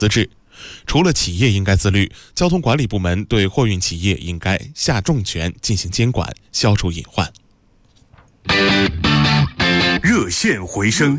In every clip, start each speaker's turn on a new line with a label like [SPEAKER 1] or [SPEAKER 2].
[SPEAKER 1] 资质。除了企业应该自律，交通管理部门对货运企业应该下重拳进行监管，消除隐患。
[SPEAKER 2] 热线回声。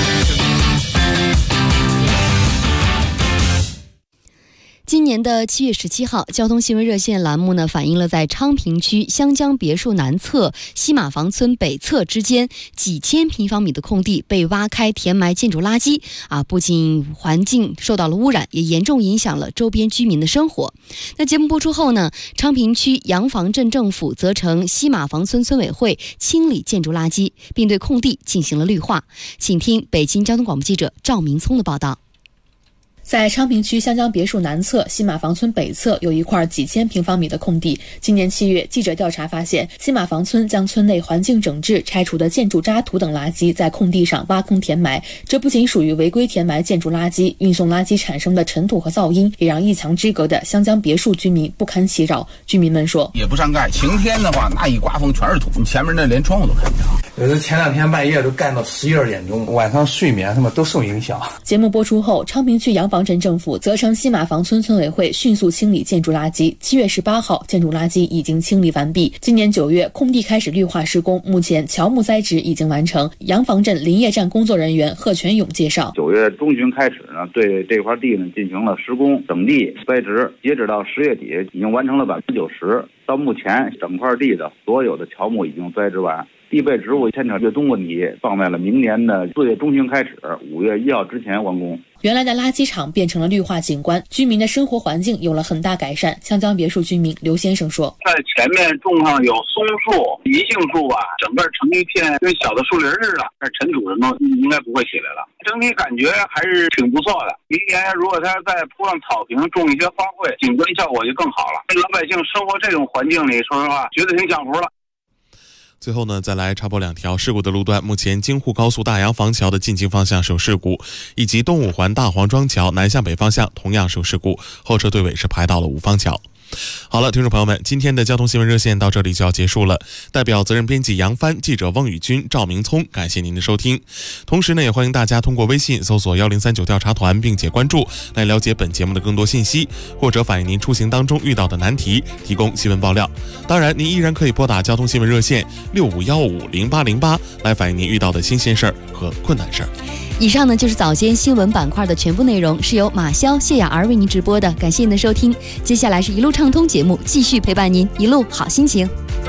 [SPEAKER 3] 今年的7月17号，交通新闻热线栏目呢反映了在昌平区湘江别墅南侧、西马房村北侧之间几千平方米的空地被挖开填埋建筑垃圾不仅环境受到了污染，也严重影响了周边居民的生活。那节目播出后呢，昌平区洋房镇政府责成西马房村村委会清理建筑垃圾，并对空地进行了绿化。请听北京交通广播记者赵明聪的报道。
[SPEAKER 4] 在昌平区湘江别墅南侧、西马房村北侧有一块几千平方米的空地。今年7月，记者调查发现，西马房村将村内环境整治、拆除的建筑渣土等垃圾在空地上挖坑填埋，这不仅属于违规填埋建筑垃圾，运送垃圾产生的尘土和噪音，也让一墙之隔的湘江别墅居民不堪其扰。居民们说，
[SPEAKER 5] 也不上盖，晴天的话，那一刮风全是土，前面那连窗户都看不着。
[SPEAKER 6] 有的前2天半夜都干到11、12点钟，晚上睡眠他们都受影响。
[SPEAKER 4] 节目播出后，昌平区洋房镇政府责成西马房村村委会迅速清理建筑垃圾。7月18号，建筑垃圾已经清理完毕。今年9月，空地开始绿化施工，目前乔木栽植已经完成。洋房镇林业站工作人员贺全勇介绍
[SPEAKER 7] ，9月中旬开始呢，对这块地呢进行了施工、整地、栽植，截止到10月底已经完成了90%。到目前，整块地的所有的乔木已经栽植完。地被植物牵扯越冬问题放在了明年的4月中旬开始，5月1号之前完工。
[SPEAKER 4] 原来的垃圾场变成了绿化景观，居民的生活环境有了很大改善。湘江别墅居民刘先生说，
[SPEAKER 8] 在前面种上有松树、银杏树整个成一片跟小的树林似的，那尘土什么应该不会起来了。整体感觉还是挺不错的。明年如果他再铺上草坪，种一些花卉，景观效果就更好了。老百姓生活这种环境里，说实话觉得挺享福了。
[SPEAKER 1] 最后呢，再来插播2条事故的路段。目前京沪高速大洋房桥的进京方向受事故，以及东五环大黄庄桥南向北方向同样受事故，后车队尾是排到了五方桥。好了，听众朋友们，今天的交通新闻热线到这里就要结束了。代表责任编辑杨帆、记者翁宇军、赵明聪，感谢您的收听。同时呢，也欢迎大家通过微信搜索1039调查团，并且关注，来了解本节目的更多信息，或者反映您出行当中遇到的难题，提供新闻爆料。当然，您依然可以拨打交通新闻热线65150808，来反映您遇到的新鲜事儿和困难事儿。
[SPEAKER 3] 以上呢就是早间新闻板块的全部内容，是由马潇、谢雅儿为您直播的，感谢您的收听。接下来是一路畅通节目，继续陪伴您，一路好心情。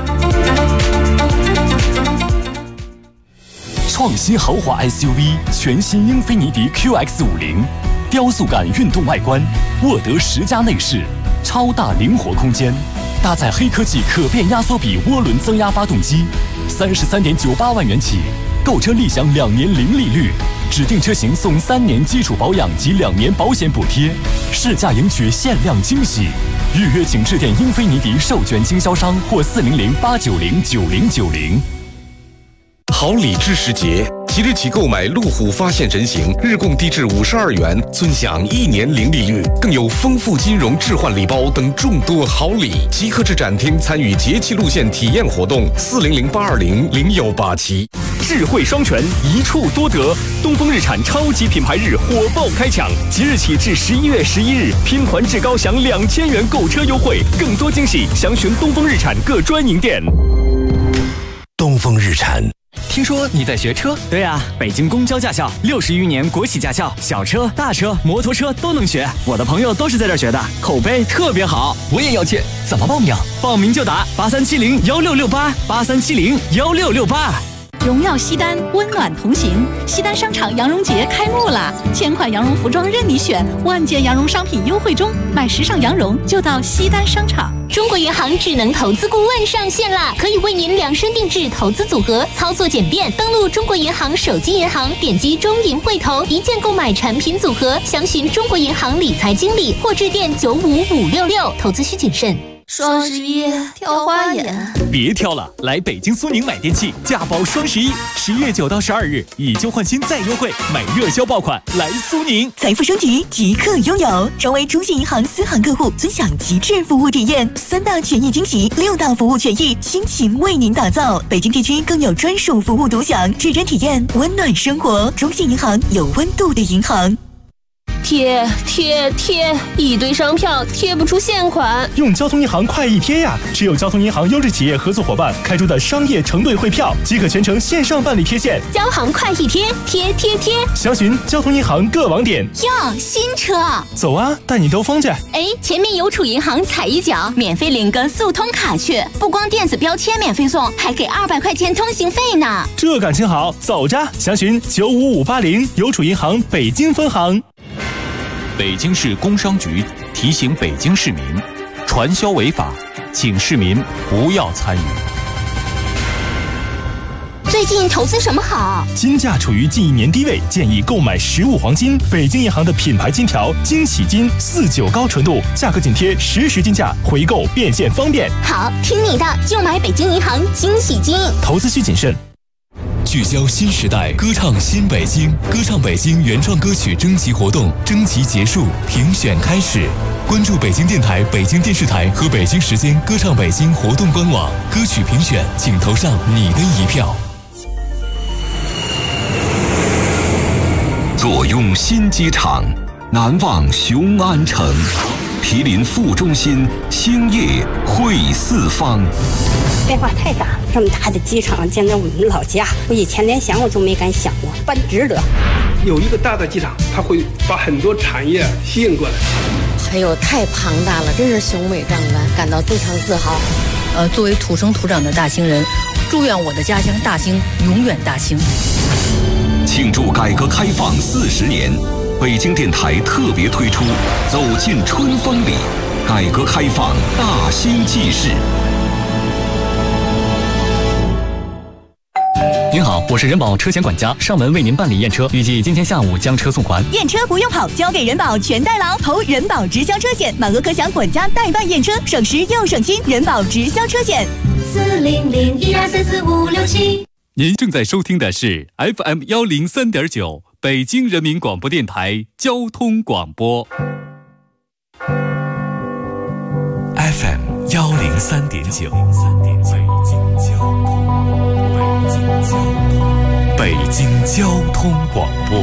[SPEAKER 9] 创新豪华 SUV 全新英菲尼迪 QX50， 雕塑感运动外观，沃德10加内饰，超大灵活空间，搭载黑科技可变压缩比涡轮增压发动机，33.98万元起，购车立享2年零利率，指定车型送3年基础保养及2年保险补贴，试驾赢取限量惊喜。预约请致电英菲尼迪授权经销商或400-890-9090。
[SPEAKER 10] 好礼知时节，即日起购买路虎发现人形，日供低至52元，尊享1年零利率，更有丰富金融置换礼包等众多好礼。即刻至展厅参与节气路线体验活动，400-820-0187。
[SPEAKER 9] 智慧双全，一处多得。东风日产超级品牌日火爆开抢，即日起至11月11日，拼团至高享2000元购车优惠，更多惊喜，详询东风日产各专营店。
[SPEAKER 2] 东风日产。
[SPEAKER 11] 听说你在学车？对啊，北京公交驾校60余年国企驾校，小车、大车、摩托车都能学。我的朋友都是在这儿学的，口碑特别好。我也要去，怎么报名？报名就打83701668，83701668。
[SPEAKER 12] 荣耀西单，温暖同行。西单商场羊绒节开幕啦！1000款羊绒服装任你选，万件羊绒商品优惠中，买时尚羊绒就到西单商场。
[SPEAKER 13] 中国银行智能投资顾问上线啦，可以为您量身定制投资组合，操作简便。登录中国银行手机银行，点击中银汇投，一键购买产品组合，详询中国银行理财经理或致电95566。投资需谨慎。
[SPEAKER 14] 双11挑花眼，
[SPEAKER 9] 别挑了，来北京苏宁买电器，价包双11，11月9到12日，以旧换新再优惠，买热销爆款，来苏宁。
[SPEAKER 15] 财富升级即刻拥有，成为中信银行私行客户，尊享极致服务体验，3大权益惊喜，6大服务权益，倾情为您打造。北京地区更有专属服务独享，智臻体验，温暖生活。中信银行有温度的银行。
[SPEAKER 16] 贴，一堆商票贴不出现款。
[SPEAKER 17] 用交通银行快易贴呀！持有交通银行优质企业合作伙伴开出的商业承兑汇票，即可全程线上办理贴现。
[SPEAKER 16] 交行快易贴，贴。
[SPEAKER 17] 详询交通银行各网点。
[SPEAKER 12] 哟，新车！
[SPEAKER 17] 走啊，带你兜风去。
[SPEAKER 12] 哎，前面邮储银行踩一脚，免费领个速通卡去，不光电子标签免费送，还给200块钱通行费呢。
[SPEAKER 17] 这感情好，走着！详询95580邮储银行北京分行。
[SPEAKER 9] 北京市工商局提醒北京市民，传销违法，请市民不要参与。
[SPEAKER 12] 最近投资什么好？
[SPEAKER 17] 金价处于近1年低位，建议购买实物黄金。北京银行的品牌金条惊喜金49高纯度，价格紧贴实时金价，回购变现方便。
[SPEAKER 12] 好，听你的，就买北京银行惊喜金。
[SPEAKER 17] 投资需谨慎。
[SPEAKER 18] 聚焦新时代，歌唱新北京，歌唱北京原创歌曲征集活动，征集结束，评选开始。关注北京电台、北京电视台和北京时间歌唱北京活动官网，歌曲评选，请投上你的一票。
[SPEAKER 10] 坐拥新机场，难忘雄安城，毗邻副中心，兴业汇四方。
[SPEAKER 19] 变化太大，这么大的机场，简直我们老家，我以前连想我都没敢想过，办值得。
[SPEAKER 20] 有一个大的机场，它会把很多产业吸引过来。
[SPEAKER 21] 还有太庞大了，真是雄伟壮观，感到非常自豪。
[SPEAKER 22] 作为土生土长的大兴人，祝愿我的家乡大兴永远大兴。
[SPEAKER 10] 庆祝改革开放40年，北京电台特别推出《走进春风里》，改革开放大兴纪事。
[SPEAKER 11] 您好，我是人保车险管家，上门为您办理验车，预计今天下午将车送还。
[SPEAKER 15] 验车不用跑，交给人保全代劳，投人保直销车险，满额可享管家代办验车，省时又省心。人保直销车险
[SPEAKER 12] 40012344567。
[SPEAKER 9] 您正在收听的是 FM 103.9北京人民广播电台交通广播。
[SPEAKER 18] FM 103.9，北京交通广播，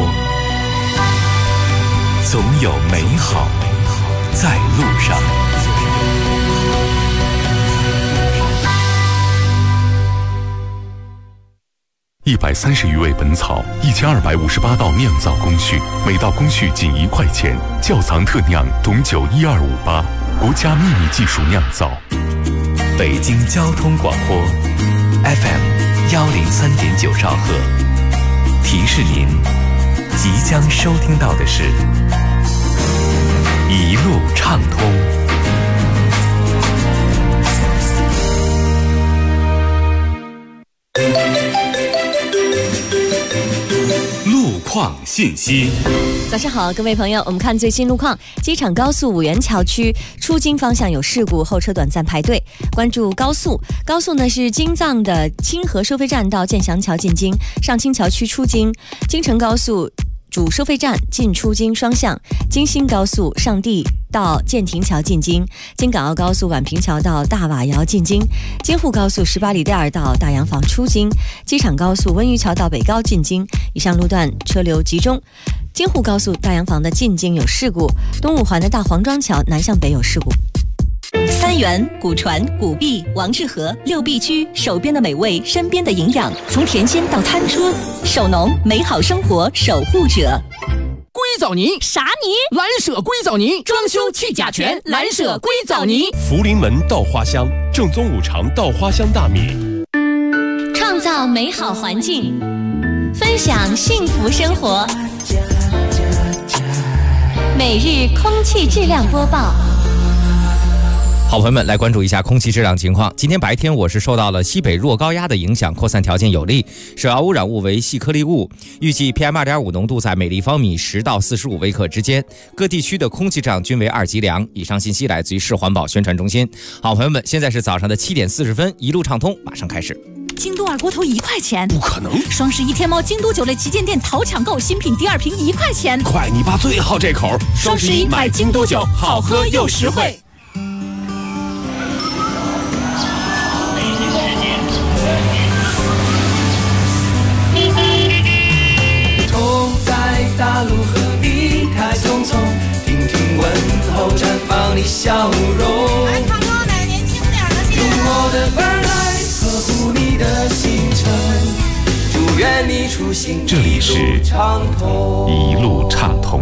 [SPEAKER 18] 总有美好在路上。130余味本草，1258道酿造工序，每道工序仅1块钱。窖藏特酿董酒12588，国家秘密技术酿造。北京交通广播 FM 103.9兆赫，提示您即将收听到的是一路畅通。况信息。
[SPEAKER 3] 早上好，各位朋友，我们看最新路况。机场高速五元桥区出京方向有事故，后车短暂排队。关注高速，高速呢是京藏的清河收费站到建祥桥进京，上清桥区出京，京承高速主收费站进出京双向，京新高速上地到建亭桥进京，京港澳高速宛平桥到大瓦窑进京，京沪高速18里店到大洋坊出京，机场高速温榆桥到北高进京。以上路段车流集中。京沪高速大洋坊的进京有事故，东五环的大黄庄桥南向北有事故。
[SPEAKER 15] 三元、古传、古币、王致和6必居，手边的美味，身边的营养，从甜心到餐桌，手农美好生活守护者。
[SPEAKER 23] 硅藻泥啥泥？蓝舍硅藻泥，装修去甲醛，蓝舍硅藻泥。
[SPEAKER 24] 福临门稻花香，正宗五常稻花香大米。
[SPEAKER 12] 创造美好环境，分享幸福生活。每日空气质量播报。
[SPEAKER 25] 好朋友们，来关注一下空气质量情况。今天白天我是受到了西北弱高压的影响，扩散条件有利，首要污染物为细颗粒物。预计 PM2.5 浓度在每立方米10到45微克之间，各地区的空气质量均为2级良。以上信息来自于市环保宣传中心。好朋友们，现在是早上的7点40分，一路畅通，马上开始。
[SPEAKER 12] 京都二锅头1块钱，
[SPEAKER 24] 不可能！
[SPEAKER 12] 双11天猫京都酒类旗舰店淘抢购，新品第2瓶1块钱。
[SPEAKER 24] 快，你爸最好这口！
[SPEAKER 12] 双11买京都酒，好喝又实惠。
[SPEAKER 26] 痛在大陆和离开匆匆
[SPEAKER 4] 的笑容。
[SPEAKER 5] 来，唱歌的年轻点的，谢谢。
[SPEAKER 4] 用我的本来呵护你的行程，祝愿你出行
[SPEAKER 18] 这里是一路畅通。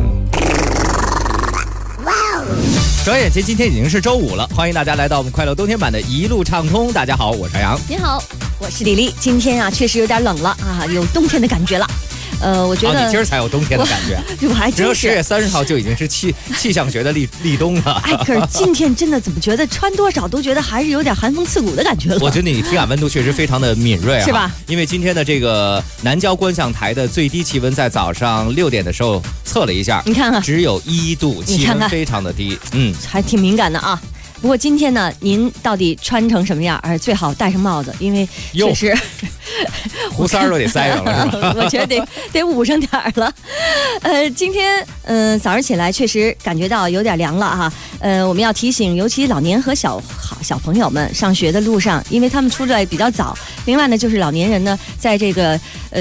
[SPEAKER 25] 转眼间今天已经是周五了，欢迎大家来到我们快乐冬天版的一路畅通。大家好，我是杨洋。
[SPEAKER 3] 你好，我是李丽。今天啊，确实有点冷了啊，有冬天的感觉了。我觉得
[SPEAKER 25] 你今儿才有冬天的感觉，
[SPEAKER 3] 我还真是。
[SPEAKER 25] 10月30号就已经是气象学的立冬了。
[SPEAKER 3] 哎，可是今天真的怎么觉得穿多少都觉得还是有点寒风刺骨的感觉了。
[SPEAKER 25] 我觉得你体感温度确实非常的敏锐啊，
[SPEAKER 3] 是吧？
[SPEAKER 25] 因为今天的这个南郊观象台的最低气温在早上6点的时候测了一下，
[SPEAKER 3] 你看看，
[SPEAKER 25] 只有1度，气温非常的低，
[SPEAKER 3] 还挺敏感的啊。不过今天呢，您到底穿成什么样？最好戴上帽子，因为确实
[SPEAKER 25] 胡丝儿都得塞上了，是吧？
[SPEAKER 3] 我觉得得捂上点儿了。今天早上起来确实感觉到有点凉了哈。我们要提醒，尤其老年和小朋友们上学的路上，因为他们出来比较早。另外呢，就是老年人呢，在这个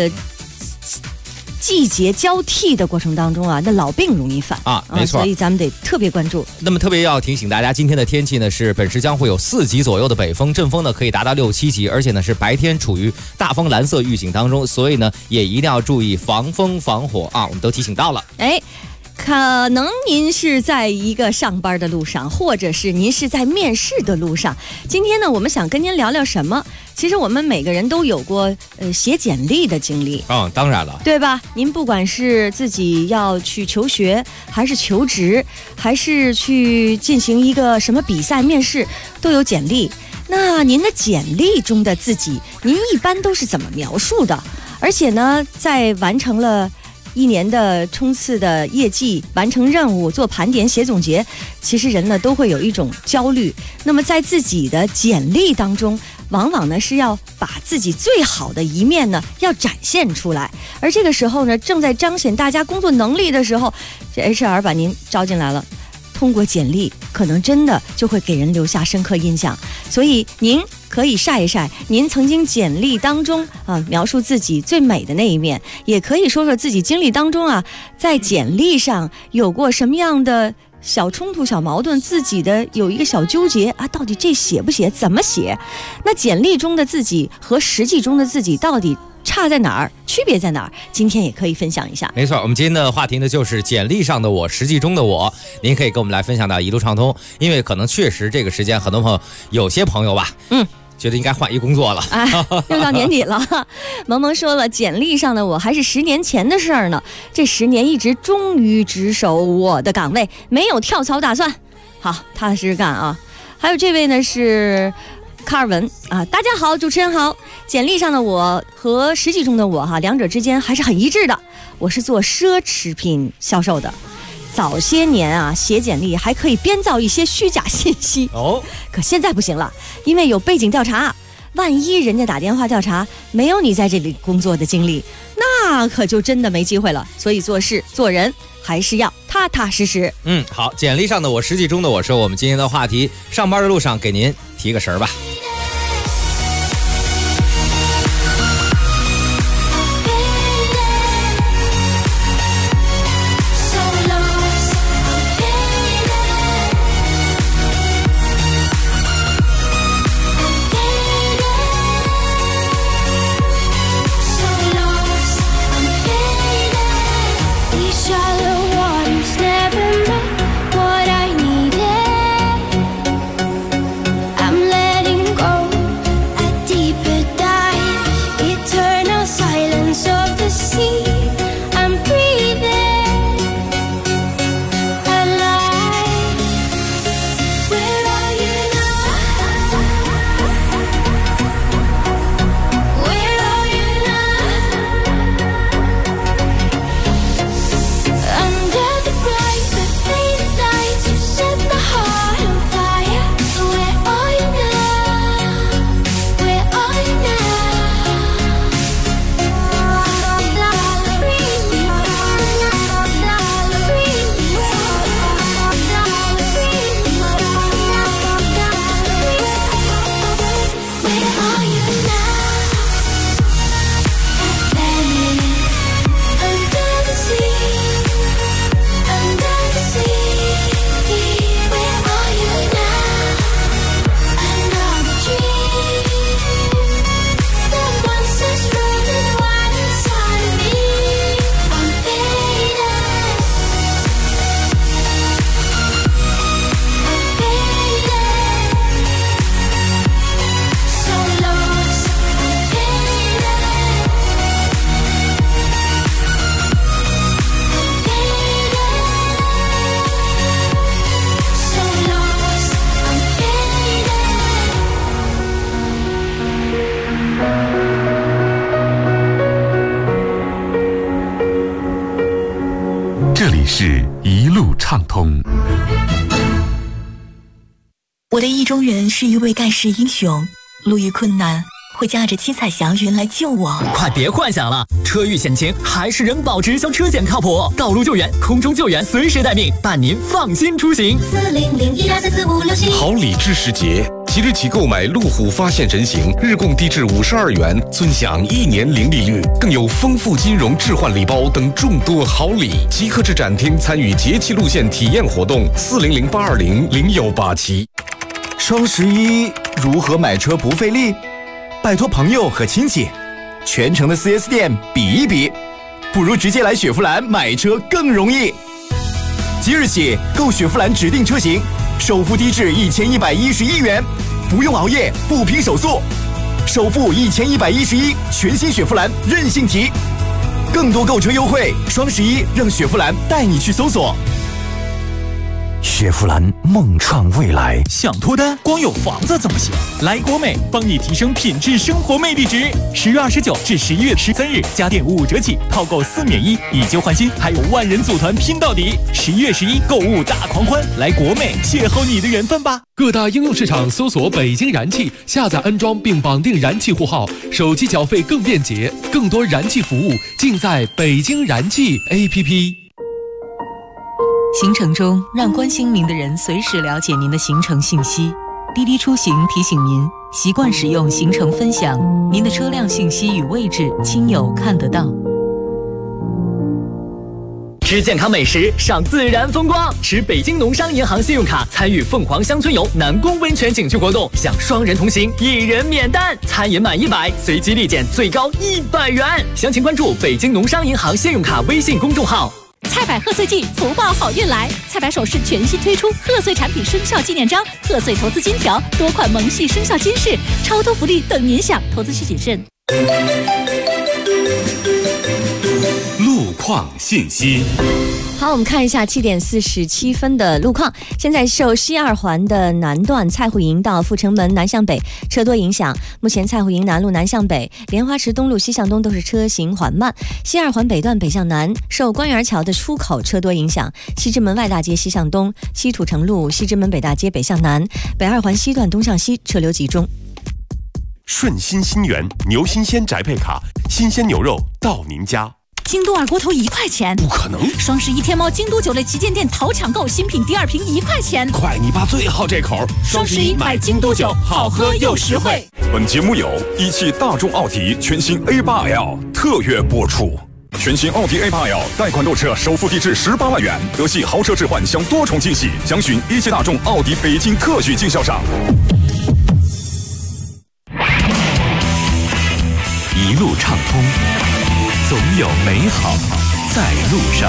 [SPEAKER 3] 季节交替的过程当中啊，那老病容易犯
[SPEAKER 25] 啊，没错，
[SPEAKER 3] 所以咱们得特别关注。
[SPEAKER 25] 那么特别要提醒大家，今天的天气呢是本市将会有4级左右的北风，阵风呢可以达到6、7级，而且呢是白天处于大风蓝色预警当中，所以呢也一定要注意防风防火啊，我们都提醒到了。
[SPEAKER 3] 可能您是在一个上班的路上，或者是您是在面试的路上。今天呢，我们想跟您聊聊什么？其实我们每个人都有过写简历的经历。
[SPEAKER 25] 当然了，
[SPEAKER 3] 对吧？您不管是自己要去求学，还是求职，还是去进行一个什么比赛面试，都有简历。那您的简历中的自己，您一般都是怎么描述的？而且呢，在完成了1年的冲刺的业绩，完成任务，做盘点，写总结，其实人呢都会有一种焦虑。那么在自己的简历当中，往往呢是要把自己最好的一面呢要展现出来，而这个时候呢，正在彰显大家工作能力的时候，这 HR 把您招进来了。通过简历，可能真的就会给人留下深刻印象，所以您可以晒一晒您曾经简历当中描述自己最美的那一面，也可以说说自己经历当中在简历上有过什么样的小冲突、小矛盾，自己的有一个小纠结到底这写不写，怎么写？那简历中的自己和实际中的自己到底差在哪儿，区别在哪儿？今天也可以分享一下。
[SPEAKER 25] 没错，我们今天的话题呢就是简历上的我，实际中的我。您可以跟我们来分享到一路畅通，因为可能确实这个时间很多朋友，有些朋友吧，觉得应该换一工作了。
[SPEAKER 3] 又到年底了，萌萌说了，简历上的我还是10年前的事儿呢，这10年一直忠于职守我的岗位，没有跳槽打算，好踏实干啊。还有这位呢是卡尔文大家好，主持人好。简历上的我和实际中的我两者之间还是很一致的。我是做奢侈品销售的，早些年写简历还可以编造一些虚假信息可现在不行了，因为有背景调查，万一人家打电话调查没有你在这里工作的经历，那可就真的没机会了。所以做事做人还是要踏踏实实。
[SPEAKER 25] 好，简历上的我，实际中的我，是我们今天的话题。上班的路上给您提个神儿吧。
[SPEAKER 14] I'm letting
[SPEAKER 18] 畅通。
[SPEAKER 15] 我的意中人是一位盖世英雄，路遇困难会驾着七彩祥云来救我。
[SPEAKER 11] 快别幻想了，车遇险情还是人保直销车险靠谱，道路救援、空中救援随时待命，伴您放心出行。
[SPEAKER 13] 40012344567。
[SPEAKER 10] 好礼智时节，即日起购买路虎发现人形，日供低至52元，尊享1年零利率，更有丰富金融置换礼包等众多好礼。即刻至展厅参与节气路线体验活动，40082000187。
[SPEAKER 1] 双11如何买车不费力？拜托朋友和亲戚，全城的 4S 店比一比，不如直接来雪佛兰买车更容易。即日起购雪佛兰指定车型，首付低至1111元，不用熬夜，不拼手速，首付1111，全新雪佛兰任性提。更多购车优惠，双11让雪佛兰带你去搜索。
[SPEAKER 2] 雪佛兰梦创未来，
[SPEAKER 17] 想脱单光有房子怎么行？来国美帮你提升品质生活魅力值。10月29至11月13日，家电5折起，套购4免1，以旧换新，还有万人组团拼到底。11月11购物大狂欢，来国美邂逅你的缘分吧！
[SPEAKER 24] 各大应用市场搜索北京燃气，下载安装并绑定燃气户号，手机缴费更便捷，更多燃气服务尽在北京燃气 APP。
[SPEAKER 6] 行程中，让关心您的人随时了解您的行程信息。滴滴出行提醒您，习惯使用行程分享，您的车辆信息与位置，亲友看得到。
[SPEAKER 11] 吃健康美食，赏自然风光，持北京农商银行信用卡参与凤凰乡村游南宫温泉景区活动，享双人同行，1人免单，餐饮满100，随机立减最高100元。详情关注北京农商银行信用卡微信公众号。
[SPEAKER 12] 菜百贺岁季，福报好运来！菜百首饰全新推出贺岁产品生肖纪念章、贺岁投资金条，多款萌系生肖金饰，超多福利等您享，投资需谨慎。
[SPEAKER 18] 路况信息。
[SPEAKER 3] 好，我们看一下7点47分的路况。现在受西2环的南段菜户营到阜成门南向北车多影响，目前菜户营南路南向北、莲花池东路西向东都是车行缓慢。西2环北段北向南受官园桥的出口车多影响，西直门外大街西向东、西土城路西直门北大街北向南、北2环西段东向西车流集中。
[SPEAKER 24] 顺心新源牛新鲜宅配卡，新鲜牛肉到您家。
[SPEAKER 12] 京都二锅头1块钱，
[SPEAKER 24] 不可能！
[SPEAKER 12] 双11天猫京都酒类旗舰店淘抢购，新品第2瓶1块钱。
[SPEAKER 24] 快，你爸最好这口！
[SPEAKER 12] 双11买京都酒，好喝又实惠。
[SPEAKER 7] 本节目由一汽大众奥迪全新 A8L 特约播出。全新奥迪 A8L 贷款购车，首付低至18万元，德系豪车置换享多重惊喜，详询一汽大众奥迪北京特许经销商。
[SPEAKER 2] 一路畅通，总有美好在路上。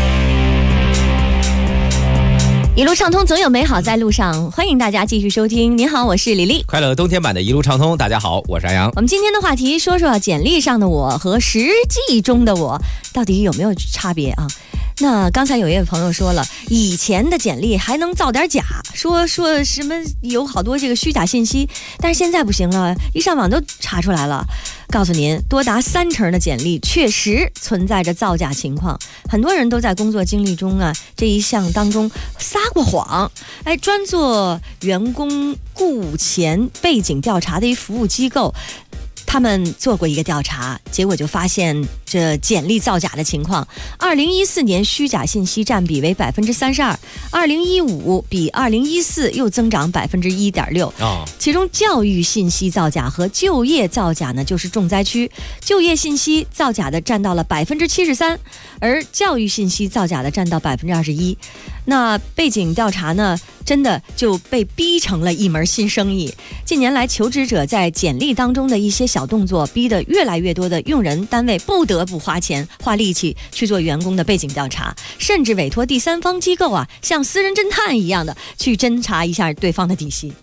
[SPEAKER 3] 一路畅通，总有美好在路上。欢迎大家继续收听。您好，我是李丽。
[SPEAKER 25] 快乐冬天版的一路畅通，大家好，我是安阳。
[SPEAKER 3] 我们今天的话题说说简历上的我和实际中的我到底有没有差别啊？那刚才有一位朋友说了，以前的简历还能造点假，说什么有好多这个虚假信息，但是现在不行了，一上网都查出来了。告诉您，多达30%的简历确实存在着造假情况。很多人都在工作经历中啊这一项当中撒过谎。专做员工雇前背景调查的一服务机构，他们做过一个调查，结果就发现这简历造假的情况。2014年虚假信息占比为32%，2015比2014又增长1.6%。其中教育信息造假和就业造假呢就是重灾区，就业信息造假的占到了73%，而教育信息造假的占到21%。那背景调查呢，真的就被逼成了一门新生意。近年来，求职者在简历当中的一些小动作，逼得越来越多的用人单位不得不花钱花力气去做员工的背景调查，甚至委托第三方机构啊，像私人侦探一样的去侦查一下对方的底细。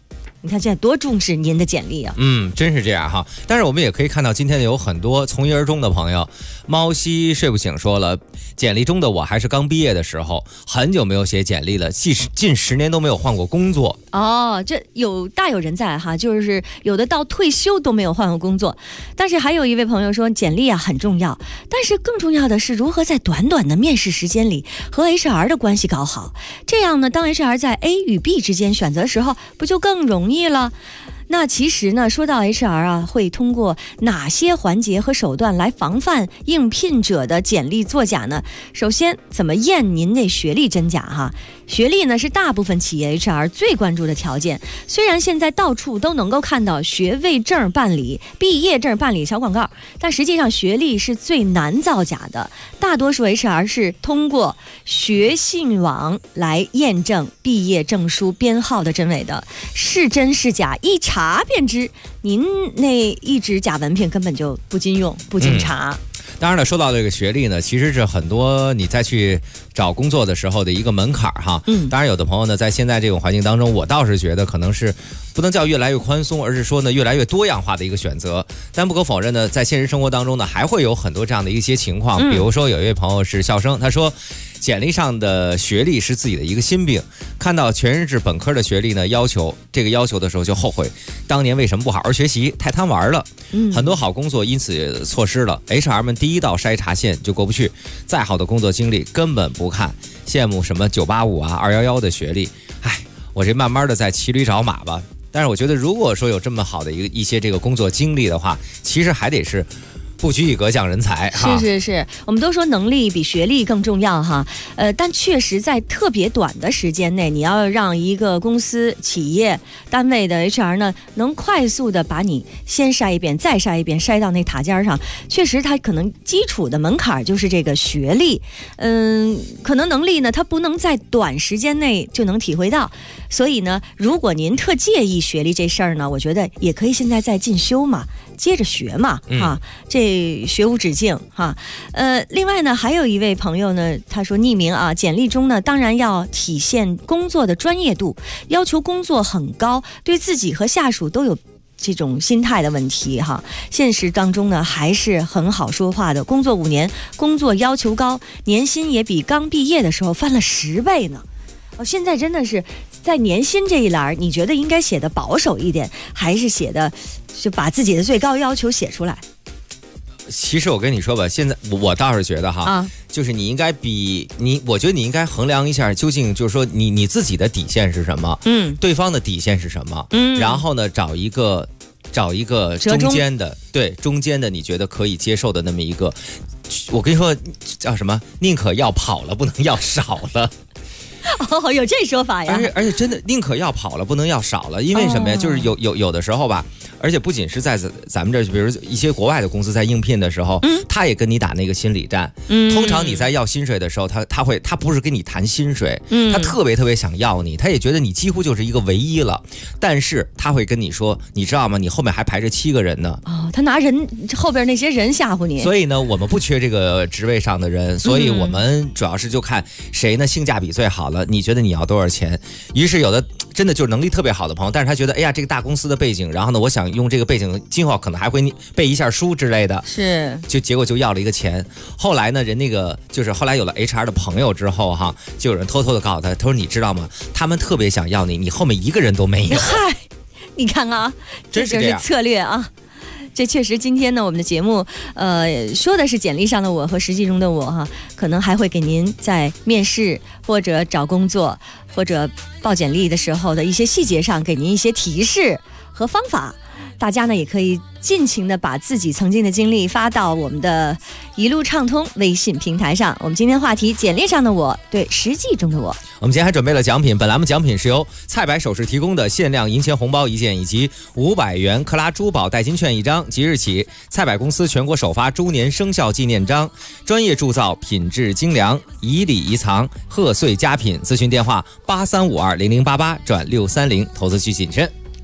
[SPEAKER 8] 你看现在多重视您的简历啊。
[SPEAKER 25] 真是这样哈。但是我们也可以看到，今天有很多从一而终的朋友。猫西睡不醒说了，简历中的我还是刚毕业的时候，很久没有写简历了，近10年都没有换过工作。
[SPEAKER 8] 这大有人在哈，就是有的到退休都没有换过工作。但是还有一位朋友说，简历啊很重要，但是更重要的是如何在短短的面试时间里和 HR 的关系搞好。这样呢，当 HR 在 A 与 B 之间选择的时候，不就更容易了？那其实呢，说到 HR 啊，会通过哪些环节和手段来防范应聘者的简历作假呢？首先，怎么验您的学历真假哈？学历呢是大部分企业 HR 最关注的条件。虽然现在到处都能够看到学位证办理、毕业证办理小广告，但实际上学历是最难造假的。大多数 HR 是通过学信网来验证毕业证书编号的真伪的，是真是假一查便知。您那一纸假文凭根本就不经用，不经查。
[SPEAKER 25] 当然了，说到这个学历呢，其实是很多你再去找工作的时候的一个门槛哈。当然有的朋友呢，在现在这种环境当中，我倒是觉得可能是不能叫越来越宽松，而是说呢越来越多样化的一个选择。但不可否认呢，在现实生活当中呢，还会有很多这样的一些情况。比如说有一位朋友是校生，他说简历上的学历是自己的一个心病，看到全日制本科的学历呢，要求的时候就后悔，当年为什么不好好学习，太贪玩了。很多好工作因此错失了。HR 们第一道筛查线就过不去，再好的工作经历根本不看，羡慕什么985啊、211的学历。我这慢慢的在骑驴找马吧。但是我觉得，如果说有这么好的一些这个工作经历的话，其实还得是不拘一格降人才。
[SPEAKER 8] 是，我们都说能力比学历更重要哈。但确实在特别短的时间内，你要让一个公司、企业单位的 HR 呢，能快速的把你先筛一遍，再筛一遍，筛到那塔尖上。确实，它可能基础的门槛就是这个学历。可能能力呢，它不能在短时间内就能体会到。所以呢，如果您特介意学历这事儿呢，我觉得也可以现在在进修嘛，接着学嘛，这学无止境哈。另外呢，还有一位朋友呢，他说匿名啊，简历中呢，当然要体现工作的专业度，要求工作很高，对自己和下属都有这种心态的问题哈。现实当中呢，还是很好说话的，工作5年，工作要求高，年薪也比刚毕业的时候翻了10倍呢。现在真的是在年薪这一栏，你觉得应该写的保守一点，还是写的就把自己的最高要求写出来？
[SPEAKER 25] 其实我跟你说吧，现在我倒是觉得哈，就是你应该我觉得你应该衡量一下，究竟就是说你自己的底线是什么，对方的底线是什么，然后呢找一个中间的，对，中间的你觉得可以接受的那么一个，我跟你说叫什么？宁可要跑了，不能要少了。
[SPEAKER 8] 有这说法呀！
[SPEAKER 25] 而且真的宁可要跑了，不能要少了，因为什么呀？就是有的时候吧，而且不仅是在咱们这儿，比如一些国外的公司在应聘的时候，他也跟你打那个心理战。通常你在要薪水的时候，他不是跟你谈薪水，他特别想要你，他也觉得你几乎就是一个唯一了，但是他会跟你说，你知道吗？你后面还排着7个人呢。
[SPEAKER 8] 他拿人后边那些人吓唬你。
[SPEAKER 25] 所以呢，我们不缺这个职位上的人，所以我们主要是就看谁呢性价比最好了。你觉得你要多少钱？于是有的真的就是能力特别好的朋友，但是他觉得哎呀这个大公司的背景，然后呢我想用这个背景今后可能还会背一下书之类的，
[SPEAKER 8] 是
[SPEAKER 25] 结果就要了一个钱。后来呢人那个就是后来有了 HR 的朋友之后哈，就有人偷偷的告诉他说你知道吗？他们特别想要你，你后面1个人都没有。
[SPEAKER 8] 嗨，你看啊，
[SPEAKER 25] 真是这样，
[SPEAKER 8] 这就是策略啊。这确实，今天呢，我们的节目，说的是简历上的我和实际中的我哈，可能还会给您在面试或者找工作或者报简历的时候的一些细节上给您一些提示和方法。大家呢也可以尽情的把自己曾经的经历发到我们的一路畅通微信平台上。我们今天话题：简历上的我对实际中的我。
[SPEAKER 25] 我们今天还准备了奖品，本栏目奖品是由菜百首饰提供的限量银钱红包1件，以及500元克拉珠宝代金券1张。即日起，菜百公司全国首发猪年生肖纪念章，专业铸造，品质精良，以礼仪藏，贺岁佳品。咨询电话83520088转630，投资需谨慎。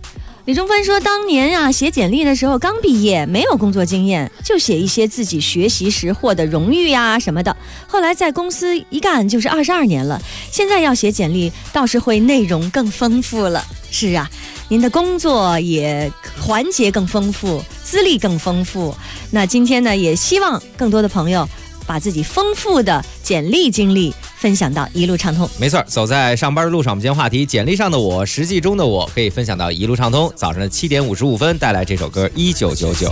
[SPEAKER 8] 李中芬说，当年啊写简历的时候刚毕业，没有工作经验，就写一些自己学习时获得荣誉呀什么的。后来在公司一干就是22年了，现在要写简历倒是会内容更丰富了。是啊，您的工作也环节更丰富，资历更丰富。那今天呢，也希望更多的朋友把自己丰富的简历经历分享到一路畅通。
[SPEAKER 25] 没错，走在上班的路上，我们今天话题简历上的我，实际中的我，可以分享到一路畅通。早上的7点55分带来这首歌1999。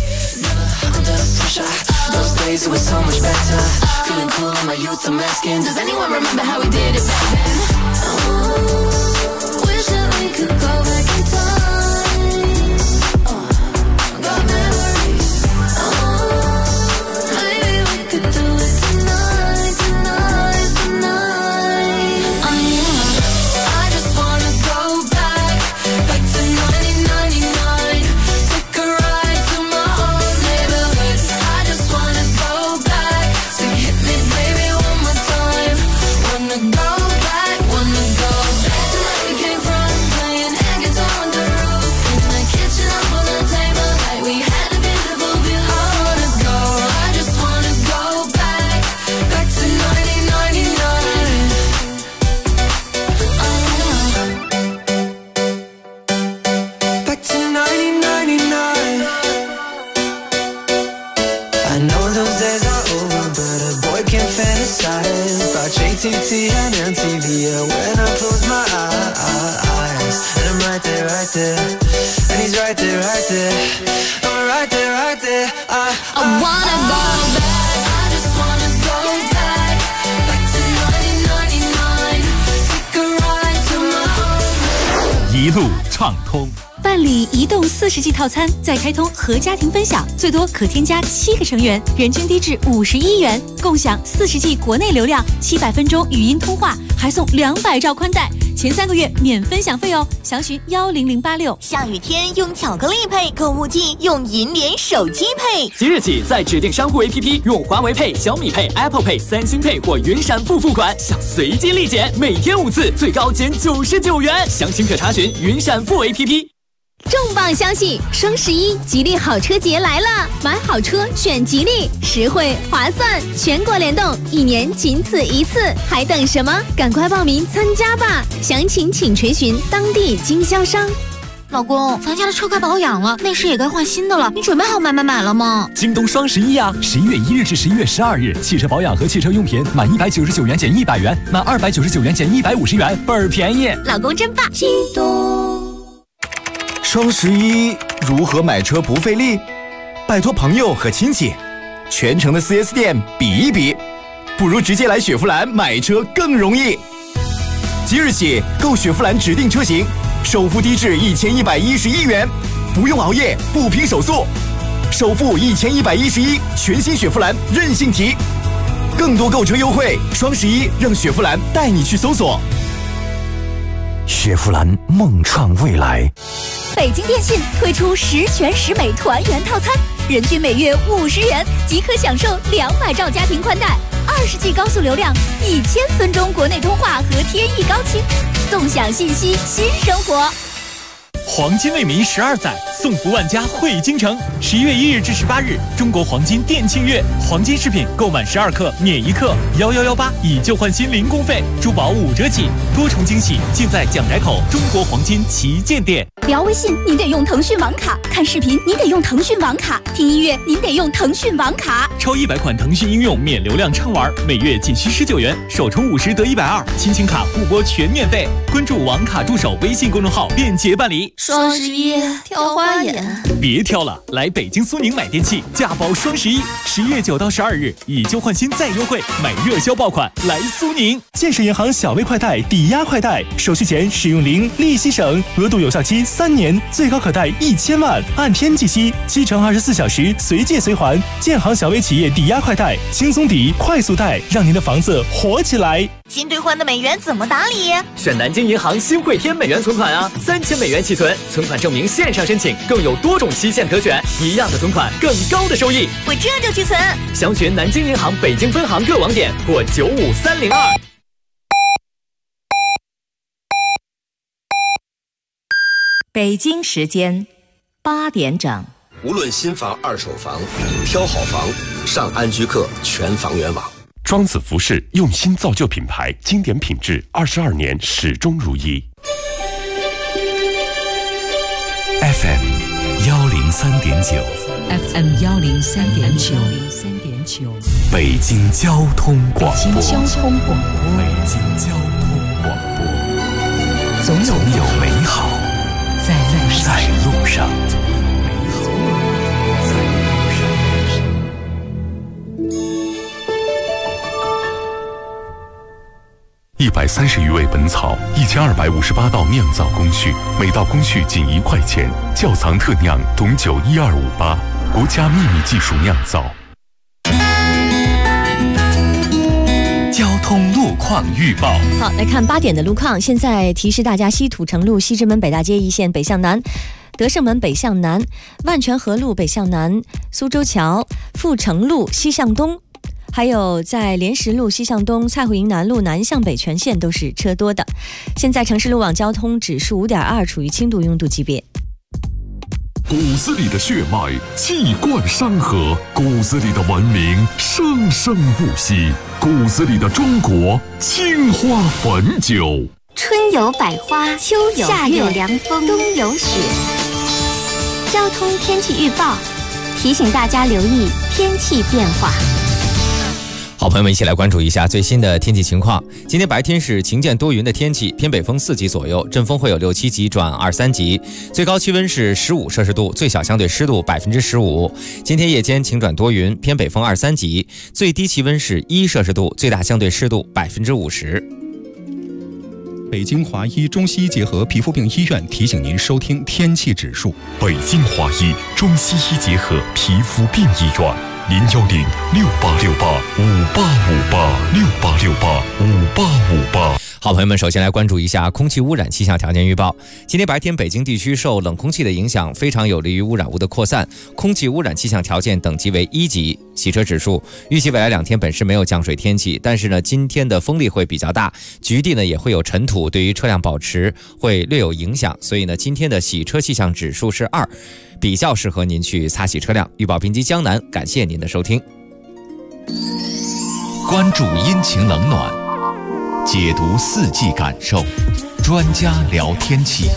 [SPEAKER 4] JTT and MTV, yeah, when I close my eyes, and I'm right there, and he's right there, I'm right there, I wanna go back, I just wanna go back to 1999, take a ride to my home.
[SPEAKER 17] 一路畅通。
[SPEAKER 12] 办理移动40G 套餐，再开通和家庭分享，最多可添加7个成员，人均低至51元，共享40G 国内流量，700分钟语音通话，还送200兆宽带，前3个月免分享费哦。详询10086。
[SPEAKER 15] 下雨天用巧克力配，购物季用银联手机配。
[SPEAKER 11] 即日起，在指定商户 APP 用华为Pay、小米Pay、Apple Pay、三星Pay 或云闪付付款，享随机立减，每天5次，最高减99元。详情可查询云闪付 APP。
[SPEAKER 13] 重磅消息！双11吉利好车节来了，买好车选吉利，实惠划算，全国联动，1年仅此一次，还等什么？赶快报名参加吧！详情请垂询当地经销商。
[SPEAKER 14] 老公，咱家的车该保养了，内饰也该换新的了，你准备好买了吗？
[SPEAKER 17] 京东双11呀，11月1日至11月12日，汽车保养和汽车用品满199元减100元，满299元减150元，倍儿便宜。
[SPEAKER 14] 老公真棒！
[SPEAKER 13] 激动。
[SPEAKER 1] 双11如何买车不费力？拜托朋友和亲戚，全城的4S店比一比，不如直接来雪佛兰买车更容易。即日起购雪佛兰指定车型，首付低至1111元，不用熬夜，不拼手速，首付1111，全新雪佛兰任性提。更多购车优惠，双11让雪佛兰带你去搜索。
[SPEAKER 16] 雪佛兰梦创未来。
[SPEAKER 12] 北京电信推出10全10美团圆套餐，人均每月50元即可享受200兆家庭宽带，20G 高速流量，1000分钟国内通话和天翼高清，纵享信息新生活。
[SPEAKER 17] 黄金为民12载，送福万家汇京城。11月1日至18日，中国黄金店庆月，黄金饰品购满12克免1克，1118以旧换新零工费，珠宝5折起，多重惊喜尽在蒋宅口中国黄金旗舰店。
[SPEAKER 12] 聊微信您得用腾讯网卡，看视频您得用腾讯网卡，听音乐您得用腾讯网卡。
[SPEAKER 17] 超100款腾讯应用免流量畅玩，每月仅需19元，首充50得120，亲情卡互拨全免费。关注网卡助手微信公众号便捷办理。
[SPEAKER 14] 双11挑花眼，
[SPEAKER 17] 别挑了，来北京苏宁买电器，价包双11，11月9到12日以旧换新再优惠，买热销爆款来苏宁。
[SPEAKER 19] 建设银行小微快贷抵押快贷，手续前使用0，利息省，额度有效期3年，最高可贷1000万，按天计息，7乘24小时随借随还。建行小微企业抵押快贷，轻松抵，快速贷，让您的房子活起来。
[SPEAKER 15] 新兑换的美元怎么打理？
[SPEAKER 11] 选南京银行新汇添美元存款啊，3000美元起存，存款证明线上申请，更有多种期限可选，一样的存款，更高的收益。
[SPEAKER 15] 我这就去存。
[SPEAKER 11] 详询南京银行北京分行各网点或95302。
[SPEAKER 6] 北京时间8点整。
[SPEAKER 9] 无论新房、二手房，挑好房，上安居客全房源网。
[SPEAKER 18] 庄子服饰用心造就品牌，经典品质，22年始终如一。
[SPEAKER 2] FM 103.9
[SPEAKER 6] FM 103.9
[SPEAKER 2] 北京交通广播。
[SPEAKER 6] 北京交通广播。
[SPEAKER 2] 北京交通广播。
[SPEAKER 6] 总
[SPEAKER 2] 有美好在路上。
[SPEAKER 18] 130余味本草，1258道酿造工序，每道工序仅1块钱。窖藏特酿董酒12588，国家秘密技术酿造。
[SPEAKER 2] 交通路况预报。
[SPEAKER 8] 好，来看8点的路况。现在提示大家，西土城路西直门北大街一线北向南，德胜门北向南，万泉河路北向南，苏州桥阜成路西向东，还有在莲石路西向东、蔡慧营南路南向北全线都是车多的。现在城市路网交通指数5.2，处于轻度拥堵级别。
[SPEAKER 20] 骨子里的血脉气贯山河，骨子里的文明生生不息，骨子里的中国青花汾酒。
[SPEAKER 14] 春有百花，秋有夏有凉风，冬有雪。交通天气预报提醒大家留意天气变化。
[SPEAKER 25] 好，朋友们，一起来关注一下最新的天气情况。今天白天是晴间多云的天气，偏北风4级左右，阵风会有6、7级转2、3级，最高气温是15摄氏度，最小相对湿度15%。今天夜间晴转多云，偏北风2、3级，最低气温是1摄氏度，最大相对湿度50%。
[SPEAKER 21] 北京华医中西医结合皮肤病医院提醒您收听天气指数。
[SPEAKER 20] 北京华医中西医结合皮肤病医院，010-6868-5858，6868-5858。
[SPEAKER 25] 好，朋友们，首先来关注一下空气污染气象条件预报。今天白天，北京地区受冷空气的影响，非常有利于污染物的扩散，空气污染气象条件等级为1级。洗车指数预计未来2天本市没有降水天气，但是呢，今天的风力会比较大，局地呢也会有尘土，对于车辆保持会略有影响，所以呢，今天的洗车气象指数是2，比较适合您去擦洗车辆。预报评级江南，感谢您的收听。
[SPEAKER 2] 关注阴晴冷暖，解读四季感受，专家聊天气。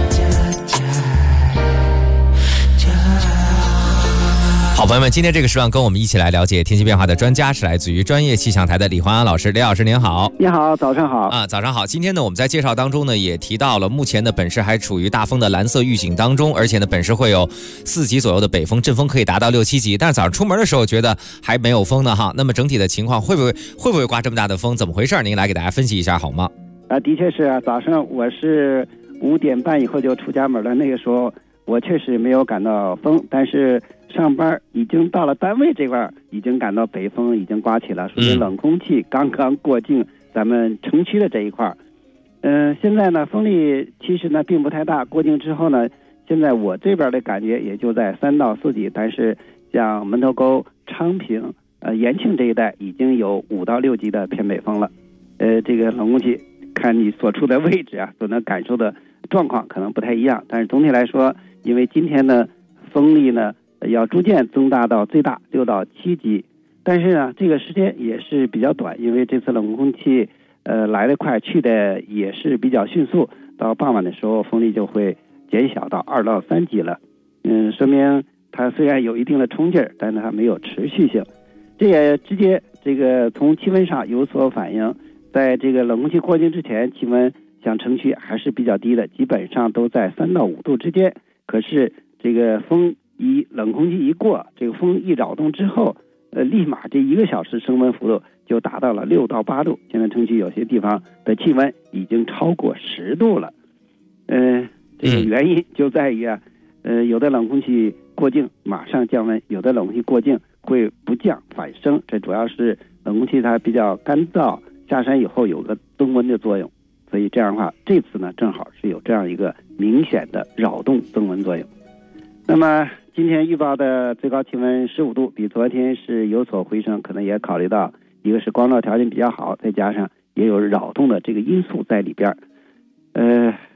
[SPEAKER 25] 好，朋友们，今天这个时段跟我们一起来了解天气变化的专家是来自于专业气象台的李焕安老师。李老师您好。
[SPEAKER 22] 你好，早上好。
[SPEAKER 25] 早上好。今天呢，我们在介绍当中呢也提到了，目前呢本市还处于大风的蓝色预警当中，而且呢本市会有4级左右的北风，阵风可以达到6、7级，但是早上出门的时候觉得还没有风呢哈。那么整体的情况会不会刮这么大的风？怎么回事？您来给大家分析一下好吗？
[SPEAKER 22] 的确是啊，早上我是5点半以后就出家门了，那个时候我确实没有感到风，但是上班已经到了单位这块已经感到北风已经刮起了，说明冷空气刚刚过境咱们城区的这一块。现在呢风力其实呢并不太大，过境之后呢，现在我这边的感觉也就在3到4级，但是像门头沟、昌平、延庆这一带已经有5到6级的偏北风了。这个冷空气看你所处的位置啊，所能感受的状况可能不太一样，但是总体来说，因为今天呢风力呢要逐渐增大到最大6到7级，但是呢这个时间也是比较短，因为这次冷空气来得快，去的也是比较迅速，到傍晚的时候风力就会减小到2到3级了。说明它虽然有一定的冲劲儿，但是它没有持续性。这也直接这个从气温上有所反映，在这个冷空气过境之前，气温像城区还是比较低的，基本上都在3到5度之间。可是这个冷空气一过，这个风一扰动之后，立马这1个小时升温幅度就达到了6到8度。现在城区有些地方的气温已经超过10度了。这个原因就在于有的冷空气过境马上降温，有的冷空气过境会不降反升，这主要是冷空气它比较干燥，下山以后有个增温的作用，所以这样的话，这次呢正好是有这样一个明显的扰动增温作用。那么今天预报的最高气温15度，比昨天是有所回升，可能也考虑到一个是光照条件比较好，再加上也有扰动的这个因素在里边。昨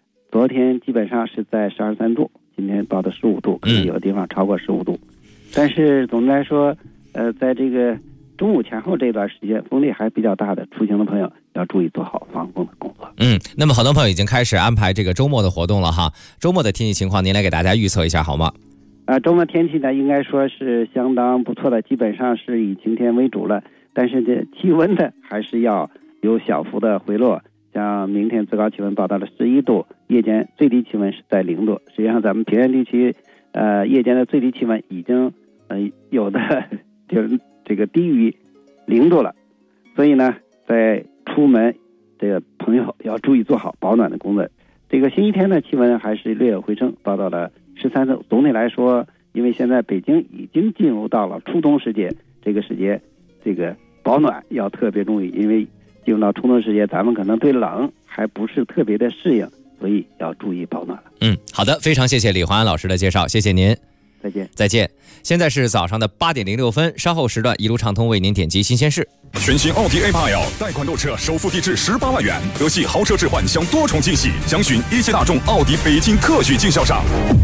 [SPEAKER 22] 昨天基本上是在12、3度，今天到的15度，可能有的地方超过15度。但是总的来说，在这个中午前后这段时间，风力还比较大的，出行的朋友要注意做好防风的工作。
[SPEAKER 25] 那么很多朋友已经开始安排这个周末的活动了哈。周末的天气情况，您来给大家预测一下好吗？
[SPEAKER 22] 周末天气呢，应该说是相当不错的，基本上是以晴天为主了。但是这气温呢，还是要有小幅的回落。像明天最高气温报到了11度，夜间最低气温是在0度。实际上，咱们平原地区，夜间的最低气温已经有的就是这个低于0度了。所以呢，在出门这个朋友要注意做好保暖的工作。这个星期天的气温还是略有回升，报到了13度。总体来说，因为现在北京已经进入到了初冬时节，这个时节，这个保暖要特别注意，因为进入到初冬时节，咱们可能对冷还不是特别的适应，所以要注意保暖了。
[SPEAKER 25] 好的，非常谢谢李焕安老师的介绍，谢谢您。
[SPEAKER 22] 再见。
[SPEAKER 25] 再见。现在是早上的8点06分，稍后时段一路畅通为您点击新鲜事。
[SPEAKER 5] 全新奥迪 A8L 贷款购车首付低至18万元，德系豪车置换享多重惊喜，详询一汽大众奥迪北京特许经销商。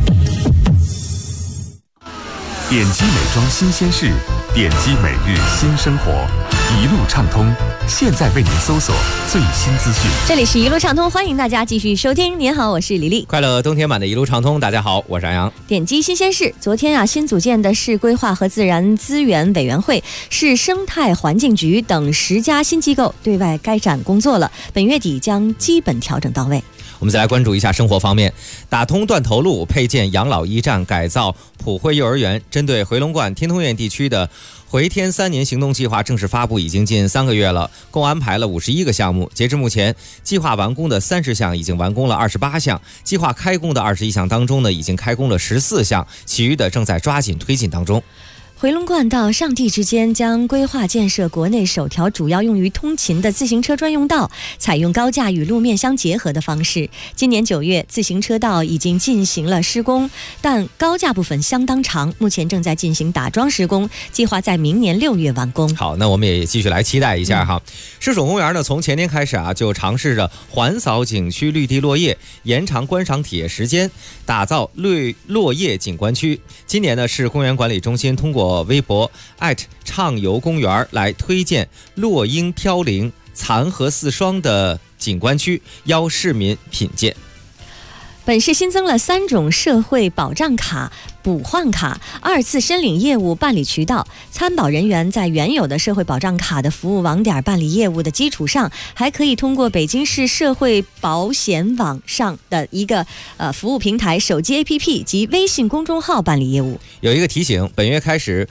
[SPEAKER 18] 点击美妆新鲜事，点击每日新生活，一路畅通。现在为您搜索最新资讯。
[SPEAKER 8] 这里是一路畅通，欢迎大家继续收听。您好，我是李丽。
[SPEAKER 25] 快乐冬天版的一路畅通，大家好，我是安阳。
[SPEAKER 8] 点击新鲜事，昨天新组建的市规划和自然资源委员会、市生态环境局等10家新机构对外开展工作了，本月底将基本调整到位。
[SPEAKER 25] 我们再来关注一下生活方面，打通断头路，配建养老驿站，改造普惠幼儿园。针对回龙观天通苑地区的回天3年行动计划正式发布已经近3个月了，共安排了51个项目。截至目前，计划完工的30项已经完工了28项，计划开工的21项当中呢，已经开工了14项，其余的正在抓紧推进当中。
[SPEAKER 8] 回龙观到上地之间将规划建设国内首条主要用于通勤的自行车专用道，采用高架与路面相结合的方式。今年9月，自行车道已经进行了施工，但高架部分相当长，目前正在进行打桩施工，计划在明年6月完工。
[SPEAKER 25] 好，那我们也继续来期待一下哈。市属公园呢，从前年开始就尝试着环扫景区绿地落叶，延长观赏体验时间，打造落叶景观区。今年呢，市公园管理中心通过微博畅游公园来推荐落英飘零、残荷四双的景观区，邀市民品鉴。
[SPEAKER 8] 本市新增了3种社会保障卡、补换卡、2次申领业务办理渠道。参保人员在原有的社会保障卡的服务网点办理业务的基础上，还可以通过北京市社会保险网上的一个服务平台手机 APP 及微信公众号办理业务。
[SPEAKER 25] 有一个提醒，本月开始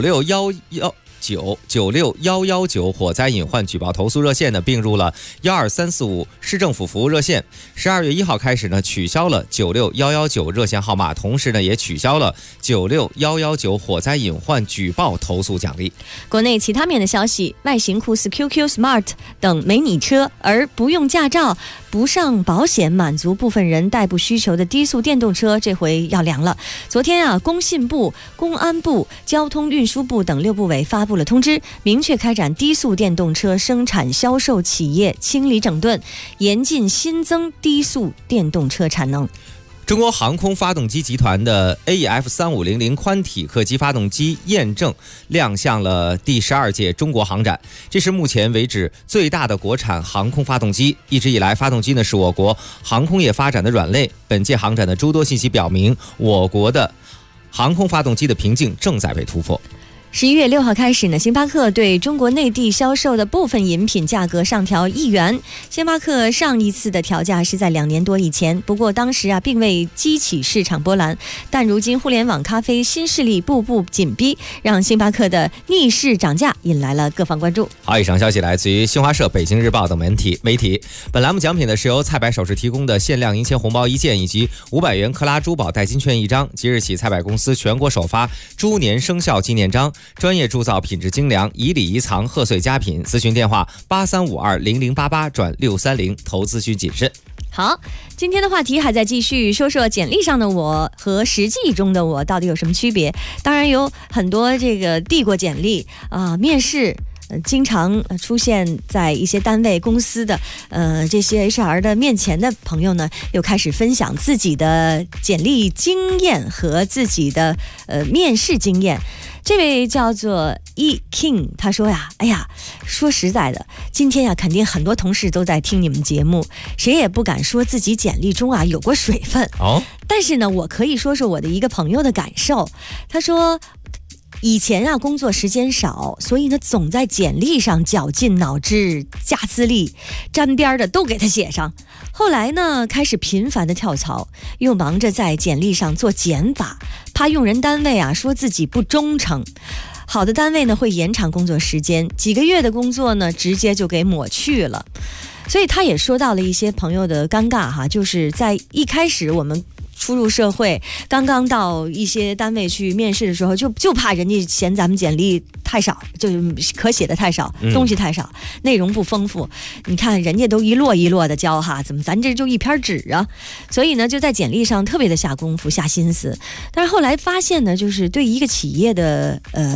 [SPEAKER 25] 96119火灾隐患举报投诉热线呢并入了12345市政府服务热线。12月1号开始呢取消了96119热线号码，同时呢也取消了96119火灾隐患举报投诉奖励。
[SPEAKER 8] 国内其他面的消息，外形酷似 QQ Smart 等美拟车而不用驾照、不上保险满足部分人代步需求的低速电动车这回要凉了。昨天工信部、公安部、交通运输部等6部委发布了通知，明确开展低速电动车生产销售企业清理整顿，严禁新增低速电动车产能。
[SPEAKER 25] 中国航空发动机集团的 AEF3500宽体客机发动机验证亮相了第12届中国航展，这是目前为止最大的国产航空发动机。一直以来，发动机呢是我国航空业发展的软肋。本届航展的诸多信息表明，我国的航空发动机的瓶颈正在被突破。
[SPEAKER 8] 11月6号开始呢，星巴克对中国内地销售的部分饮品价格上调1元。星巴克上一次的调价是在2年多以前，不过当时并未激起市场波澜。但如今互联网咖啡新势力步步紧逼，让星巴克的逆势涨价引来了各方关注。
[SPEAKER 25] 好，以上消息来自于新华社、北京日报等媒体。本栏目奖品呢是由菜百首饰提供的限量银钱红包1件以及500元克拉珠宝代金券1张。即日起，菜百公司全国首发猪年生肖纪念章。专业铸造，品质精良，以礼仪藏，贺岁佳品。咨询电话83520088转630，投资需谨慎。
[SPEAKER 8] 好，今天的话题还在继续，说说简历上的我和实际中的我到底有什么区别。当然有很多这个递过简历面试经常出现在一些单位公司的这些 HR 的面前的朋友呢，又开始分享自己的简历经验和自己的面试经验。这位叫做 E King， 他说呀，哎呀，说实在的，今天呀，肯定很多同事都在听你们节目，谁也不敢说自己简历中啊有过水分
[SPEAKER 25] 哦。
[SPEAKER 8] 但是呢，我可以说说我的一个朋友的感受。他说，以前啊工作时间少，所以呢总在简历上绞尽脑汁加资历，沾边的都给他写上。后来呢开始频繁的跳槽，又忙着在简历上做减法，怕用人单位啊说自己不忠诚。好的单位呢会延长工作时间，几个月的工作呢直接就给抹去了。所以他也说到了一些朋友的尴尬哈，就是在一开始我们初入社会，刚刚到一些单位去面试的时候，就怕人家嫌咱们简历太少，就是可写的太少，东西太少，内容不丰富。你看人家都一摞一摞的交哈，怎么咱这就一篇纸啊？所以呢，就在简历上特别的下功夫、下心思。但是后来发现呢，就是对一个企业的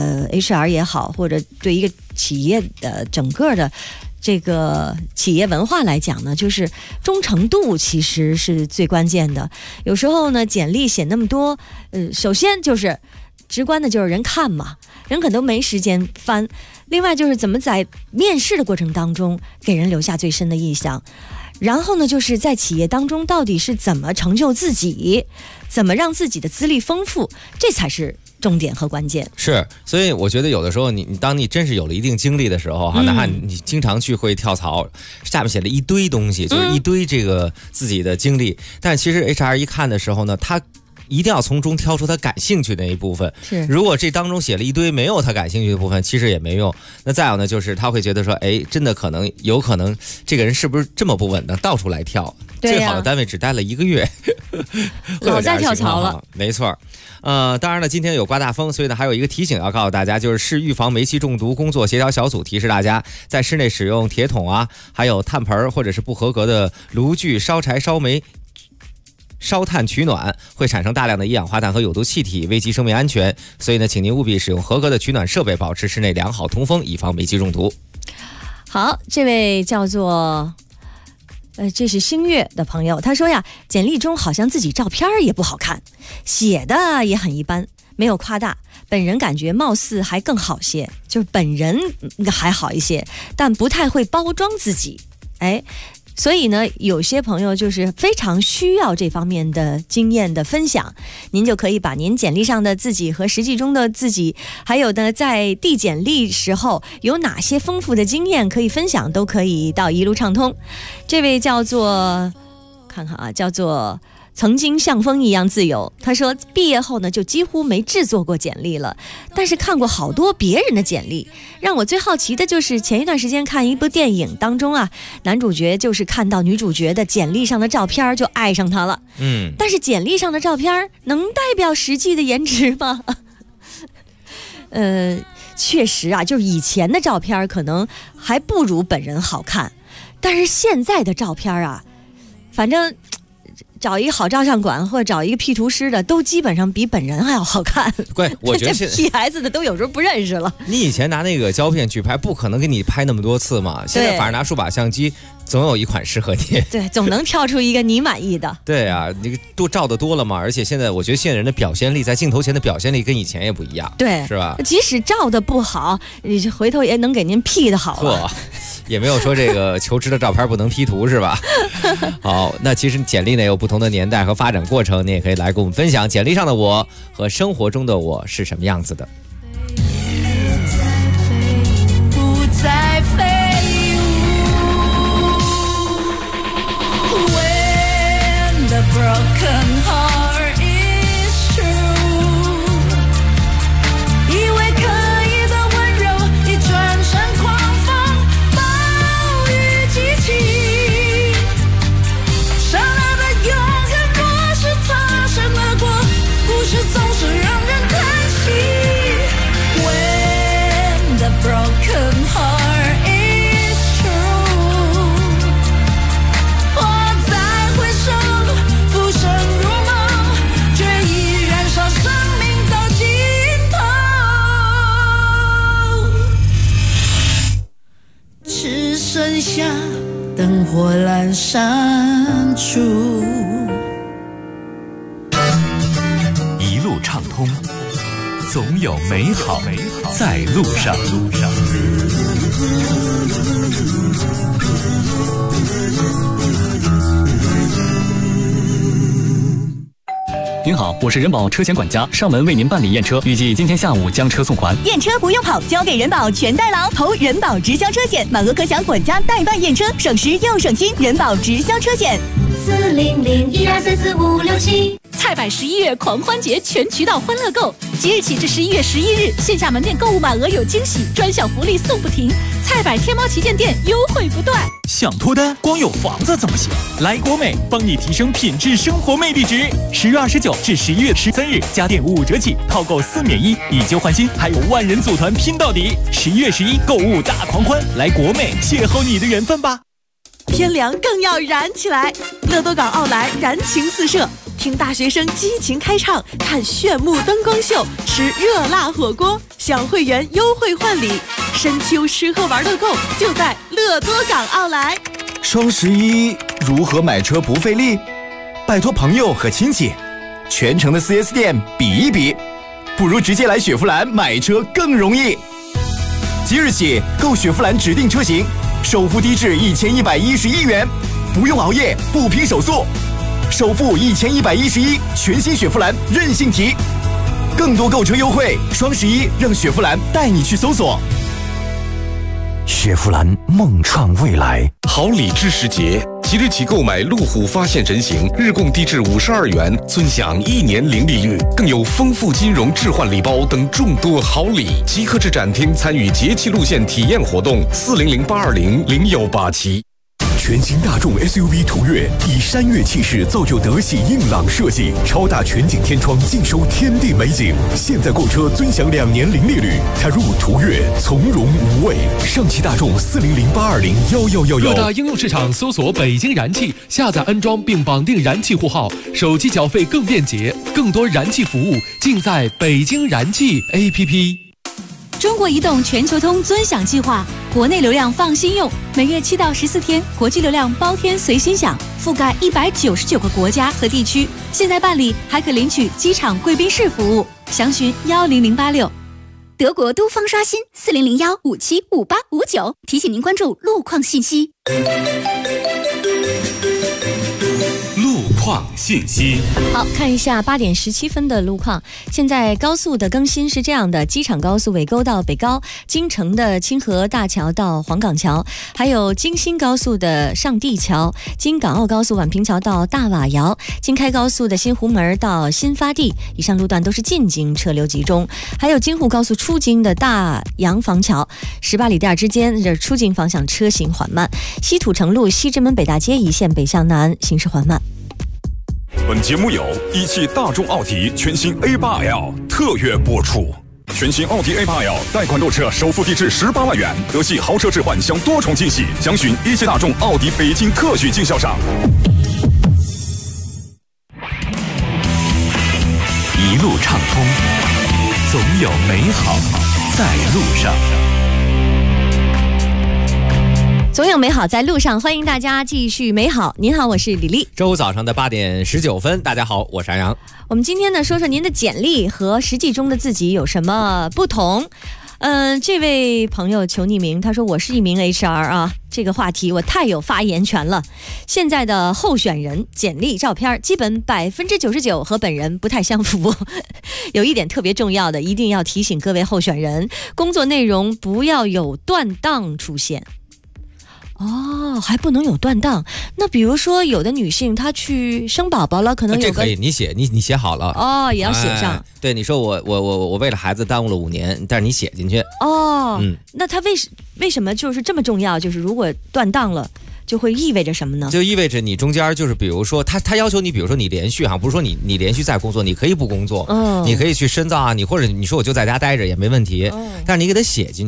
[SPEAKER 8] HR 也好，或者对一个企业的整个的这个企业文化来讲呢，就是忠诚度其实是最关键的。有时候呢，简历写那么多，首先就是直观的就是人看嘛，人可能没时间翻。另外就是怎么在面试的过程当中给人留下最深的印象。然后呢，就是在企业当中到底是怎么成就自己，怎么让自己的资历丰富，这才是重点和关键。
[SPEAKER 25] 是，所以我觉得有的时候当你真是有了一定经历的时候哈，哪怕你经常去会跳槽，下面写了一堆东西，就是一堆这个自己的经历，但其实 HR 一看的时候呢，他一定要从中挑出他感兴趣的那一部分。
[SPEAKER 8] 是，
[SPEAKER 25] 如果这当中写了一堆没有他感兴趣的部分，其实也没用。那再有呢，就是他会觉得说，哎，真的有可能这个人是不是这么不稳当，到处来跳。最好的单位只待了1个月，
[SPEAKER 8] 老在跳槽了。
[SPEAKER 25] 没错。当然了，今天有刮大风，所以呢还有一个提醒要告诉大家，就是市预防煤气中毒工作协调小组提示大家，在室内使用铁桶啊，还有炭盆或者是不合格的炉具烧柴烧煤烧炭取暖，会产生大量的一氧化碳和有毒气体，危及生命安全。所以呢，请您务必使用合格的取暖设备，保持室内良好通风，以防煤气中毒。
[SPEAKER 8] 好，这位叫做这是星月的朋友，他说呀，简历中好像自己照片也不好看，写的也很一般，没有夸大，本人感觉貌似还更好些，就是本人还好一些，但不太会包装自己。所以呢，有些朋友就是非常需要这方面的经验的分享，您就可以把您简历上的自己和实际中的自己，还有呢在递简历时候有哪些丰富的经验可以分享，都可以到一路畅通。这位叫做看看啊，叫做曾经像风一样自由，他说毕业后呢就几乎没制作过简历了，但是看过好多别人的简历。让我最好奇的就是前一段时间看一部电影当中啊，男主角就是看到女主角的简历上的照片就爱上她了。但是简历上的照片能代表实际的颜值吗？确实啊，就是以前的照片可能还不如本人好看，但是现在的照片啊，反正找一个好照相馆或者找一个 P 图师的，都基本上比本人还要好看。
[SPEAKER 25] 对，我觉得
[SPEAKER 8] 这 PS 的都有时候不认识了。
[SPEAKER 25] 你以前拿那个胶片去拍，不可能给你拍那么多次嘛。现在反而拿数码相机，总有一款适合你。
[SPEAKER 8] 对，总能挑出一个你满意的。
[SPEAKER 25] 对啊，你都照的多了嘛，而且现在我觉得现在人的表现力，在镜头前的表现力跟以前也不一样。
[SPEAKER 8] 对，
[SPEAKER 25] 是吧？
[SPEAKER 8] 即使照的不好，你回头也能给您 P 的好了。
[SPEAKER 25] 也没有说这个求职的照片不能 P 图是吧？好，那其实简历呢有不同的年代和发展过程，你也可以来跟我们分享简历上的我和生活中的我是什么样子的。
[SPEAKER 4] 不再飞舞 When the broken heart is true 以为可以的温柔一转身狂风暴雨激起刹那的永恒若是擦身而过故事总是让人叹息 When the broken heart is true 我再回首浮生如梦难删除。
[SPEAKER 2] 一路畅通，总有美好在路上。
[SPEAKER 11] 您好，我是人保车险管家，上门为您办理验车，预计今天下午将车送还。
[SPEAKER 15] 验车不用跑，交给人保全代劳，投人保直销车险，满额可享管家代办验车，省时又省心。人保直销车险
[SPEAKER 12] 40012344567。菜百11月狂欢节全渠道欢乐购，即日起至11月11日，线下门店购物满额有惊喜，专享福利送不停。菜百天猫旗舰店优惠不断。
[SPEAKER 17] 想脱单，光有房子怎么行？来国美帮你提升品质生活魅力值。10月29至11月13日，家电5折起，套购4免1，以旧换新，还有万人组团拼到底。11月11购物大狂欢，来国美邂逅你的缘分吧。
[SPEAKER 3] 天凉更要燃起来，乐多港奥莱燃情四射，听大学生激情开唱，看炫目灯光秀，吃热辣火锅，享会员优惠换礼，深秋吃喝玩乐购就在乐多港奥莱。
[SPEAKER 1] 双11如何买车不费力？拜托朋友和亲戚，全城的 4S 店比一比，不如直接来雪佛兰买车更容易。即日起购雪佛兰指定车型，首付低至1111元，不用熬夜，不拼手速，首付1111，全新雪佛兰任性提。更多购车优惠，双11让雪佛兰带你去搜索。
[SPEAKER 16] 雪佛兰梦创未来，
[SPEAKER 5] 好礼知时节，即日起购买路虎发现人形，日供低至52元，尊享1年零利率，更有丰富金融置换礼包等众多好礼。即刻至展厅参与节气路线体验活动，40082000187。
[SPEAKER 20] 全新大众 SUV 途岳以山岳气势造就德系硬朗设计，超大全景天窗尽收天地美景。现在购车尊享2年零利率，踏入途岳从容无畏。上汽大众40082001111。
[SPEAKER 7] 各大应用市场搜索北京燃气，下载安装并绑定燃气户号，手机缴费更便捷，更多燃气服务尽在北京燃气 APP。
[SPEAKER 12] 中国移动全球通尊享计划，国内流量放心用，每月7到14天，国际流量包天随心享，覆盖199个国家和地区。现在办理还可领取机场贵宾室服务，详询10086。
[SPEAKER 14] 德国都方刷新40015755859，提醒您关注路况信息。
[SPEAKER 2] 况信息。
[SPEAKER 8] 好，看一下8点17分的路况。现在高速的更新是这样的：机场高速尾沟到北高，京承的清河大桥到黄岗桥，还有京新高速的上地桥，京港澳高速宛平桥到大瓦窑，京开高速的新湖门到新发地，以上路段都是进京车流集中。还有京沪高速出京的大洋房桥18里店之间，这出京方向车行缓慢。西土城路西直门北大街一线北向南行驶缓慢。
[SPEAKER 5] 本节目由一汽大众奥迪全新 A8L 特约播出。全新奥迪 A8L 贷款购车首付低至18万元，德系豪车置换享多重惊喜，详询一汽大众奥迪北京特许经销商。
[SPEAKER 2] 一路畅通，总有美好在路上。
[SPEAKER 8] 总有美好在路上，欢迎大家继续美好。您好，我是李丽。
[SPEAKER 25] 周五早上的8点19分，大家好，我是安阳。
[SPEAKER 8] 我们今天呢，说说您的简历和实际中的自己有什么不同。这位朋友求匿名，他说我是一名 HR 啊，这个话题我太有发言权了。现在的候选人简历照片基本99%和本人不太相符。有一点特别重要的，一定要提醒各位候选人，工作内容不要有断档出现。哦，还不能有断档。那比如说有的女性她去生宝宝了，可能有个
[SPEAKER 25] 这可以，你写好了
[SPEAKER 8] 哦，也要写上。
[SPEAKER 25] 对，你说我为了孩子耽误了5年，但是你写进去
[SPEAKER 8] 哦。那他为什么就是这么重要？就是如果断档了，就会意味着什么呢？
[SPEAKER 25] 就意味着你中间就是比如说他要求你，比如说你连续不是说你连续在工作，你可以不工作，你可以去深造啊，你或者你说我就在家待着也没问题，但是你给他写进去。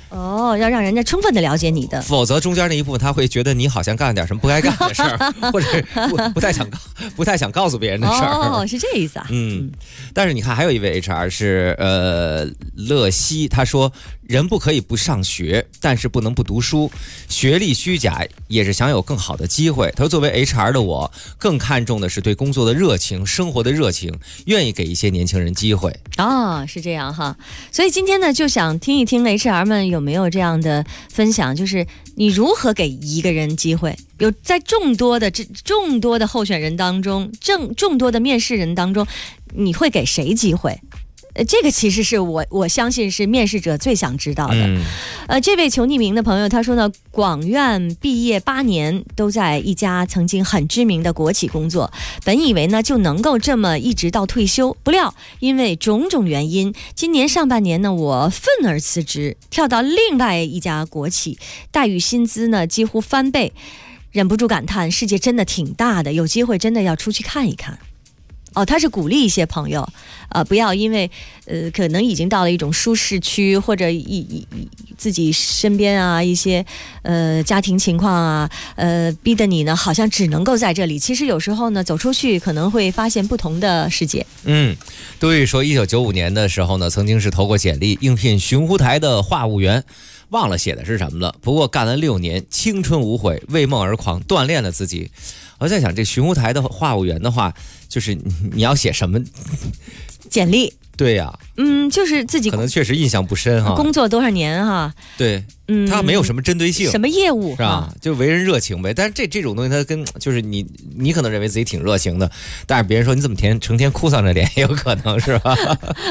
[SPEAKER 8] 哦，要让人家充分的了解你的，
[SPEAKER 25] 否则中间那一部分他会觉得你好像干了点什么不该干的事儿，或者不太想告诉别人的事儿。
[SPEAKER 8] 哦，是这意思啊。
[SPEAKER 25] 但是你看，还有一位 HR 是乐西，他说人不可以不上学，但是不能不读书，学历虚假也是想有更好的机会。他说作为 HR 的我，更看重的是对工作的热情、生活的热情，愿意给一些年轻人机会。
[SPEAKER 8] 是这样哈。所以今天呢，就想听一听 HR 们有没有这样的分享，就是你如何给一个人机会？有在众多的候选人当中，众多的面试人当中，你会给谁机会？这个其实是我相信是面试者最想知道的。这位求匿名的朋友他说呢，广院毕业8年，都在一家曾经很知名的国企工作，本以为呢就能够这么一直到退休，不料因为种种原因，今年上半年呢我愤而辞职，跳到另外一家国企，待遇薪资呢几乎翻倍，忍不住感叹世界真的挺大的，有机会真的要出去看一看。他是鼓励一些朋友，不要因为可能已经到了一种舒适区，或者自己身边啊一些家庭情况啊，逼得你呢好像只能够在这里。其实有时候呢，走出去可能会发现不同的世界。
[SPEAKER 25] 杜玉说，1995年的时候呢，曾经是投过简历应聘寻湖台的话务员。忘了写的是什么了，不过干了6年，青春无悔，为梦而狂，锻炼了自己。我在想，这寻湖台的话务员的话，就是你要写什么
[SPEAKER 8] 简历？
[SPEAKER 25] 对呀，
[SPEAKER 8] 就是自己
[SPEAKER 25] 可能确实印象不深哈，
[SPEAKER 8] 工作多少年哈？
[SPEAKER 25] 对，他没有什么针对性，
[SPEAKER 8] 什么业务
[SPEAKER 25] 是吧？就为人热情呗。但是这种东西，它跟就是你可能认为自己挺热情的，但是别人说你怎么成天哭丧着脸，也有可能是吧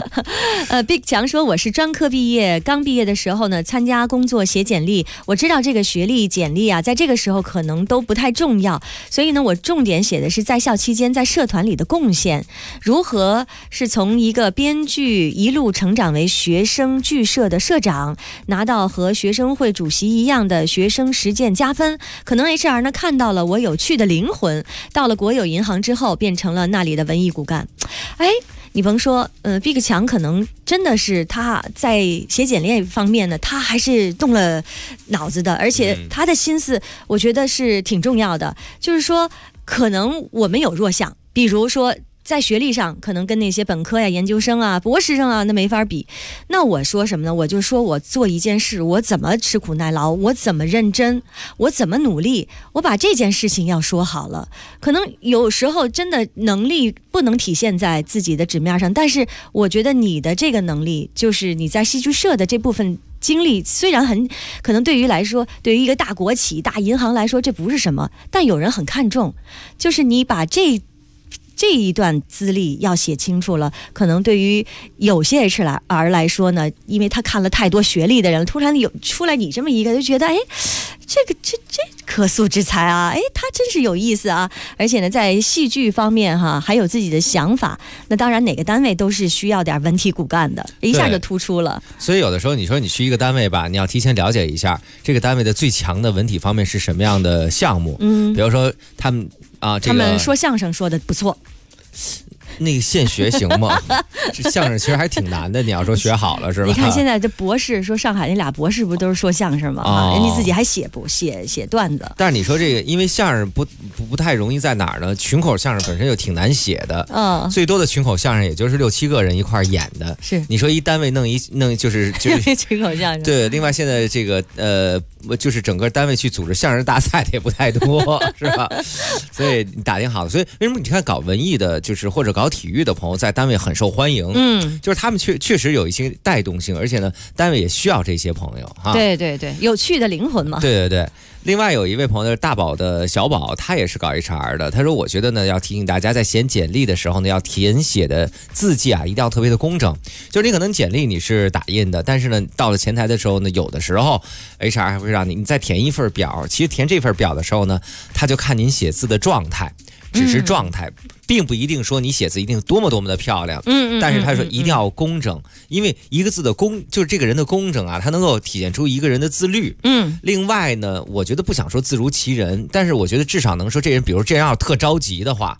[SPEAKER 8] ？Big 强说，我是专科毕业，刚毕业的时候呢，参加工作写简历，我知道这个学历简历啊，在这个时候可能都不太重要，所以呢，我重点写的是在校期间在社团里的贡献，如何是从一个编剧一路成长为学生剧社的社长，拿到和学生会主席一样的学生实践加分。可能 HR 呢看到了我有趣的灵魂，到了国有银行之后变成了那里的文艺骨干。你甭说Big 强可能真的是他在写简历方面呢，他还是动了脑子的，而且他的心思我觉得是挺重要的。就是说可能我们有弱项，比如说在学历上可能跟那些本科呀、研究生啊、博士生啊那没法比。那我说什么呢？我就说我做一件事，我怎么吃苦耐劳，我怎么认真，我怎么努力，我把这件事情要说好了。可能有时候真的能力不能体现在自己的纸面上，但是我觉得你的这个能力，就是你在戏剧社的这部分经历，虽然可能对于一个大国企、大银行来说这不是什么，但有人很看重，就是你把这一段资历要写清楚了，可能对于有些 HR 来说呢，因为他看了太多学历的人了，突然有出来你这么一个，就觉得这可塑之才啊，他真是有意思啊！而且呢，在戏剧方面哈，还有自己的想法。那当然，哪个单位都是需要点文体骨干的，一下就突出了。
[SPEAKER 25] 所以有的时候，你说你去一个单位吧，你要提前了解一下这个单位的最强的文体方面是什么样的项目。比如说他们他
[SPEAKER 8] 们说相声说的不错。
[SPEAKER 25] 那个现学行吗？这相声其实还挺难的，你要说学好了是吧？
[SPEAKER 8] 你看现在这博士，说上海那俩博士不都是说相声吗？人家自己还写段子。
[SPEAKER 25] 但是你说这个，因为相声不太容易在哪儿呢？群口相声本身就挺难写的，最多的群口相声也就是6、7个人一块演的。
[SPEAKER 8] 是
[SPEAKER 25] 你说一单位弄就是
[SPEAKER 8] 群口相声。
[SPEAKER 25] 对，另外现在这个就是整个单位去组织相声大赛的也不太多，是吧？所以你打听好了，所以为什么你看搞文艺的，就是或者搞体育的朋友在单位很受欢迎？就是他们确实有一些带动性，而且呢，单位也需要这些朋友哈。
[SPEAKER 8] 对，有趣的灵魂嘛。
[SPEAKER 25] 对。另外有一位朋友是大宝的小宝，他也是搞 HR 的。他说：“我觉得呢，要提醒大家在写简历的时候呢，要填写的字迹啊，一定要特别的工整。就是你可能简历你是打印的，但是呢，到了前台的时候呢，有的时候 HR 还会让你再填一份表。其实填这份表的时候呢，他就看您写字的状态。”只是状态，并不一定说你写字一定多么的漂亮。但是他说一定要工整，因为一个字的就是这个人的工整啊，他能够体现出一个人的自律。另外呢，我觉得不想说字如其人，但是我觉得至少能说这人，比如这人要特着急的话，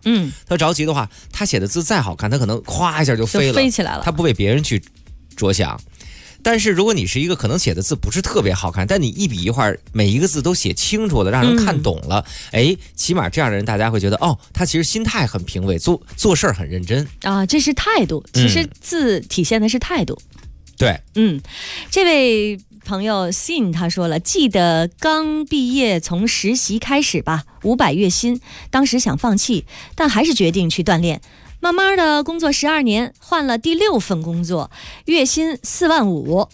[SPEAKER 25] 他写的字再好看，他可能咵一下就飞起来了，他不为别人去着想。 但是如果你是一个可能写的字不是特别好看，但你一笔一画每一个字都写清楚了，让人看懂了，起码这样的人大家会觉得他其实心态很平稳，做事很认真
[SPEAKER 8] 啊，这是态度。其实字体现的是态度。
[SPEAKER 25] 对，
[SPEAKER 8] 这位朋友 Sin 他说了，记得刚毕业从实习开始吧，500月薪，当时想放弃，但还是决定去锻炼。慢慢的工作12年，换了第6份工作，月薪4万5。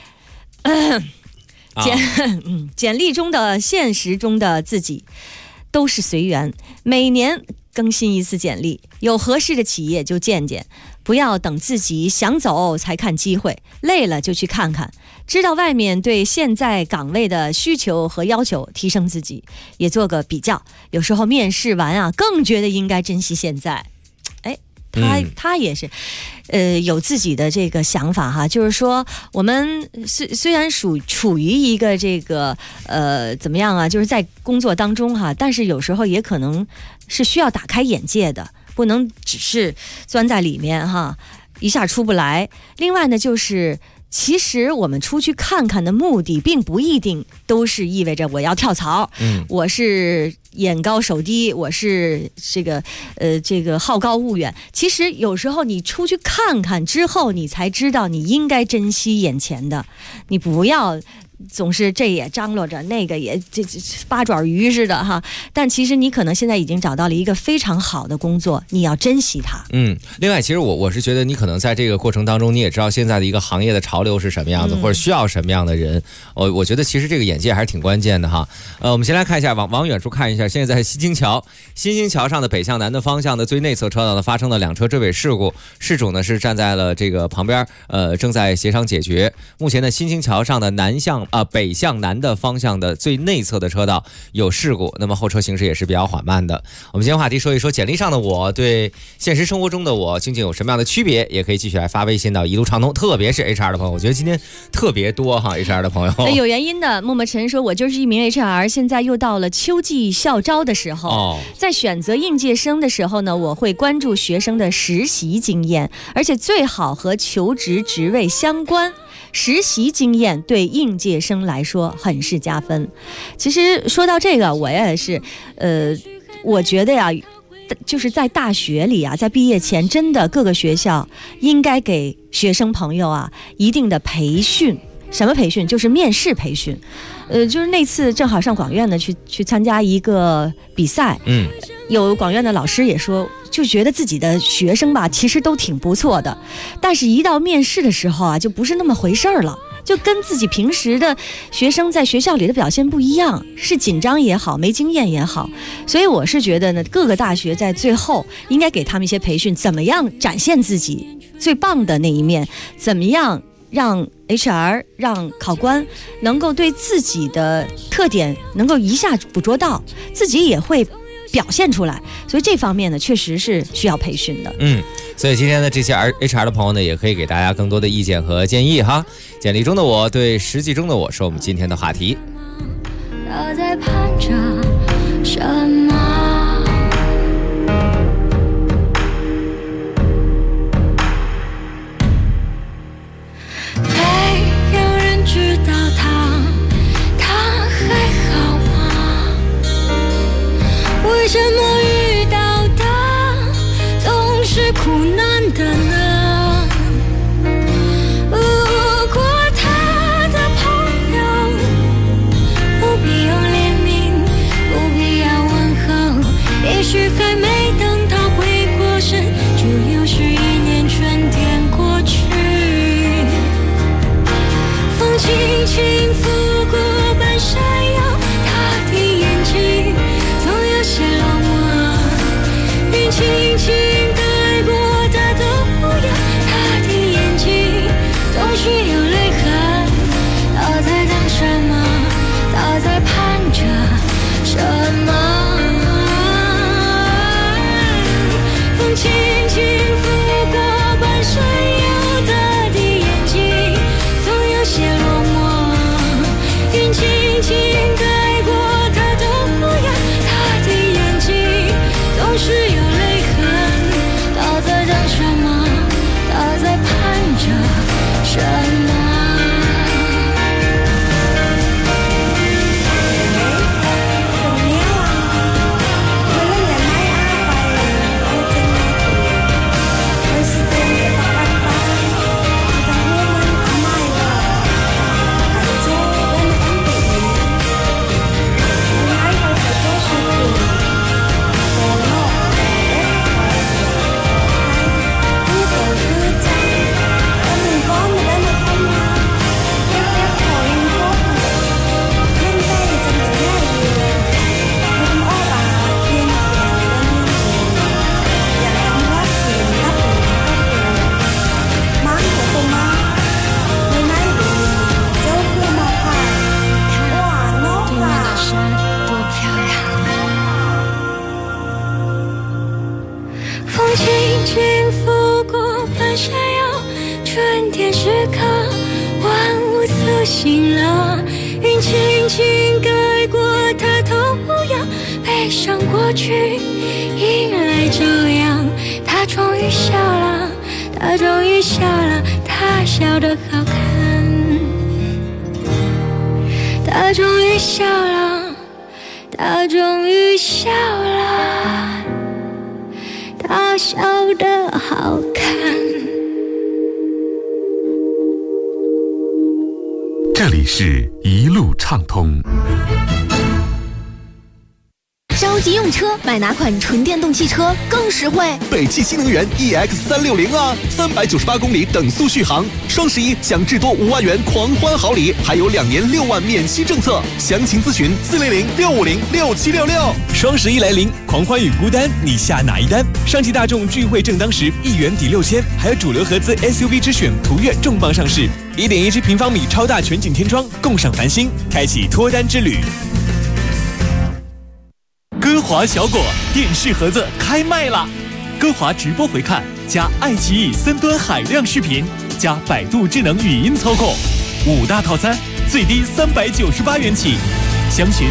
[SPEAKER 8] 简历中的现实中的自己都是随缘，每年更新一次简历，有合适的企业就见见，不要等自己想走才看机会，累了就去看看，知道外面对现在岗位的需求和要求，提升自己，也做个比较。有时候面试完更觉得应该珍惜现在。他也是，有自己的这个想法哈，就是说我们虽然处于一个这个怎么样就是在工作当中哈，但是有时候也可能是需要打开眼界的，不能只是钻在里面哈，一下出不来。另外呢，就是其实我们出去看看的目的，并不一定都是意味着我要跳槽，我是眼高手低，我是这个好高骛远。其实有时候你出去看看之后，你才知道你应该珍惜眼前的，你不要总是这也张罗着，那个也这八爪鱼似的哈。但其实你可能现在已经找到了一个非常好的工作，你要珍惜它。
[SPEAKER 25] 另外其实我是觉得你可能在这个过程当中，你也知道现在的一个行业的潮流是什么样子，或者需要什么样的人。我觉得其实这个眼界还是挺关键的哈。我们先来看一下，往远处看一下，现在在新兴桥上的北向南的方向的最内侧车道呢发生了2车追尾事故，事主呢是站在了这个旁边，正在协商解决。目前呢新兴桥上的北向南的方向的最内侧的车道有事故，那么后车行驶也是比较缓慢的。我们今天话题说一说简历上的我对现实生活中的我究竟有什么样的区别，也可以继续来发微信到一路畅通，特别是 HR 的朋友，我觉得今天特别多哈 HR 的朋友。
[SPEAKER 8] 有原因的，默默晨说，我就是一名 HR， 现在又到了秋季校招的时候，在选择应届生的时候呢，我会关注学生的实习经验，而且最好和求职职位相关。实习经验对应届生来说很是加分。其实说到这个，我也是，我觉得呀，就是在大学里在毕业前，真的各个学校应该给学生朋友一定的培训。什么培训？就是面试培训。就是那次正好上广院呢，去参加一个比赛，有广院的老师也说，就觉得自己的学生吧，其实都挺不错的，但是一到面试的时候就不是那么回事儿了，就跟自己平时的学生在学校里的表现不一样，是紧张也好，没经验也好。所以我是觉得呢，各个大学在最后应该给他们一些培训，怎么样展现自己最棒的那一面，怎么样让 HR 让考官能够对自己的特点能够一下捕捉到，自己也会表现出来。所以这方面呢，确实是需要培训的。
[SPEAKER 25] 所以今天的这些 HR 的朋友呢，也可以给大家更多的意见和建议哈。简历中的我对实际中的我是我们今天的话题。
[SPEAKER 4] 他在盼着什么？没有人知道他还好吗？为什么遇到的总是苦难的呢？如果他的朋友不必用怜悯，不必要问候，也许还没等他回过神，就又是一年春天过去。风轻轻拂过半山腰，他的眼睛总有些落寞，云轻轻带过他的模样，他的眼睛总是有泪痕。他在等什么？他在盼着什么？风轻轻拂过半山腰，他的眼睛总有些落寞，云轻轻带过他的模样，他的眼睛总是有泪痕。他在等什么？他在盼着什么？
[SPEAKER 10] 轻轻拂过半山腰，春天时刻，万物苏醒了。云轻轻盖过他头摇，背上过去，迎来朝阳。他终于笑了，他终于笑了，他笑得好看。他终于笑了，他终于笑了，他笑得好看。
[SPEAKER 20] 这里是一路畅通。
[SPEAKER 12] 着急用车，买哪款纯电动汽车更实惠？
[SPEAKER 1] 北汽新能源 EX360啊，398公里等速续航，双11享至多5万元狂欢好礼，还有2年6万免息政策。详情咨询400-650-6766。
[SPEAKER 13] 双11来临，狂欢与孤单，你下哪一单？上汽大众聚会正当时，1元抵6000，还有主流合资 SUV 之选途岳重磅上市，1.17平方米超大全景天窗，共赏繁星，开启脱单之旅。歌华小果电视盒子开卖了，歌华直播回看加爱奇艺3端海量视频加百度智能语音操控，5大套餐最低398元起，详询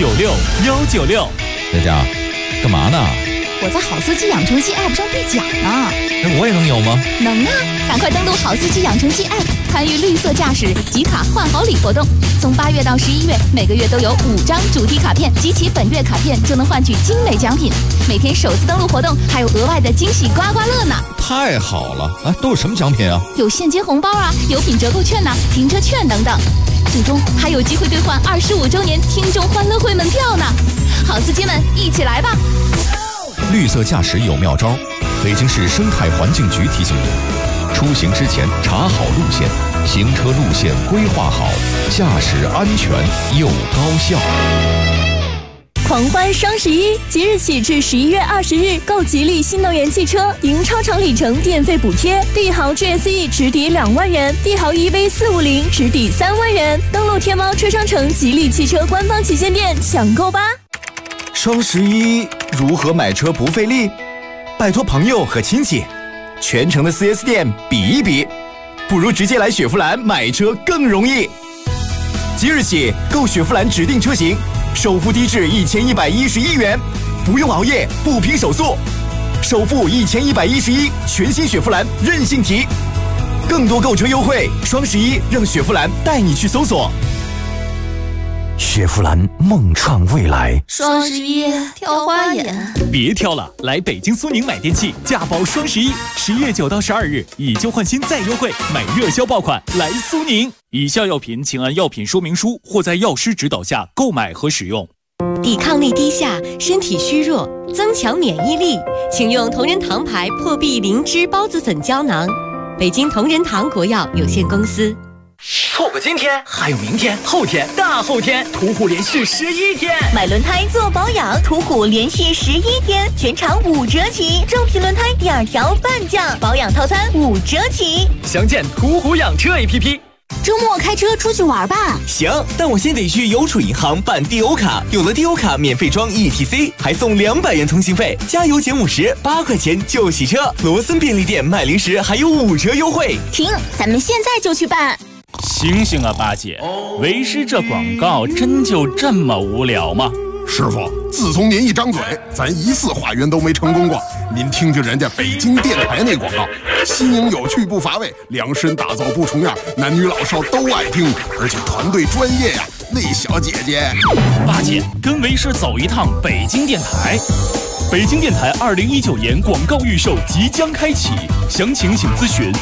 [SPEAKER 13] 96196。
[SPEAKER 25] 佳佳，干嘛呢？
[SPEAKER 12] 我在好司机养成记 App 上兑奖呢。
[SPEAKER 25] 那我也能有吗？
[SPEAKER 12] 能啊！赶快登录好司机养成记 App， 参与绿色驾驶集卡换好礼活动。从8月到11月，每个月都有5张主题卡片，集齐本月卡片就能换取精美奖品。每天首次登录活动还有额外的惊喜刮刮乐呢！
[SPEAKER 25] 太好了！啊，都有什么奖品啊？
[SPEAKER 12] 有现金红包啊，有品折扣券呐，停车券等等。最终还有机会兑换25周年听众欢乐会门票呢！好司机们，一起来吧！
[SPEAKER 2] 绿色驾驶有妙招，北京市生态环境局提醒您：出行之前查好路线，行车路线规划好，驾驶安全又高效。
[SPEAKER 19] 狂欢双11，即日起至11月20日，购吉利新能源汽车，赢超长里程电费补贴，帝豪 GSE 直抵2万元，帝豪 EV450 直抵3万元。登录天猫车商城吉利汽车官方旗舰店抢购吧。
[SPEAKER 1] 双11如何买车不费力？拜托朋友和亲戚，全城的 4S 店比一比，不如直接来雪佛兰买车更容易。即日起购雪佛兰指定车型，首付低至1111元，不用熬夜，不拼手速，首付1111，全新雪佛兰任性提。更多购车优惠，双11让雪佛兰带你去搜索。
[SPEAKER 16] 雪佛兰梦创未来，
[SPEAKER 10] 双11挑花眼，
[SPEAKER 17] 别挑了，来北京苏宁买电器，价包双11，11月9到12日以旧换新再优惠，买热销爆款来苏宁。以下药品请按药品说明书或在药师指导下购买和使用。
[SPEAKER 19] 抵抗力低下，身体虚弱，增强免疫力，请用同仁堂牌破壁灵芝孢子粉胶囊。北京同仁堂国药有限公司。
[SPEAKER 11] 错过今天，还有明天、后天、大后天，途虎连续11天。
[SPEAKER 15] 买轮胎做保养，途虎连续11天，全场5折起，正品轮胎第2条半价，保养套餐5折起。
[SPEAKER 11] 详见途虎养车 APP。
[SPEAKER 12] 周末开车出去玩吧。
[SPEAKER 23] 行，但我先得去邮储银行办 DO 卡，有了 DO 卡免费装 ETC， 还送200元通信费，加油减50，8块钱就洗车。罗森便利店卖零食还有5折优惠。
[SPEAKER 12] 停，咱们现在就去办。
[SPEAKER 17] 醒醒啊，八姐，为师这广告真就这么无聊吗？
[SPEAKER 24] 师傅，自从您一张嘴，咱1次化缘都没成功过。您听听人家北京电台那广告，新颖有趣不乏味，量身打造不重样，男女老少都爱听，而且团队专业呀。那小姐姐，
[SPEAKER 17] 八姐跟为师走一趟北京电台。北京电台2019年广告预售即将开启，详情请咨询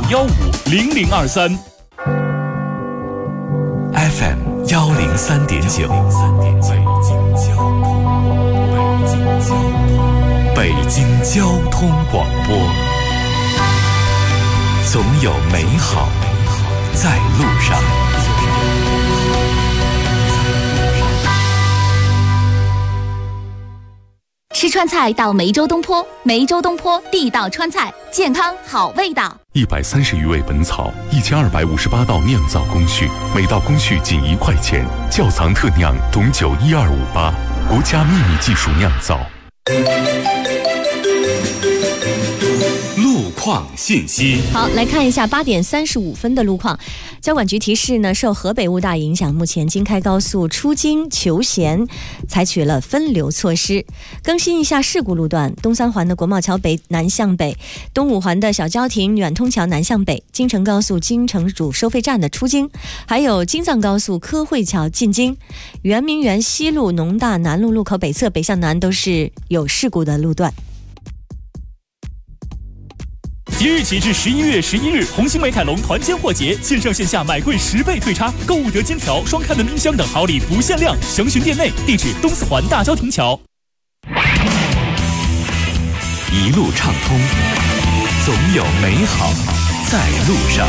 [SPEAKER 17] 65150023。
[SPEAKER 2] FM 103.9，北京交通广播，总有美好在路上。
[SPEAKER 12] 吃川菜到梅州东坡，梅州东坡地道川菜，健康好味道。
[SPEAKER 18] 130余味本草，1258道酿造工序，每道工序仅1块钱，窖藏特酿董酒12588，国家秘密技术酿造。
[SPEAKER 5] 况信息。
[SPEAKER 8] 好，来看一下8点35分的路况。交管局提示呢，受河北雾大影响，目前京开高速出京求贤采取了分流措施。更新一下事故路段：东三环的国贸桥北南向北，东五环的小交亭远通桥南向北，京承高速京承主收费站的出京，还有京藏高速科汇桥进京。圆明园西路农大南路路口北侧北向南都是有事故的路段。
[SPEAKER 17] 即日起至11月11日，红星美凯龙团坚货节，线上线下买贵10倍退差，购物得金条、双开门冰箱等好礼不限量，详询店内。地址：东四环大交亭桥。
[SPEAKER 13] 一路畅通，总有美好在路上。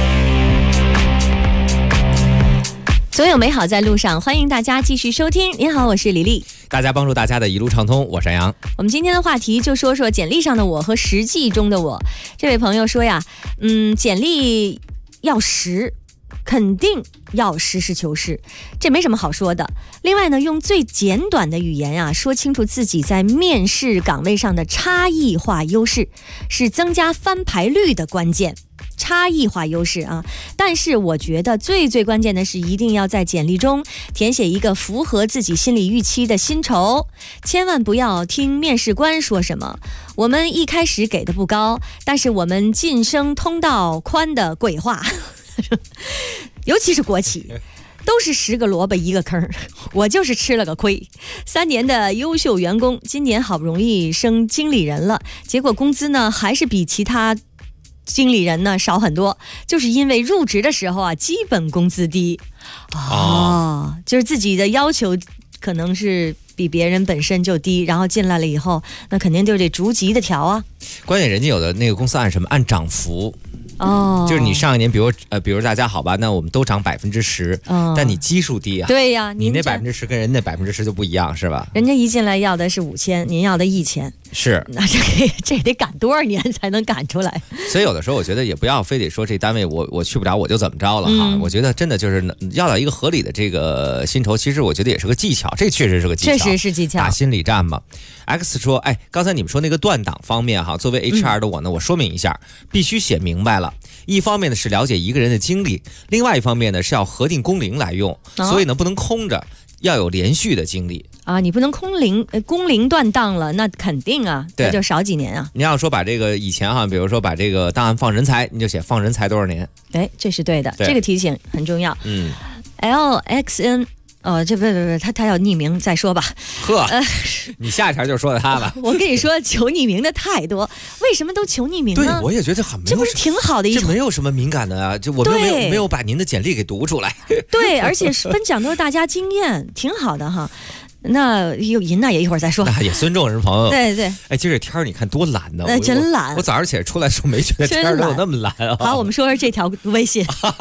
[SPEAKER 8] 总有美好在路上，欢迎大家继续收听。您好，我是李丽。
[SPEAKER 25] 大家帮助大家的一路畅通，我是杨。
[SPEAKER 8] 我们今天的话题就说说简历上的我和实际中的我。这位朋友说呀，简历要实，肯定要实事求是，这没什么好说的。另外呢，用最简短的语言呀，说清楚自己在面试岗位上的差异化优势，是增加翻牌率的关键。差异化优势啊，但是我觉得最关键的是，一定要在简历中填写一个符合自己心理预期的薪酬，千万不要听面试官说什么。我们一开始给的不高，但是我们晋升通道宽的鬼话，尤其是国企。都是10个萝卜一个坑，我就是吃了个亏。3年的优秀员工，今年好不容易升经理人了，结果工资呢还是比其他经理人呢少很多，就是因为入职的时候啊，基本工资低就是自己的要求可能是比别人本身就低，然后进来了以后，那肯定就得逐级的调啊。
[SPEAKER 25] 关键人家有的那个公司按什么？按涨幅。就是你上一年，比如大家好吧，那我们都涨10%，但你基数低啊。
[SPEAKER 8] 对呀，
[SPEAKER 25] 你那10%跟人家10%就不一样，是吧？
[SPEAKER 8] 人家一进来要的是5000，您要的1000，
[SPEAKER 25] 是。
[SPEAKER 8] 那这得赶多少年才能赶出来？
[SPEAKER 25] 所以有的时候我觉得也不要非得说这单位我去不着我就怎么着了哈。我觉得真的就是要到一个合理的这个薪酬，其实我觉得也是个技巧，这确实是个技巧，
[SPEAKER 8] 确实是技巧，
[SPEAKER 25] 打心理战嘛。X 说，刚才你们说那个断档方面哈，作为 HR 的我呢，我说明一下，必须写明白了。一方面呢是了解一个人的经历，另外一方面呢是要核定工龄来用，所以呢不能空着，要有连续的经历
[SPEAKER 8] 啊。你不能工龄断档了，那肯定啊，这就少几年啊。
[SPEAKER 25] 你要说把这个以前哈，比如说把这个档案放人才，你就写放人才多少年。
[SPEAKER 8] 这是对的，这个提醒很重要。LXN。这不，他要匿名再说吧。
[SPEAKER 25] 你下一条就说的他了。
[SPEAKER 8] 我跟你说，求匿名的太多，为什么都求匿名呢？
[SPEAKER 25] 对，我也觉得很，
[SPEAKER 8] 这不是挺好的一种，
[SPEAKER 25] 这没有什么敏感的啊，就我们没有把您的简历给读出来。
[SPEAKER 8] 对，而且分享都是大家经验，挺好的哈。那有银呢，也一会儿再说。
[SPEAKER 25] 那也尊重人朋友。
[SPEAKER 8] 对。
[SPEAKER 25] 今儿天儿你看多蓝呢，
[SPEAKER 8] 真蓝。
[SPEAKER 25] 我早上起来出来的时候没觉得天儿有那么蓝啊。
[SPEAKER 8] 好，我们说说这条微信。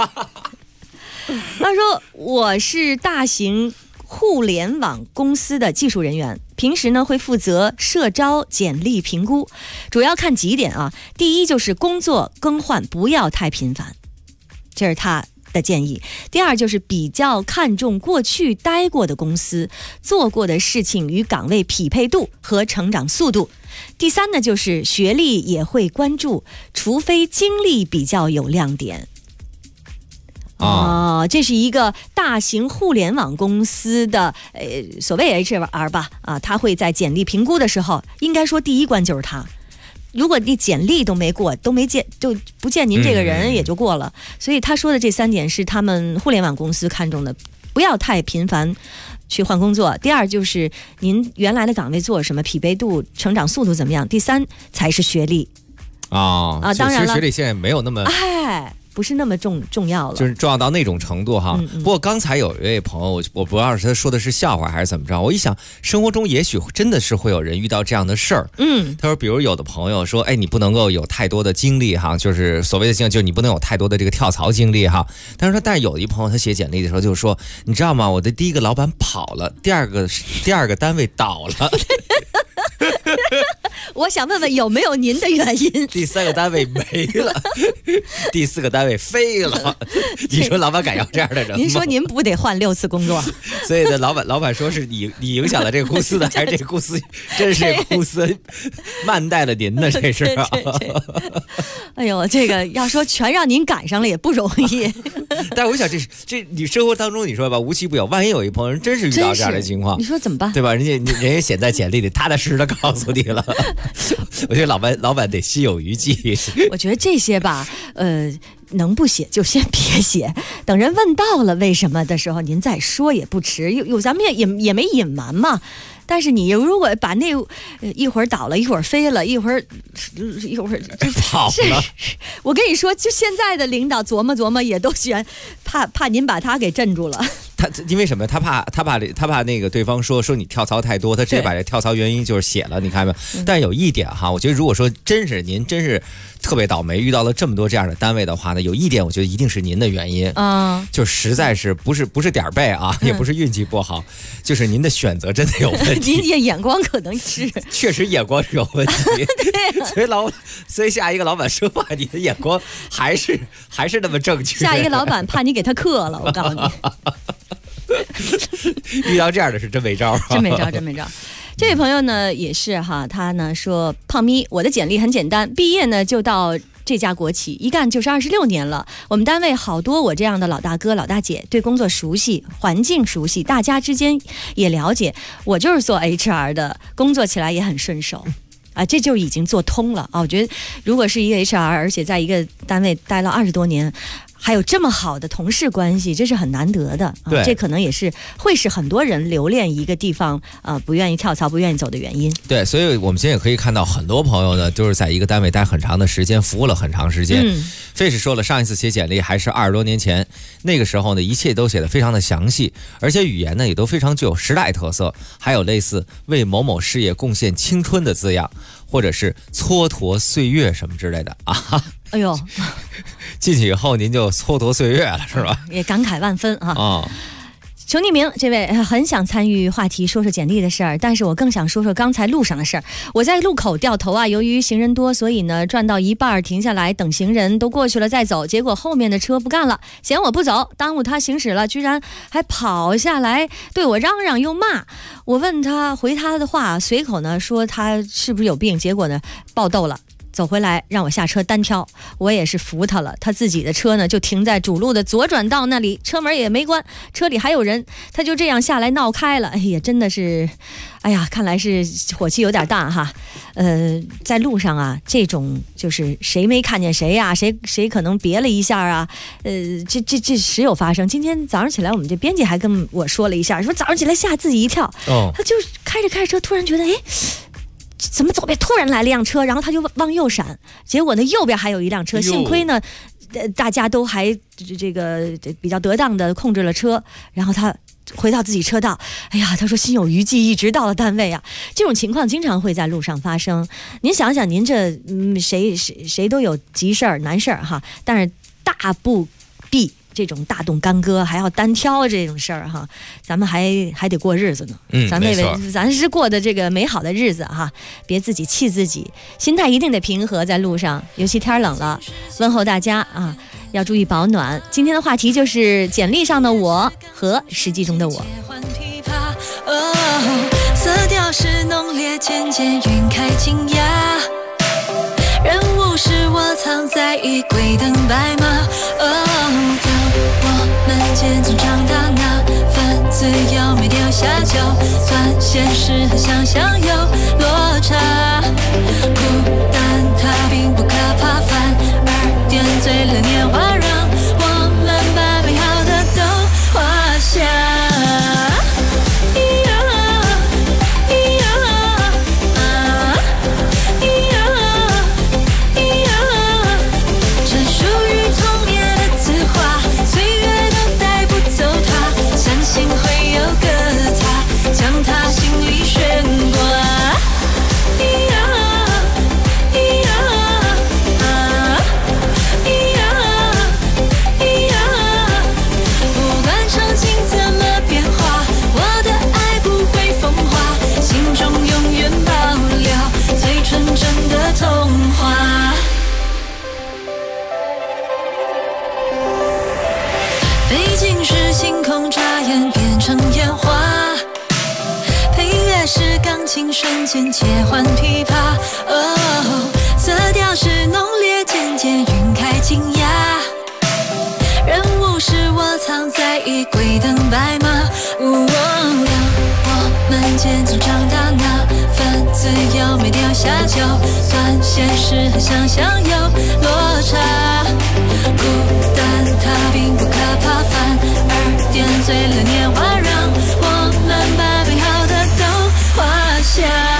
[SPEAKER 8] 他说我是大型互联网公司的技术人员，平时呢会负责社招简历评估，主要看几点啊。第一就是工作更换不要太频繁，这是他的建议。第二就是比较看重过去待过的公司做过的事情与岗位匹配度和成长速度。第三呢就是学历也会关注，除非经历比较有亮点。这是一个大型互联网公司的所谓 HR 吧他会在简历评估的时候，应该说第一关就是他。如果你简历都没过，都没见，就不见您这个人也就过了。所以他说的这3点是他们互联网公司看重的，不要太频繁去换工作。第二就是您原来的岗位做什么，匹配度、成长速度怎么样。第三才是学历当然了，
[SPEAKER 25] 其实学历现在没有那么
[SPEAKER 8] 不是那么重要了，
[SPEAKER 25] 就是重要到那种程度哈。不过刚才有一位朋友，我不知道是他说的是笑话还是怎么着，我一想生活中也许真的是会有人遇到这样的事儿。他说比如有的朋友说，你不能够有太多的经历哈，就是所谓的经历，就是你不能有太多的这个跳槽经历哈。但是有一朋友他写简历的时候就说，你知道吗，我的第一个老板跑了，第二个单位倒了。
[SPEAKER 8] 我想问问有没有您的原因？
[SPEAKER 25] 第3个单位没了，第4个单位飞了。你说老板敢要这样的人吗？
[SPEAKER 8] 您说您不得换6次工作？
[SPEAKER 25] 所以呢，老板说是你影响了这个公司的，还是这个公司真是公司慢待了您呢？这是啊。
[SPEAKER 8] 哎呦，这个要说全让您赶上了也不容易。
[SPEAKER 25] 但是我想这你生活当中你说吧，无奇不有，万一有一朋友人真是遇到这样的情况，
[SPEAKER 8] 你说怎么办？
[SPEAKER 25] 对吧？人家写在简历里，踏踏实实的告诉你了。我觉得老板得心有余悸。
[SPEAKER 8] 我觉得这些吧，能不写就先别写，等人问到了为什么的时候，您再说也不迟。有咱们也没隐瞒嘛。但是你如果把那一会儿倒了，一会儿飞了，一会儿
[SPEAKER 25] 跑了，
[SPEAKER 8] 我跟你说，就现在的领导琢磨琢磨也都嫌怕您把他给镇住了。
[SPEAKER 25] 他因为什么？他怕那个对方说你跳槽太多，他直接把这跳槽原因就是写了，你看没有？但是有一点哈，我觉得如果说您真是特别倒霉，遇到了这么多这样的单位的话呢，有一点我觉得一定是您的原因，就实在是不是点儿背啊，也不是运气不好，就是您的选择真的有问题。
[SPEAKER 8] 您眼光可能是
[SPEAKER 25] 确实眼光是有问题，
[SPEAKER 8] 对，
[SPEAKER 25] 所以下一个老板说话，你的眼光还是那么正确。
[SPEAKER 8] 下一个老板怕你给他克了，我告诉你。
[SPEAKER 25] 遇到这样的是真没招，
[SPEAKER 8] 真没招。这位朋友呢也是哈，他呢说胖咪，我的简历很简单，毕业呢就到这家国企，一干就是26年了。我们单位好多我这样的老大哥老大姐，对工作熟悉，环境熟悉，大家之间也了解。我就是做 HR 的，工作起来也很顺手。这就已经做通了啊！我觉得，如果是一个 HR， 而且在一个单位待了20多年，还有这么好的同事关系，这是很难得的啊！这可能也是会是很多人留恋一个地方不愿意跳槽、不愿意走的原因。
[SPEAKER 25] 对，所以我们现在也可以看到很多朋友呢，就是在一个单位待很长的时间，服务了很长时间。费是说了，上一次写简历还是20多年前，那个时候呢，一切都写得非常的详细，而且语言呢也都非常具有时代特色，还有类似为某某事业贡献青春的字样，或者是蹉跎岁月什么之类的啊。
[SPEAKER 8] 哎呦，
[SPEAKER 25] 进去以后您就蹉跎岁月了是吧？
[SPEAKER 8] 也感慨万分啊。求匿名，这位很想参与话题，说说简历的事儿，但是我更想说说刚才路上的事儿。我在路口掉头啊，由于行人多，所以呢转到一半停下来等行人都过去了再走，结果后面的车不干了，嫌我不走，耽误他行驶了，居然还跑下来对我嚷嚷又骂。我问他回他的话，随口呢说他是不是有病，结果呢爆斗了。走回来让我下车单挑，我也是服他了。他自己的车呢就停在主路的左转道那里，车门也没关，车里还有人，他就这样下来闹开了。哎呀，真的是，哎呀，看来是火气有点大哈。在路上啊，这种就是谁没看见谁呀，谁可能别了一下啊，这时有发生。今天早上起来，我们这编辑还跟我说了一下，说早上起来吓自己一跳。他就开着车，突然觉得怎么左边突然来了辆车，然后他就往右闪，结果呢右边还有一辆车，幸亏呢大家都还这个比较得当的控制了车，然后他回到自己车道。哎呀，他说心有余悸，一直到了单位啊。这种情况经常会在路上发生。您想想，您这谁都有急事儿难事儿哈，但是大不必这种大动干戈还要单挑这种事儿哈，咱们还得过日子呢。咱是过的这个美好的日子哈，别自己气自己，心态一定得平和。在路上，尤其天冷了，问候大家啊，要注意保暖。今天的话题就是简历上的我和实际中的我。
[SPEAKER 10] 色调是浓烈，渐渐晕开惊讶。人物是我藏在衣柜等白马。我们渐渐长大，那份自由没丢下，就算现实和想象有落差。孤单它并不可怕，反而点缀了年华，让我们把美好的都画下。会有个他，将他心里悬挂。 情瞬间切换琵琶。哦，色调是浓烈渐渐晕开惊讶，人物是我藏在衣柜等白马。让我们渐渐长大，那份自由没掉下就算现实和想象有落差。孤单它并不可怕，反而点缀了年华，让我们把美好的都画下。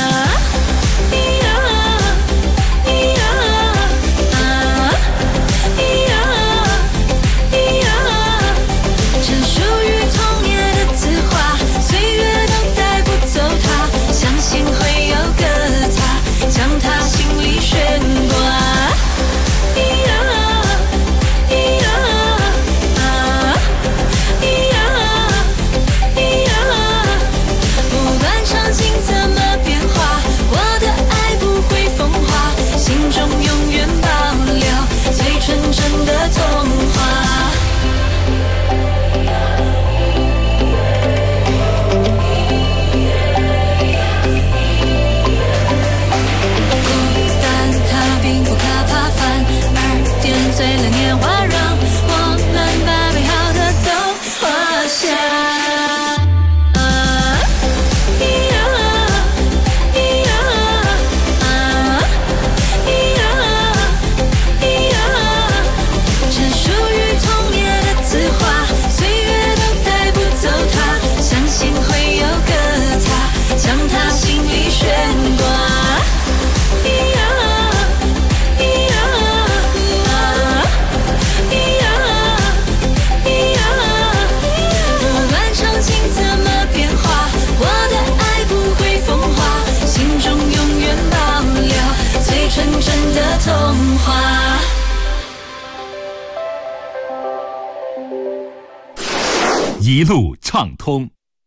[SPEAKER 13] 一路畅通，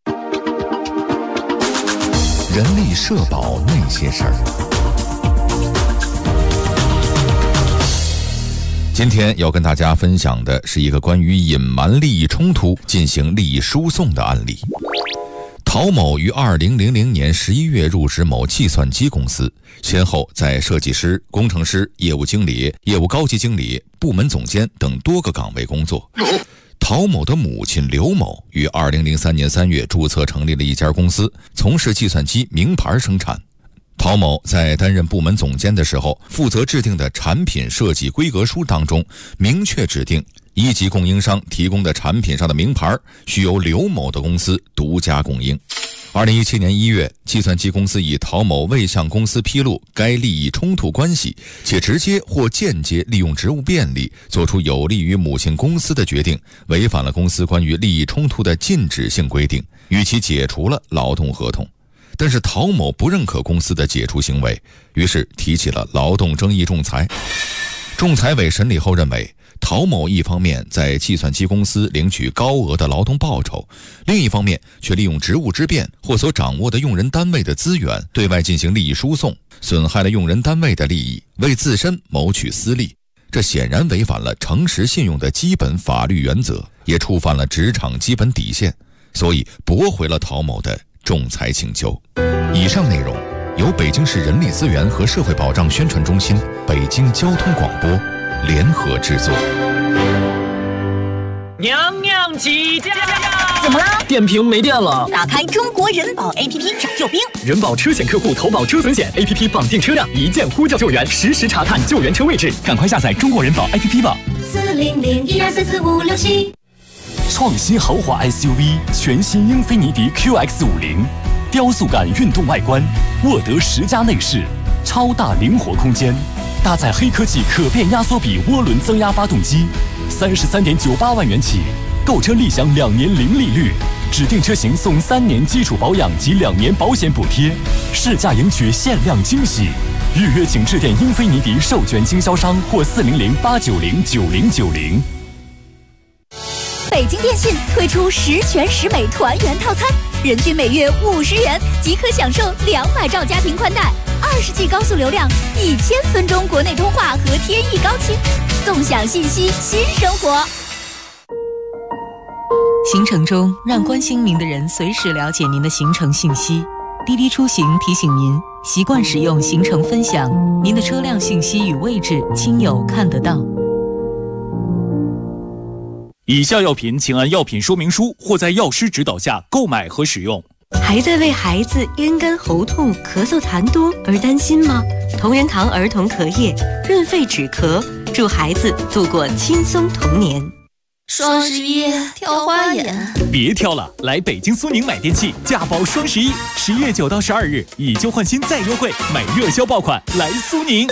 [SPEAKER 2] 人力社保那些事儿。今天要跟大家分享的是一个关于隐瞒利益冲突进行利益输送的案例。陶某于2000年11月入职某计算机公司，先后在设计师、工程师、业务经理、业务高级经理、部门总监等多个岗位工作。陶某的母亲刘某于2003年3月注册成立了一家公司，从事计算机名牌生产。陶某在担任部门总监的时候，负责制定的产品设计规格书当中明确指定一级供应商提供的产品上的名牌需由刘某的公司独家供应。2017年1月，计算机公司以陶某未向公司披露该利益冲突关系，且直接或间接利用职务便利做出有利于母亲公司的决定，违反了公司关于利益冲突的禁止性规定，与其解除了劳动合同。但是陶某不认可公司的解除行为，于是提起了劳动争议仲裁。仲裁委审理后认为，陶某一方面在计算机公司领取高额的劳动报酬，另一方面却利用职务之便或所掌握的用人单位的资源对外进行利益输送，损害了用人单位的利益，为自身谋取私利。这显然违反了诚实信用的基本法律原则，也触犯了职场基本底线，所以驳回了陶某的仲裁请求。以上内容由北京市人力资源和社会保障宣传中心、北京交通广播联合制作。
[SPEAKER 17] 娘娘起驾！
[SPEAKER 15] 怎么啦？
[SPEAKER 17] 电瓶没电了。
[SPEAKER 15] 打开中国人保 APP 找救兵。
[SPEAKER 17] 人保车险客户投保车损险 APP 绑定车辆，一键呼叫救援，实时查看救援车位置。赶快下载中国人保 APP 吧。
[SPEAKER 14] 40012444567。
[SPEAKER 13] 创新豪华 SUV 全新英菲尼迪 QX50，雕塑感运动外观，沃德10加内饰，超大灵活空间，搭载黑科技可变压缩比涡轮增压发动机，33.98万元起，购车立享2年零利率，指定车型送3年基础保养及2年保险补贴，试驾赢取限量惊喜。预约请致电英菲尼迪授权经销商或400-890-9090。
[SPEAKER 12] 北京电信推出10全10美团圆套餐，人均每月50元即可享受200兆家庭宽带，20G 高速流量，1000分钟国内通话和天翼高清，纵享信息新生活。
[SPEAKER 3] 行程中，让关心您的人随时了解您的行程信息。 滴滴出行提醒您，习惯使用行程分享，您的车辆信息与位置亲友看得到。
[SPEAKER 13] 以下药品请按药品说明书或在药师指导下购买和使用。
[SPEAKER 6] 还在为孩子咽干喉痛、咳嗽痰多而担心吗？同仁堂儿童咳液润肺止咳，祝孩子度过轻松童年。
[SPEAKER 10] 双11挑花眼，
[SPEAKER 13] 别挑了，来北京苏宁买电器，价保双11，11月9到12日以旧换新再优惠，买热销爆款来苏宁。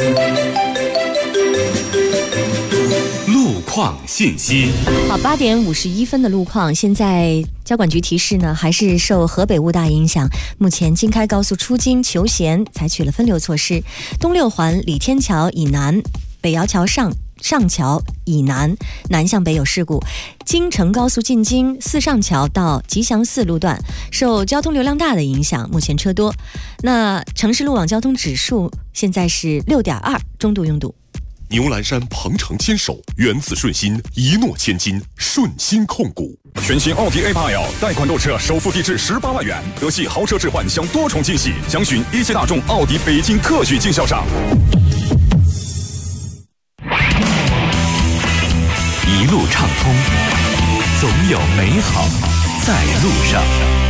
[SPEAKER 20] 路况信息。
[SPEAKER 8] 好，8点51分的路况，现在交管局提示呢，还是受河北雾大影响，目前京开高速出京求贤采取了分流措施，东六环李天桥以南、北窑桥上桥以南南向北有事故，京承高速进京四上桥到吉祥寺路段受交通流量大的影响，目前车多。那城市路网交通指数现在是6.2，中度拥堵。
[SPEAKER 18] 牛栏山鹏程牵手，原子顺心，一诺千金，顺心控股。
[SPEAKER 5] 全新奥迪 A8L 贷款购车首付低至18万元，德系豪车置换享多重惊喜，详询一汽大众奥迪北京特许经销商。
[SPEAKER 20] 一路畅通，总有美好在路上。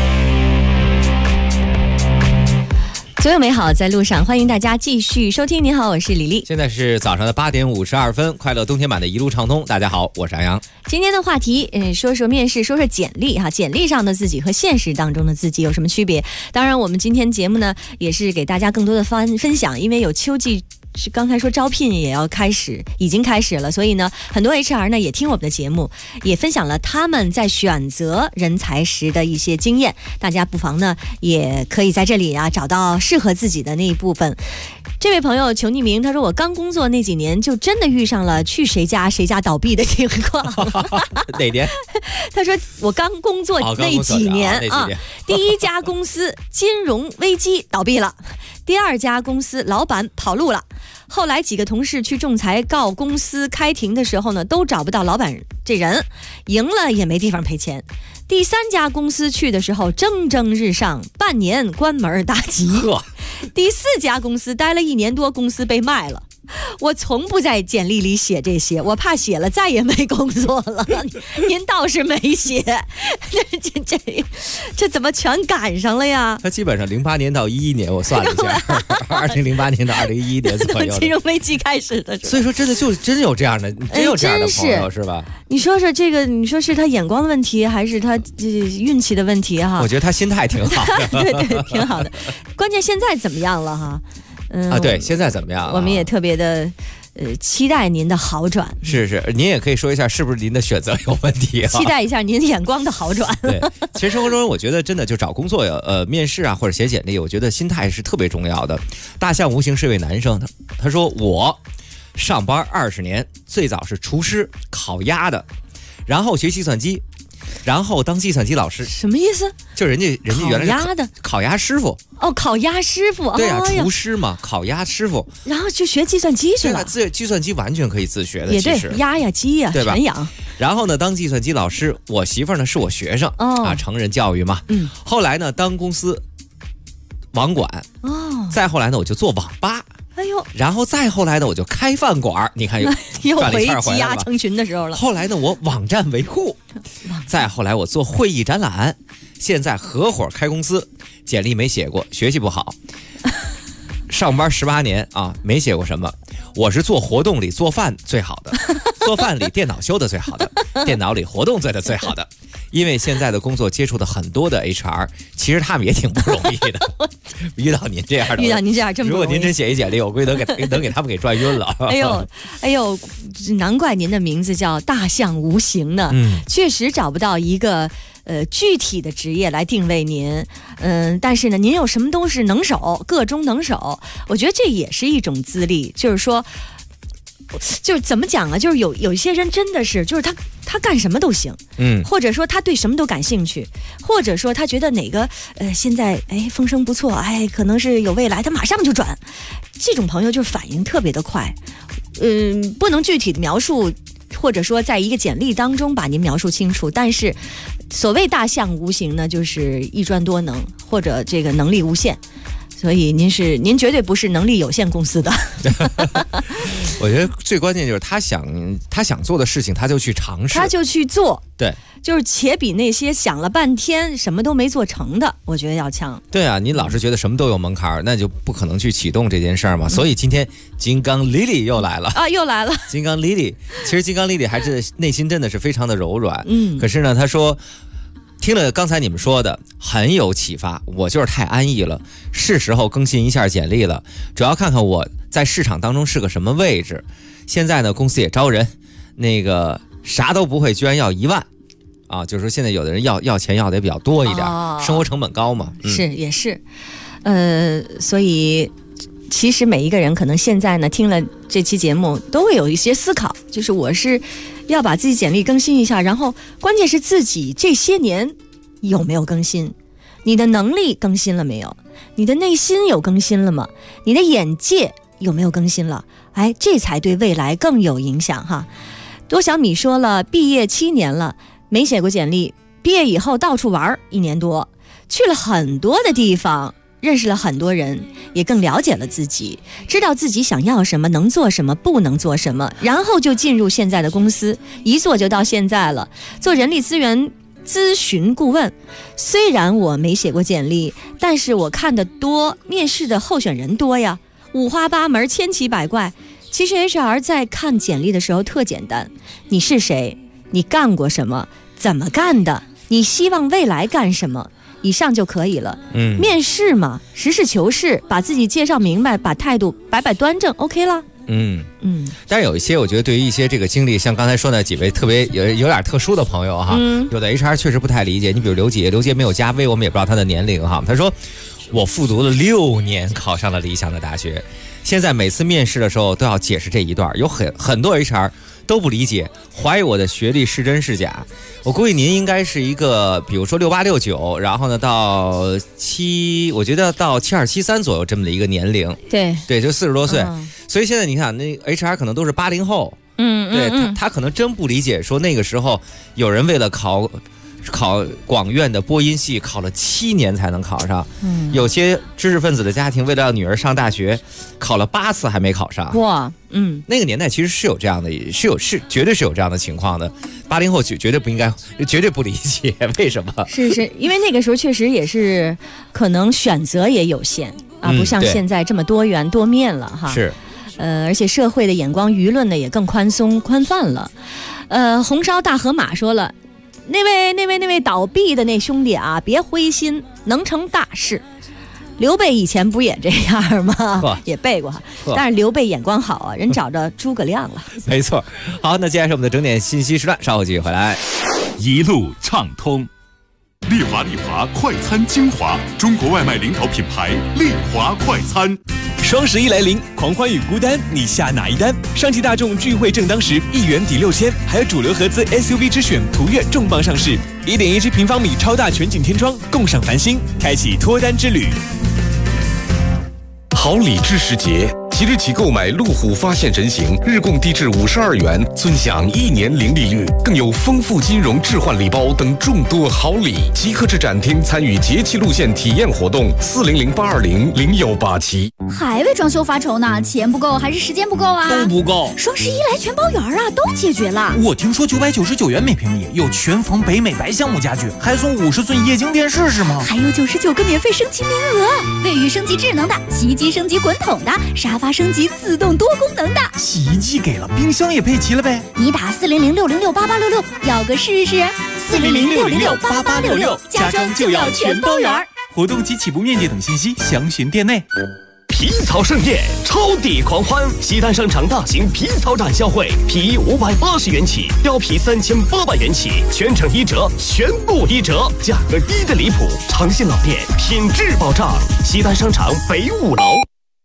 [SPEAKER 8] 所有美好在路上，欢迎大家继续收听。你好，我是李丽。
[SPEAKER 25] 现在是早上的8点52分，快乐冬天版的一路畅通。大家好，我是安阳。
[SPEAKER 8] 今天的话题，说说面试，说说简历哈。简历上的自己和现实当中的自己有什么区别？当然，我们今天节目呢，也是给大家更多的分享，因为有秋季。是刚才说招聘也要开始，已经开始了，所以呢，很多 HR 呢也听我们的节目，也分享了他们在选择人才时的一些经验。大家不妨呢也可以在这里啊找到适合自己的那一部分。这位朋友求匿名，他说我刚工作那几年就真的遇上了去谁家倒闭的情况。
[SPEAKER 25] 哪年？
[SPEAKER 8] 他说我刚工作那几年啊，第一家公司金融危机倒闭了，第二家公司老板跑路了。后来几个同事去仲裁告公司开庭的时候呢，都找不到老板这人，赢了也没地方赔钱。第三家公司去的时候蒸蒸日上，半年关门大吉。第四家公司待了1年多，公司被卖了。我从不在简历里写这些，我怕写了再也没工作了。您倒是没写，这怎么全赶上了呀？
[SPEAKER 25] 他基本上08年到11年，我算了一下，2008年到2011年左右，
[SPEAKER 8] 金融危机开始的时候。
[SPEAKER 25] 所以说，真有这样的，真有这样的朋友，是吧？
[SPEAKER 8] 你说说这个，你说是他眼光的问题，还是他运气的问题哈？
[SPEAKER 25] 我觉得他心态挺好的，
[SPEAKER 8] 对，挺好的。关键现在怎么样了哈？
[SPEAKER 25] 对，现在怎么样？
[SPEAKER 8] 我们也特别的期待您的好转。
[SPEAKER 25] 是，您也可以说一下，是不是您的选择有问题？
[SPEAKER 8] 期待一下您眼光的好转。
[SPEAKER 25] 对，其实生活中我觉得真的就找工作面试啊或者写简历，我觉得心态是特别重要的。大象无形是一位男生，他说我上班20年，最早是厨师烤鸭的，然后学计算机。然后当计算机老师，
[SPEAKER 8] 什么意思？
[SPEAKER 25] 就人家原来是烤鸭师傅
[SPEAKER 8] 哦，烤鸭师傅，
[SPEAKER 25] 对啊，厨师嘛，烤鸭师傅，
[SPEAKER 8] 然后就学计算机去了。
[SPEAKER 25] 计算机完全可以自学的，
[SPEAKER 8] 也对，鸭呀鸡呀，
[SPEAKER 25] 对吧？
[SPEAKER 8] 全养。
[SPEAKER 25] 然后呢，当计算机老师，我媳妇儿呢是我学生啊，成人教育嘛。后来呢，当公司网管再后来呢，我就做网吧。
[SPEAKER 8] 哎呦，
[SPEAKER 25] 然后再后来呢，我就开饭馆，你看
[SPEAKER 8] 又回鸡鸭成群的时候了。
[SPEAKER 25] 后来呢，我网站维护，再后来我做会议展览，现在合伙开公司，简历没写过，学习不好，上班18年啊，没写过什么。我是做活动里做饭最好的，做饭里电脑修的最好的，电脑里活动做的最好的。因为现在的工作接触的很多的 HR， 其实他们也挺不容易的。遇到您这样的，
[SPEAKER 8] 遇到您这样这么不容易，
[SPEAKER 25] 如果您真写一简历，我估计能给他们给转晕了。
[SPEAKER 8] 哎呦，难怪您的名字叫大象无形呢。确实找不到一个具体的职业来定位您。但是呢，您有什么都是能手，个中能手。我觉得这也是一种资历，就是说。就是怎么讲啊？就是有一些人真的是，就是他干什么都行，或者说他对什么都感兴趣，或者说他觉得哪个现在风声不错，可能是有未来，他马上就转。这种朋友就是反应特别的快，不能具体的描述或者说在一个简历当中把您描述清楚。但是，所谓大象无形呢，就是一专多能，或者这个能力无限。所以您绝对不是能力有限公司的。
[SPEAKER 25] 我觉得最关键就是他想做的事情，他就去尝试，
[SPEAKER 8] 他就去做。
[SPEAKER 25] 对，
[SPEAKER 8] 就是且比那些想了半天什么都没做成的，我觉得要强。
[SPEAKER 25] 对啊，你老是觉得什么都有门槛，那就不可能去启动这件事儿嘛。所以今天金刚 Lily 又来了
[SPEAKER 8] 啊，又来了。
[SPEAKER 25] 金刚 Lily， 其实金刚 Lily 还是内心真的是非常的柔软。可是呢，他说。听了刚才你们说的很有启发，我就是太安逸了，是时候更新一下简历了，主要看看我在市场当中是个什么位置。现在呢，公司也招人，那个啥都不会，居然要1万啊！就是说现在有的人要钱要的也比较多一点，生活成本高嘛。
[SPEAKER 8] 是也是，所以其实每一个人可能现在呢听了这期节目都会有一些思考，就是我是要把自己简历更新一下，然后关键是自己这些年有没有更新，你的能力更新了没有，你的内心有更新了吗，你的眼界有没有更新了，哎，这才对未来更有影响哈。多小米说了，毕业7年了没写过简历，毕业以后到处玩1年多，去了很多的地方，认识了很多人，也更了解了自己，知道自己想要什么，能做什么，不能做什么，然后就进入现在的公司，一做就到现在了，做人力资源咨询顾问。虽然我没写过简历，但是我看得多，面试的候选人多呀，五花八门，千奇百怪。其实 HR 在看简历的时候特简单，你是谁，你干过什么，怎么干的，你希望未来干什么，以上就可以了。面试嘛，实事求是，把自己介绍明白，把态度摆端正 OK 了。
[SPEAKER 25] 但是有一些我觉得对于一些这个经历，像刚才说的几位特别有点特殊的朋友哈，有的 HR 确实不太理解。你比如刘杰没有加微，我们也不知道他的年龄哈。他说我复读了6年，考上了理想的大学，现在每次面试的时候都要解释这一段，有很多 HR 都不理解，怀疑我的学历是真是假。我估计您应该是一个比如说68、69，然后呢我觉得到72、73左右这么的一个年龄。
[SPEAKER 8] 对，
[SPEAKER 25] 就40多岁。所以现在你看那 HR 可能都是80后。对，他可能真不理解，说那个时候有人为了考广院的播音系考了7年才能考上，有些知识分子的家庭为了让女儿上大学考了8次还没考上。
[SPEAKER 8] 哇，
[SPEAKER 25] 那个年代其实是有这样的，绝对是有这样的情况的。80后绝对不应该，绝对不理解为什么。
[SPEAKER 8] 是因为那个时候确实也是可能选择也有限啊，不像现在这么多元多面了哈。
[SPEAKER 25] 是。
[SPEAKER 8] 而且社会的眼光、舆论呢也更宽松宽泛了。红烧大河马说了，那位倒闭的那兄弟啊，别灰心，能成大事。刘备以前不也这样吗？也背过，但是刘备眼光好啊，人找着诸葛亮了。
[SPEAKER 25] 没错。好，那接下来是我们的整点信息时段，稍后继续回来。
[SPEAKER 18] 一路畅通，丽华快餐精华，中国外卖领导品牌丽华快餐。
[SPEAKER 17] 双11来临，狂欢与孤单，你下哪一单？上汽大众聚会正当时，1元抵6000，还有主流合资 SUV 之选途岳重磅上市，1.17平方米超大全景天窗，共赏繁星，开启脱单之旅。
[SPEAKER 20] 好礼知时节，即日起购买路虎发现人形，日供低至52元，尊享1年零利率，更有丰富金融置换礼包等众多好礼。即刻至展厅参与节气路线体验活动，400-820-0187。
[SPEAKER 12] 还为装修发愁呢？钱不够还是时间不够啊？
[SPEAKER 17] 都不够。
[SPEAKER 12] 双11来全包圆啊，都解决了。
[SPEAKER 17] 我听说999元每平米，有全缝北美白橡木家具，还送50寸液晶电视是吗？
[SPEAKER 12] 还有99个免费升级名额，卫浴升级智能的，洗衣机升级滚筒的，沙发升级自动多功能的。
[SPEAKER 17] 洗衣机给了，冰箱也配齐了呗。
[SPEAKER 12] 你打400-606-8866，要个试试。400-606-8866，家装就要全包圆。
[SPEAKER 17] 活动及起步面积等信息详询店内。
[SPEAKER 4] 皮草盛宴，超抵狂欢！西单商场大型皮草展销会，皮衣580元起，貂皮3800元起，全程1折，全部1折，价格低的离谱。长信老店，品质保障。西单商场北5楼。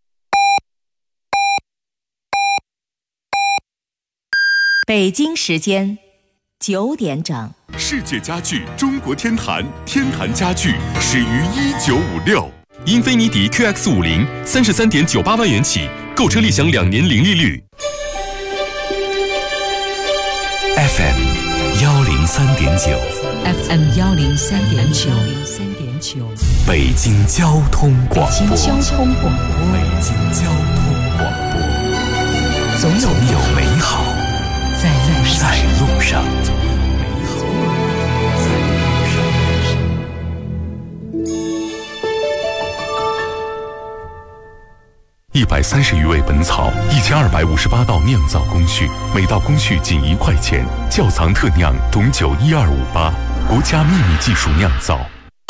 [SPEAKER 3] 北京时间9点整。
[SPEAKER 18] 世界家具中国天坛，天坛家具始于1956。英菲尼迪 QX50 33.98万元起，购车立享2年零利率。
[SPEAKER 16] FM 103.9
[SPEAKER 3] FM 103.9，
[SPEAKER 16] 北京交通广播。
[SPEAKER 3] 北京交通广播，总有
[SPEAKER 16] 美好
[SPEAKER 3] 在
[SPEAKER 16] 路上。130余味本草，1258道酿造工序，每道工序仅1块钱。窖藏特酿董酒12588，国家秘密技术酿造。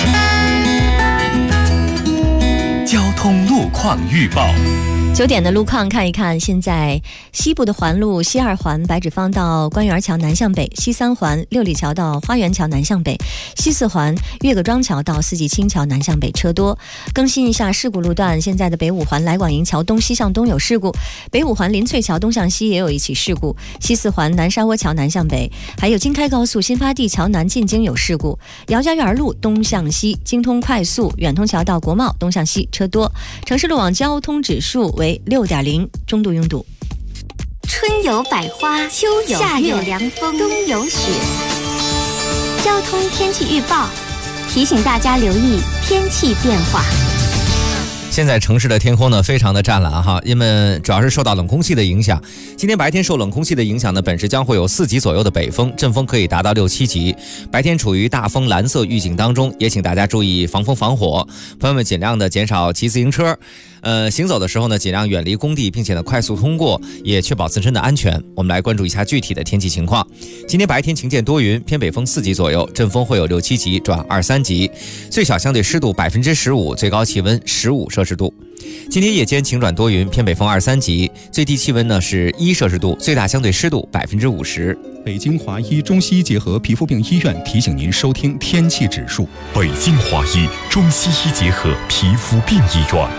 [SPEAKER 17] 交通路况预报。
[SPEAKER 8] 9点的路况看一看，现在西部的环路西2环白纸坊到官园桥南向北，西3环六里桥到花园桥南向北，西4环岳各庄桥到四季青桥南向北车多。更新一下事故路段，现在的北5环来广营桥东西向东有事故，北5环临翠桥东向西也有一起事故，西4环南沙窝桥南向北，还有京开高速新发地桥南进京有事故，姚家园路东向西京通快速远通桥到国贸东向西车多。城市路网交通指数为6.0，中度拥堵。
[SPEAKER 14] 春有百花，秋有夏有凉风，冬有雪。交通天气预报提醒大家留意天气变化。
[SPEAKER 25] 现在城市的天空呢非常的湛蓝哈，因为主要是受到冷空气的影响。今天白天受冷空气的影响呢，本市将会有4级左右的北风，阵风可以达到6、7级。白天处于大风蓝色预警当中，也请大家注意防风防火。朋友们尽量的减少骑自行车，行走的时候呢，尽量远离工地，并且呢快速通过，也确保自身的安全。我们来关注一下具体的天气情况。今天白天晴间多云，偏北风4级左右，阵风会有6、7级转2、3级，最小相对湿度15%，最高气温15摄氏度。今天夜间晴转多云，偏北风2、3级，最低气温呢是1摄氏度，最大相对湿度50%。
[SPEAKER 1] 北京华医中西医结合皮肤病医院提醒您收听天气指数。
[SPEAKER 20] 北京华医中西医结合皮肤病医院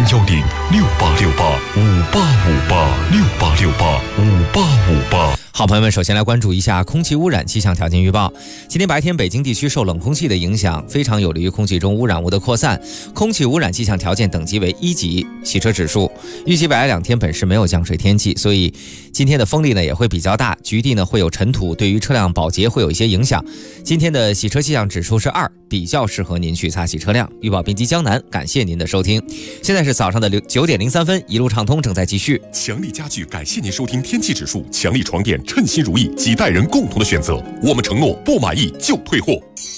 [SPEAKER 20] ，010-6868-5858，6868-5858。
[SPEAKER 25] 好朋友们，首先来关注一下空气污染气象条件预报。今天白天北京地区受冷空气的影响，非常有利于空气中污染物的扩散，空气污染气象条件等级为1级，洗车指数。预计未来2天本市没有降水天气，所以今天的风力呢也会比较大，局地呢会有尘土，对于车辆保洁会有一些影响。今天的洗车气象指数是2，比较适合您去擦洗车辆。预报编辑江南，感谢您的收听。现在是早上的9点03分，一路畅通正在继续。
[SPEAKER 20] 强力家具感谢您收听天气指数，强力床垫称心如意，几代人共同的选择。我们承诺不满意就退货。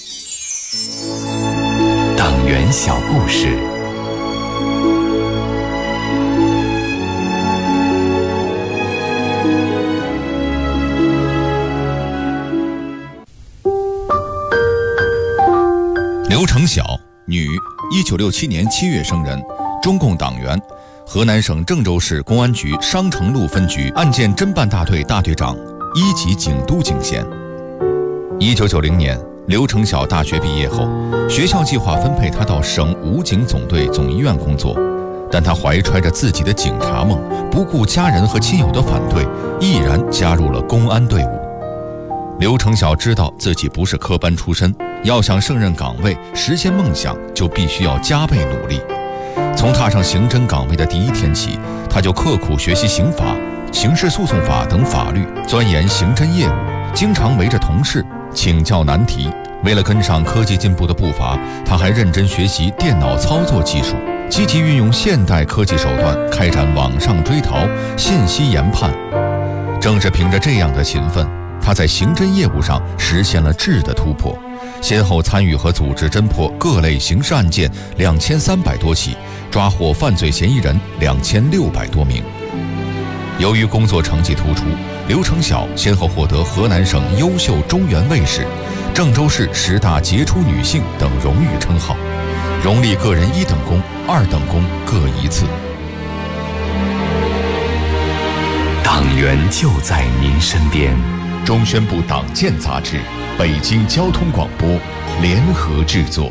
[SPEAKER 16] 党员小故事。
[SPEAKER 7] 刘成晓，女，1967年7月生人，中共党员，河南省郑州市公安局商城路分局案件侦办大队大队长，1级警督警衔。1990年，刘成晓大学毕业后，学校计划分配他到省武警总队总医院工作，但他怀揣着自己的警察梦，不顾家人和亲友的反对，毅然加入了公安队伍。刘成晓知道自己不是科班出身，要想胜任岗位，实现梦想，就必须要加倍努力。从踏上刑侦岗位的第1天起，他就刻苦学习刑法、刑事诉讼法等法律，钻研刑侦业务，经常围着同事请教难题。为了跟上科技进步的步伐，他还认真学习电脑操作技术，积极运用现代科技手段开展网上追逃、信息研判。正是凭着这样的勤奋，他在刑侦业务上实现了质的突破，先后参与和组织侦破各类刑事案件2300多起，抓获犯罪嫌疑人2600多名。由于工作成绩突出，刘成晓先后获得河南省优秀中原卫士、郑州市10大杰出女性等荣誉称号，荣立个人1等功、2等功各1次。
[SPEAKER 16] 党员就在您身边。
[SPEAKER 7] 中宣部党建杂志、北京交通广播联合制作。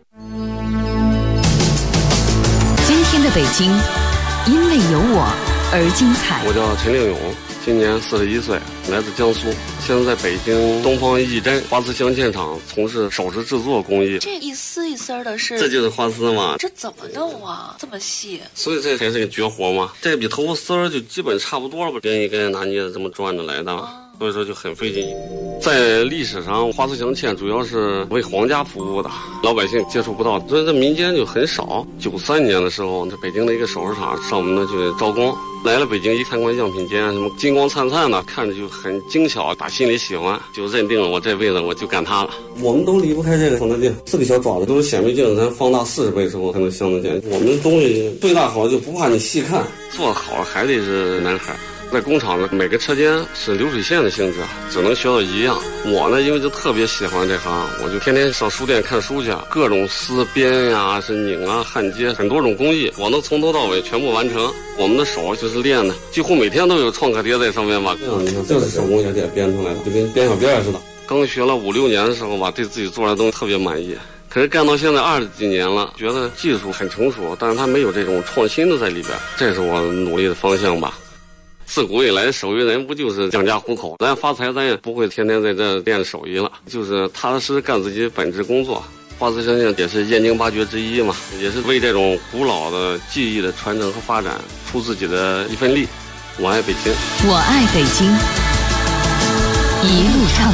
[SPEAKER 3] 今天的北京，因为有我而精彩。
[SPEAKER 9] 我叫陈令勇，今年41岁，来自江苏，现在在北京东方义珍花丝镶嵌厂从事首饰制作工艺。
[SPEAKER 21] 这一丝一丝的是，
[SPEAKER 9] 这就是花丝嘛。
[SPEAKER 21] 这怎么弄啊？这么细？
[SPEAKER 9] 所以这才是个绝活嘛。这比头发丝儿就基本差不多了吧，跟一根拿镊子这么转着来的。 所以说就很费劲。在历史上，花瓷镶嵌主要是为皇家服务的，老百姓接触不到，所以这民间就很少。93年的时候，这北京的一个首饰厂上门呢去招工，来了北京一参观样品间，什么金光灿灿的，看着就很精巧，打心里喜欢，就认定了我这辈子我就干它了。我们都离不开这个放大镜，4个小爪子都是显微镜，咱放大40倍之后才能镶得见。我们东西最大好就不怕你细看，做好还得是男孩。在工厂呢，每个车间是流水线的性质，只能学到一样。我呢，因为就特别喜欢这行，我就天天上书店看书去，各种丝编呀、是拧啊、焊接，很多种工艺，我能从头到尾全部完成。我们的手就是练的，几乎每天都有创可贴在上面吧。你看，这是手工小铁编出来的，就跟编小辫似的。刚学了5、6年的时候吧，对自己做的东西特别满意。可是干到现在20几年了，觉得技术很成熟，但是它没有这种创新的在里边，这是我努力的方向吧。自古以来，手艺人不就是养家糊口？咱发财，咱也不会天天在这练手艺了，就是踏踏实实干自己本职工作。花瓷镶嵌也是燕京8绝之一嘛，也是为这种古老的技艺的传承和发展出自己的一份力。我爱北京，
[SPEAKER 3] 我爱北京，一路畅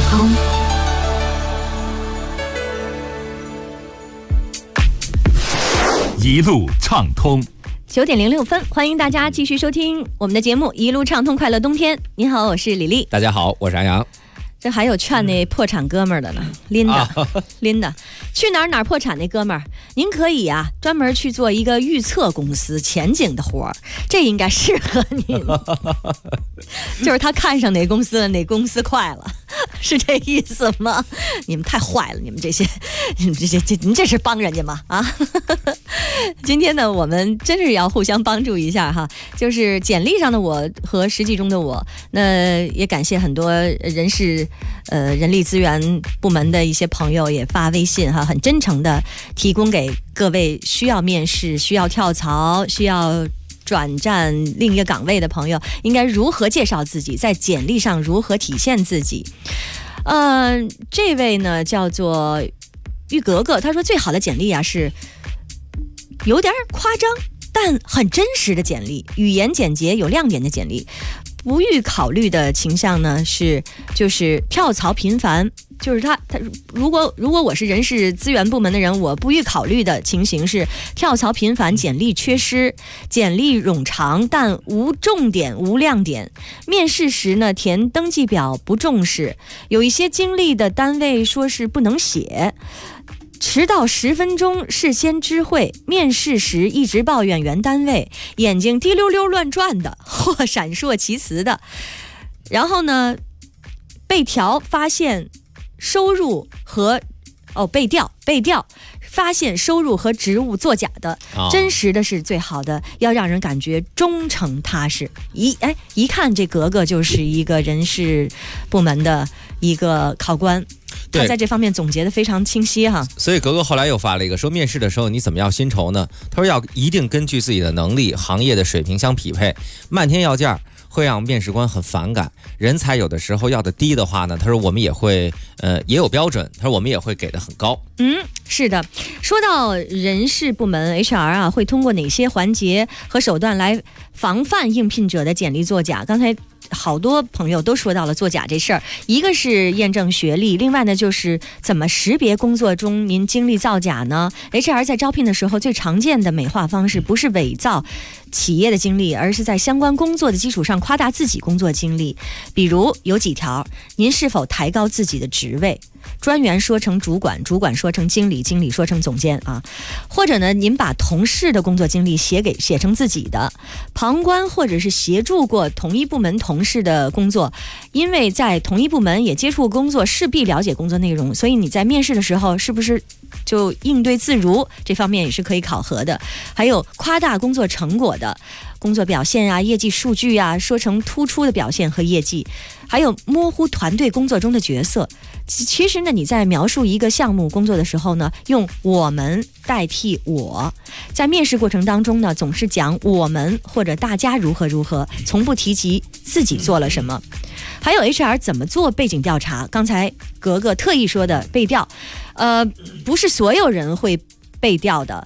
[SPEAKER 3] 通。
[SPEAKER 13] 一路畅通。
[SPEAKER 8] 9点06分，欢迎大家继续收听我们的节目《一路畅通快乐冬天》。您好，我是李丽。
[SPEAKER 25] 大家好，我是安阳。
[SPEAKER 8] 这还有劝那破产哥们儿的呢，拎的，去哪儿破产那哥们儿，您可以啊专门去做一个预测公司前景的活儿，这应该适合您。就是他看上哪公司了，哪公司快了，是这意思吗？你们太坏了，你们这些，您这是帮人家吗？啊！今天呢，我们真是要互相帮助一下哈。就是简历上的我和实际中的我，那也感谢很多人力资源部门的一些朋友也发微信哈，很真诚的提供给各位需要面试、需要跳槽、需要转战另一个岗位的朋友，应该如何介绍自己，在简历上如何体现自己。这位呢叫做玉格格，他说最好的简历啊是有点夸张但很真实的简历，语言简洁有亮点的简历。不予考虑的倾向呢就是跳槽频繁，就是他如果我是人事资源部门的人，我不予考虑的情形是跳槽频繁、简历缺失、简历冗长但无重点无亮点，面试时呢填登记表不重视，有一些经历的单位说是不能写，迟到10分钟，事先知会，面试时一直抱怨原单位，眼睛滴溜溜乱转的或闪烁其词的，然后呢被调发现收入和被调发现收入和职务作假的，真实的是最好的，要让人感觉忠诚踏实。一看这格格就是一个人事部门的一个考官，他在这方面总结的非常清晰哈。
[SPEAKER 25] 所以格格后来又发了一个说，面试的时候你怎么要薪酬呢？他说要一定根据自己的能力、行业的水平相匹配，漫天要价会让面试官很反感。人才有的时候要的低的话呢，他说我们也会也有标准，他说我们也会给的很高。
[SPEAKER 8] 是的。说到人事部门 HR 啊，会通过哪些环节和手段来防范应聘者的简历作假？刚才好多朋友都说到了作假这事儿，一个是验证学历，另外呢就是怎么识别工作中您经历造假呢？ HR 在招聘的时候最常见的美化方式不是伪造企业的经历，而是在相关工作的基础上夸大自己工作经历。比如有几条，您是否抬高自己的职位，专员说成主管，主管说成经理，经理说成总监啊，或者呢您把同事的工作经历写成自己的，旁观或者是协助过同一部门同事的工作，因为在同一部门也接触工作，势必了解工作内容，所以你在面试的时候是不是就应对自如，这方面也是可以考核的。还有夸大工作成果的工作表现啊、业绩数据啊，说成突出的表现和业绩，还有模糊团队工作中的角色。其实呢，你在描述一个项目工作的时候呢，用我们代替我，在面试过程当中呢，总是讲我们或者大家如何如何，从不提及自己做了什么。还有 HR 怎么做背景调查，刚才格格特意说的背调，不是所有人会背调的。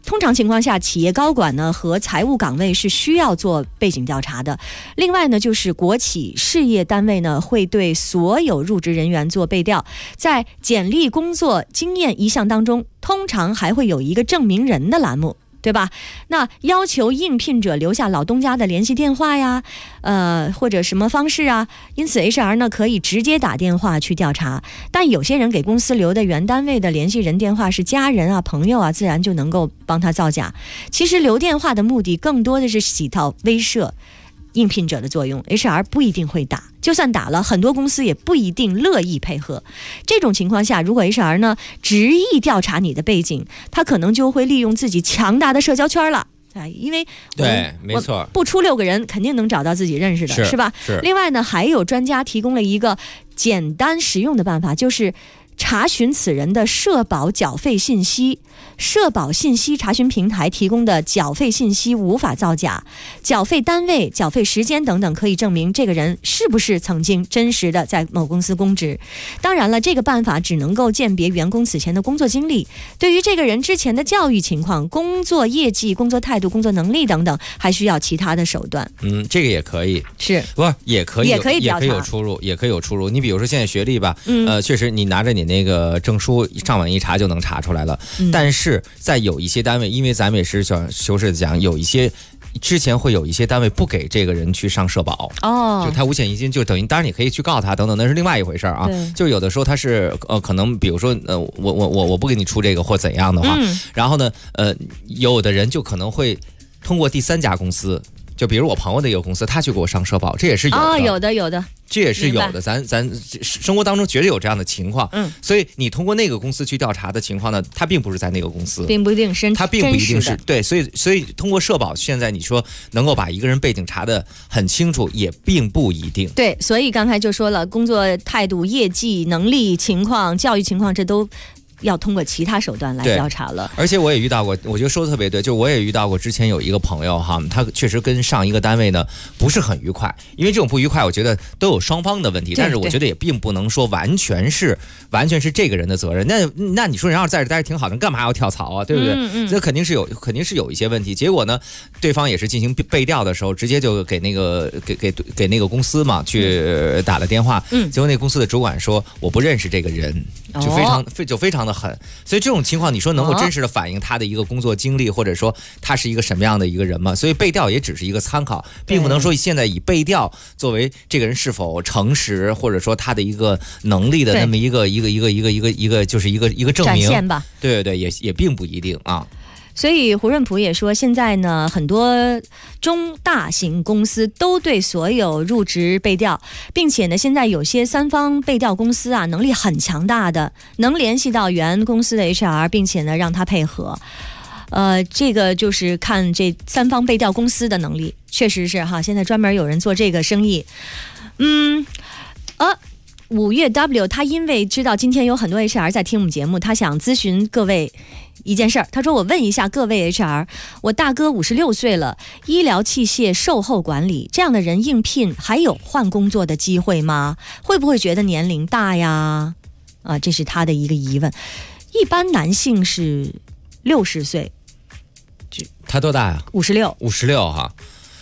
[SPEAKER 8] 通常情况下，企业高管呢和财务岗位是需要做背景调查的。另外呢，就是国企事业单位呢会对所有入职人员做背调，在简历工作经验一项当中，通常还会有一个证明人的栏目，对吧？那要求应聘者留下老东家的联系电话呀，或者什么方式啊，因此 HR 呢可以直接打电话去调查。但有些人给公司留的原单位的联系人电话是家人啊、朋友啊，自然就能够帮他造假。其实留电话的目的更多的是起到威慑应聘者的作用， HR 不一定会打，就算打了，很多公司也不一定乐意配合。这种情况下，如果 HR 呢执意调查你的背景，他可能就会利用自己强大的社交圈了。因为
[SPEAKER 25] 对，没错，
[SPEAKER 8] 不出6个人肯定能找到自己认识的，是吧？
[SPEAKER 25] 是。
[SPEAKER 8] 另外呢，还有专家提供了一个简单实用的办法，就是查询此人的社保缴费信息。社保信息查询平台提供的缴费信息无法造假，缴费单位、缴费时间等等可以证明这个人是不是曾经真实的在某公司供职。当然了，这个办法只能够鉴别员工此前的工作经历，对于这个人之前的教育情况、工作业绩、工作态度、工作能力等等，还需要其他的手段。
[SPEAKER 25] 这个也可以，
[SPEAKER 8] 是
[SPEAKER 25] 不是也可以有出入，也可以有出入。你比如说现在学历吧，确实你拿着你那个证书上网一查就能查出来了，但是在有一些单位，因为咱们也是修饰的讲，有一些之前会有一些单位不给这个人去上社保，就他五险一金，就等于当然你可以去告他等等，那是另外一回事啊。就有的时候他是可能比如说我不给你出这个或怎样的话，然后呢有的人就可能会通过第三家公司。就比如我朋友的一个公司，他去给我上社保，这也是有的，
[SPEAKER 8] 有的，
[SPEAKER 25] 这也是有的。咱生活当中绝对有这样的情况，所以你通过那个公司去调查的情况呢，它并不是在那个公司，
[SPEAKER 8] 并不一定是，
[SPEAKER 25] 它并不一定是对，所以通过社保，现在你说能够把一个人背景查得很清楚，也并不一定。
[SPEAKER 8] 对，所以刚才就说了，工作态度、业绩、能力情况、教育情况，这都要通过其他手段来调查了。
[SPEAKER 25] 而且我也遇到过，我觉得说的特别对，就我也遇到过，之前有一个朋友哈，他确实跟上一个单位呢不是很愉快，因为这种不愉快我觉得都有双方的问题，但是我觉得也并不能说完全是这个人的责任。那你说人要是在这待着挺好的，干嘛要跳槽啊，对不对？这肯定是有一些问题。结果呢，对方也是进行背调的时候，直接就给那个给那个公司嘛去打了电话，结果那个公司的主管说我不认识这个人，就非常的狠。所以这种情况，你说能够真实的反映他的一个工作经历，或者说他是一个什么样的一个人吗？所以背调也只是一个参考，并不能说现在以背调作为这个人是否诚实，或者说他的一个能力的那么一个就是一个证明
[SPEAKER 8] 展现吧。
[SPEAKER 25] 对，也并不一定啊。
[SPEAKER 8] 所以胡润普也说，现在呢，很多中大型公司都对所有入职背调，并且呢，现在有些三方背调公司啊，能力很强大的，能联系到原公司的 HR， 并且呢，让他配合。这个就是看这三方背调公司的能力，确实是哈，现在专门有人做这个生意。5月 W 他因为知道今天有很多 HR 在听我们节目，他想咨询各位一件事儿。他说，我问一下各位 HR， 我大哥56岁了，医疗器械售后管理这样的人应聘还有换工作的机会吗？会不会觉得年龄大呀？这是他的一个疑问。一般男性是60岁，
[SPEAKER 25] 他多大呀？56哈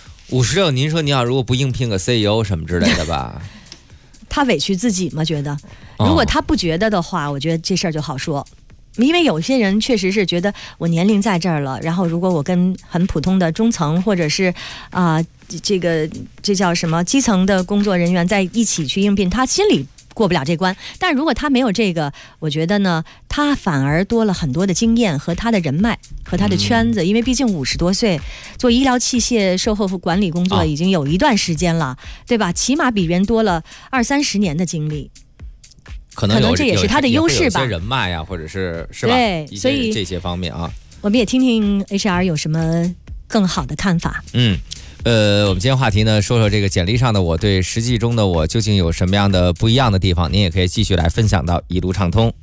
[SPEAKER 25] ，56。您说你要如果不应聘个 CEO 什么之类的吧？
[SPEAKER 8] 他委屈自己吗？觉得，如果他不觉得的话，我觉得这事儿就好说。因为有些人确实是觉得我年龄在这儿了，然后如果我跟很普通的中层或者是这叫什么基层的工作人员在一起去应聘，他心里过不了这关。但如果他没有这个，我觉得呢，他反而多了很多的经验和他的人脉和他的圈子，因为毕竟50多岁做医疗器械售后管理工作已经有一段时间了，对吧？起码比人多了20-30年的经历。可能这也是他的优势吧，
[SPEAKER 25] 有些人脉呀，或者是吧？
[SPEAKER 8] 对，所以
[SPEAKER 25] 这些方面啊，
[SPEAKER 8] 我们也听听 HR 有什么更好的看法。
[SPEAKER 25] 我们今天话题呢，说说这个简历上的我对实际中的我究竟有什么样的不一样的地方，您也可以继续来分享到一路畅通。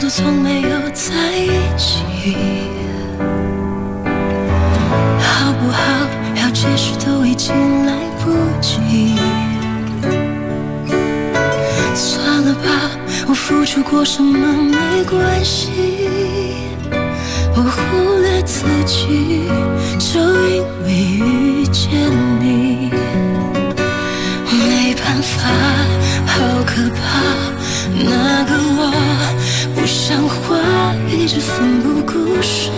[SPEAKER 10] 作从没有在一起，好不好要解释都已经来不及。算了吧，我付出过什么没关系，我忽略自己，就因为遇见你。没办法，好可怕，那个我不像话，一直奋不顾身，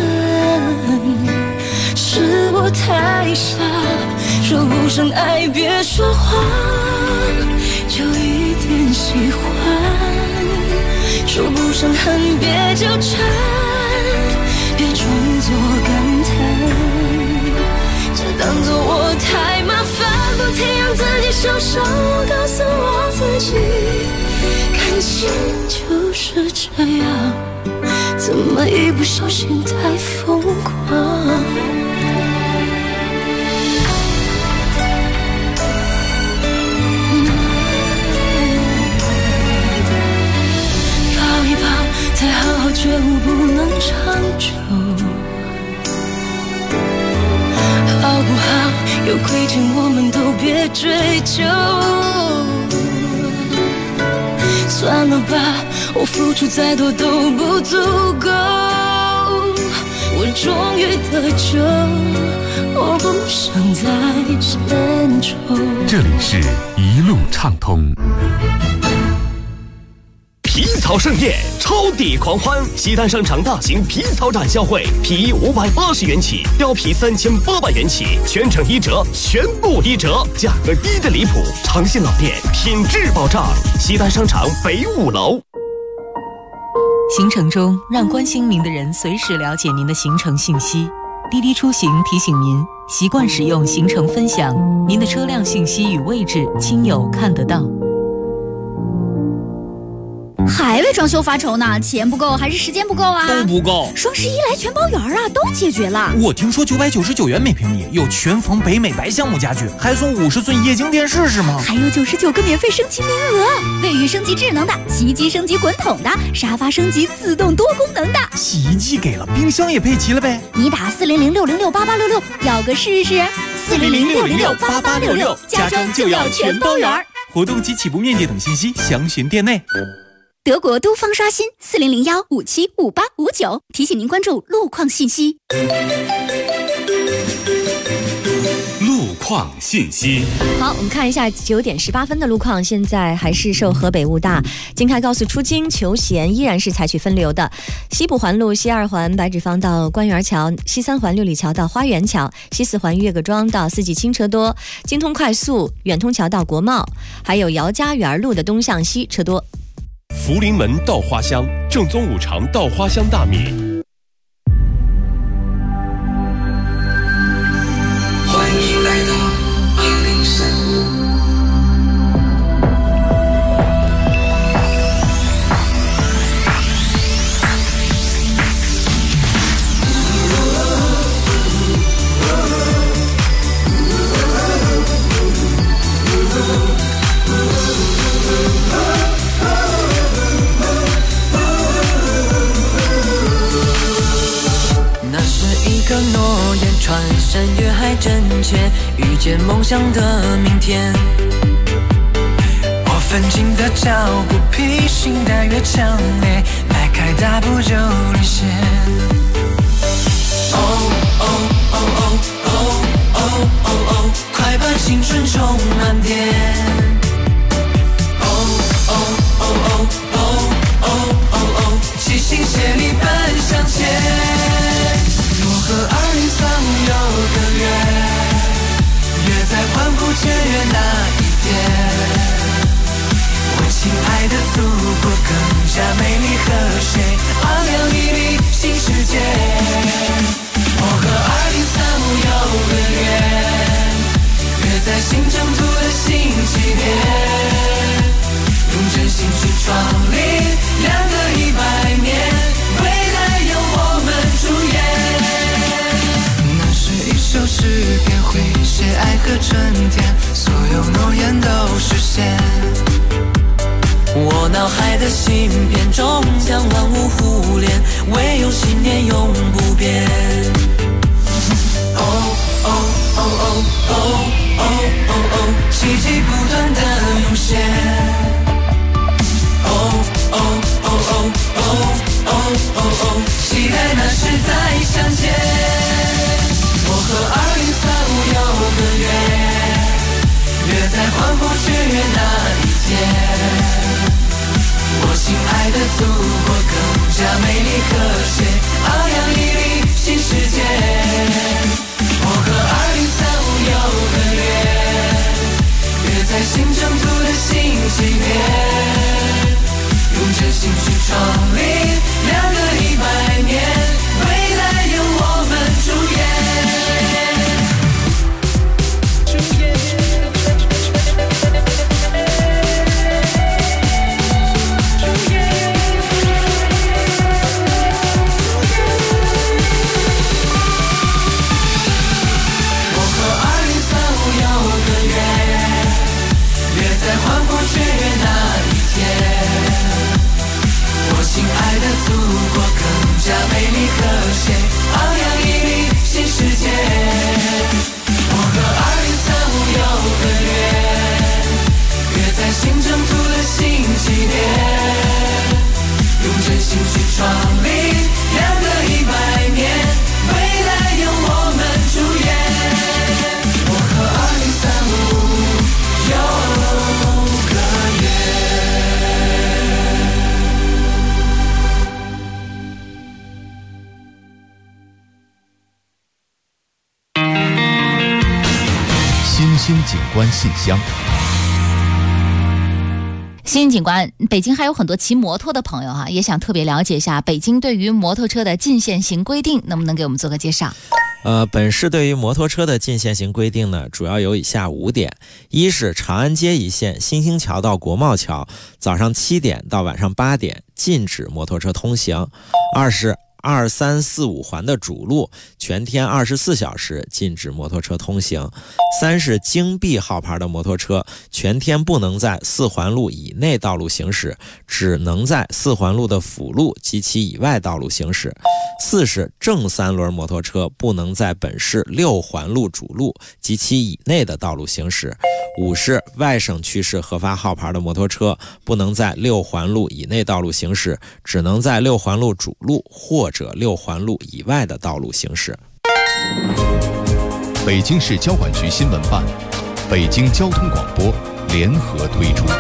[SPEAKER 10] 是我太傻，说不上爱别说谎，就一点喜欢，说不上恨别纠缠，别装作感叹，这当作我太麻烦，不停让自己受伤。我告诉我自己，感情就是这样，怎么一不小心太疯狂。抱一抱，再好好觉悟，不能长久。好不好？有亏欠我们都别追究。算了吧，我付出再多都不足够。我终于得救，我不想再牵愁。
[SPEAKER 16] 这里是一路畅通。
[SPEAKER 4] 皮草盛宴，超抵狂欢！西单商场大型皮草展销会，皮衣580元起，貂皮3800元起，全程1折，全部1折，价格低得离谱。长信老店，品质保障。西单商场北5楼。
[SPEAKER 3] 行程中，让关心您的人随时了解您的行程信息。滴滴出行提醒您，习惯使用行程分享，您的车辆信息与位置，亲友看得到。
[SPEAKER 11] 还为装修发愁呢？钱不够还是时间不够啊？
[SPEAKER 17] 都不够。
[SPEAKER 11] 双11来全包圆啊，都解决了。
[SPEAKER 17] 我听说999元每平米有全缝北美白橡木家具，还送50寸液晶电视是吗？
[SPEAKER 11] 还有99个免费升级名额，卫浴升级智能的，洗衣机升级滚筒的，沙发升级自动多功能的。
[SPEAKER 17] 洗衣机给了，冰箱也配齐了呗。
[SPEAKER 11] 你打400-606-8866，要个试试。400-606-8866，家装就要全包圆。
[SPEAKER 17] 活动及起步面积等信息详询店内。
[SPEAKER 11] 德国都方刷新400-575859，提醒您关注路况信息。
[SPEAKER 18] 路况信息。
[SPEAKER 8] 好，我们看一下9点18分的路况。现在还是受河北雾大，京开高速出京求贤依然是采取分流的。西部环路西2环白纸坊到官园桥，西3环六里桥到花园桥，西4环岳各庄到四季青车多。京通快速远通桥到国贸，还有姚家园路的东向西车多。
[SPEAKER 19] 福临门稻花香，正宗五常稻花香大米。
[SPEAKER 10] 欢迎来到103。
[SPEAKER 22] 个诺言穿山越海真切，遇见梦想的明天。我奋进的脚步，披星戴月强烈，迈开大步就领先。哦哦哦哦哦哦哦哦，快把青春充满电。哦哦哦哦哦哦哦哦，齐心协力奔向前。和2035有个约，约在欢呼雀跃那一天，为亲爱的祖国更加美丽和谐，昂扬熠熠新世界。我和2035有个约，约在新征途的新起点，用真心去创立2个100年，未来由我们主演。一首诗篇会写爱和春天，所有诺言都实现。 我脑海的芯片终将万物互联，唯有信念永不变。哦哦哦哦哦哦哦哦，奇迹不断的涌现。哦哦哦哦哦哦哦哦，期待那时再相见。我和2035有个约，约在欢呼雀跃那一天。我心爱的祖国更加美丽和谐，昂扬屹立新世界。我和2035有个约，约在新征途的新起点，用真心去创立2个100年，未来由我们主演。亲爱的祖国更加美丽和谐，昂扬屹立新世界。我和2035有个约，约在新征途的新起点，用真心去创立2个100年，未来由我们主演。我和2035有个约。
[SPEAKER 7] 新景观信箱，
[SPEAKER 11] 新景观，北京还有很多骑摩托的朋友也想特别了解一下北京对于摩托车的禁限行规定，能不能给我们做个介绍？
[SPEAKER 2] 本市对于摩托车的禁限行规定呢，主要有以下5点：一是长安街一线新兴桥到国贸桥，早上7点到晚上8点禁止摩托车通行；二是2、3、4、5环的主路全天24小时禁止摩托车通行；三是京 B 号牌的摩托车全天不能在4环路以内道路行驶，只能在4环路的辅路及其以外道路行驶；四是正3轮摩托车不能在本市6环路主路及其以内的道路行驶；五是外省区市核发号牌的摩托车不能在6环路以内道路行驶，只能在6环路主路或者6环路以外的道路行驶。
[SPEAKER 7] 北京市交管局新闻办、北京交通广播联合推出。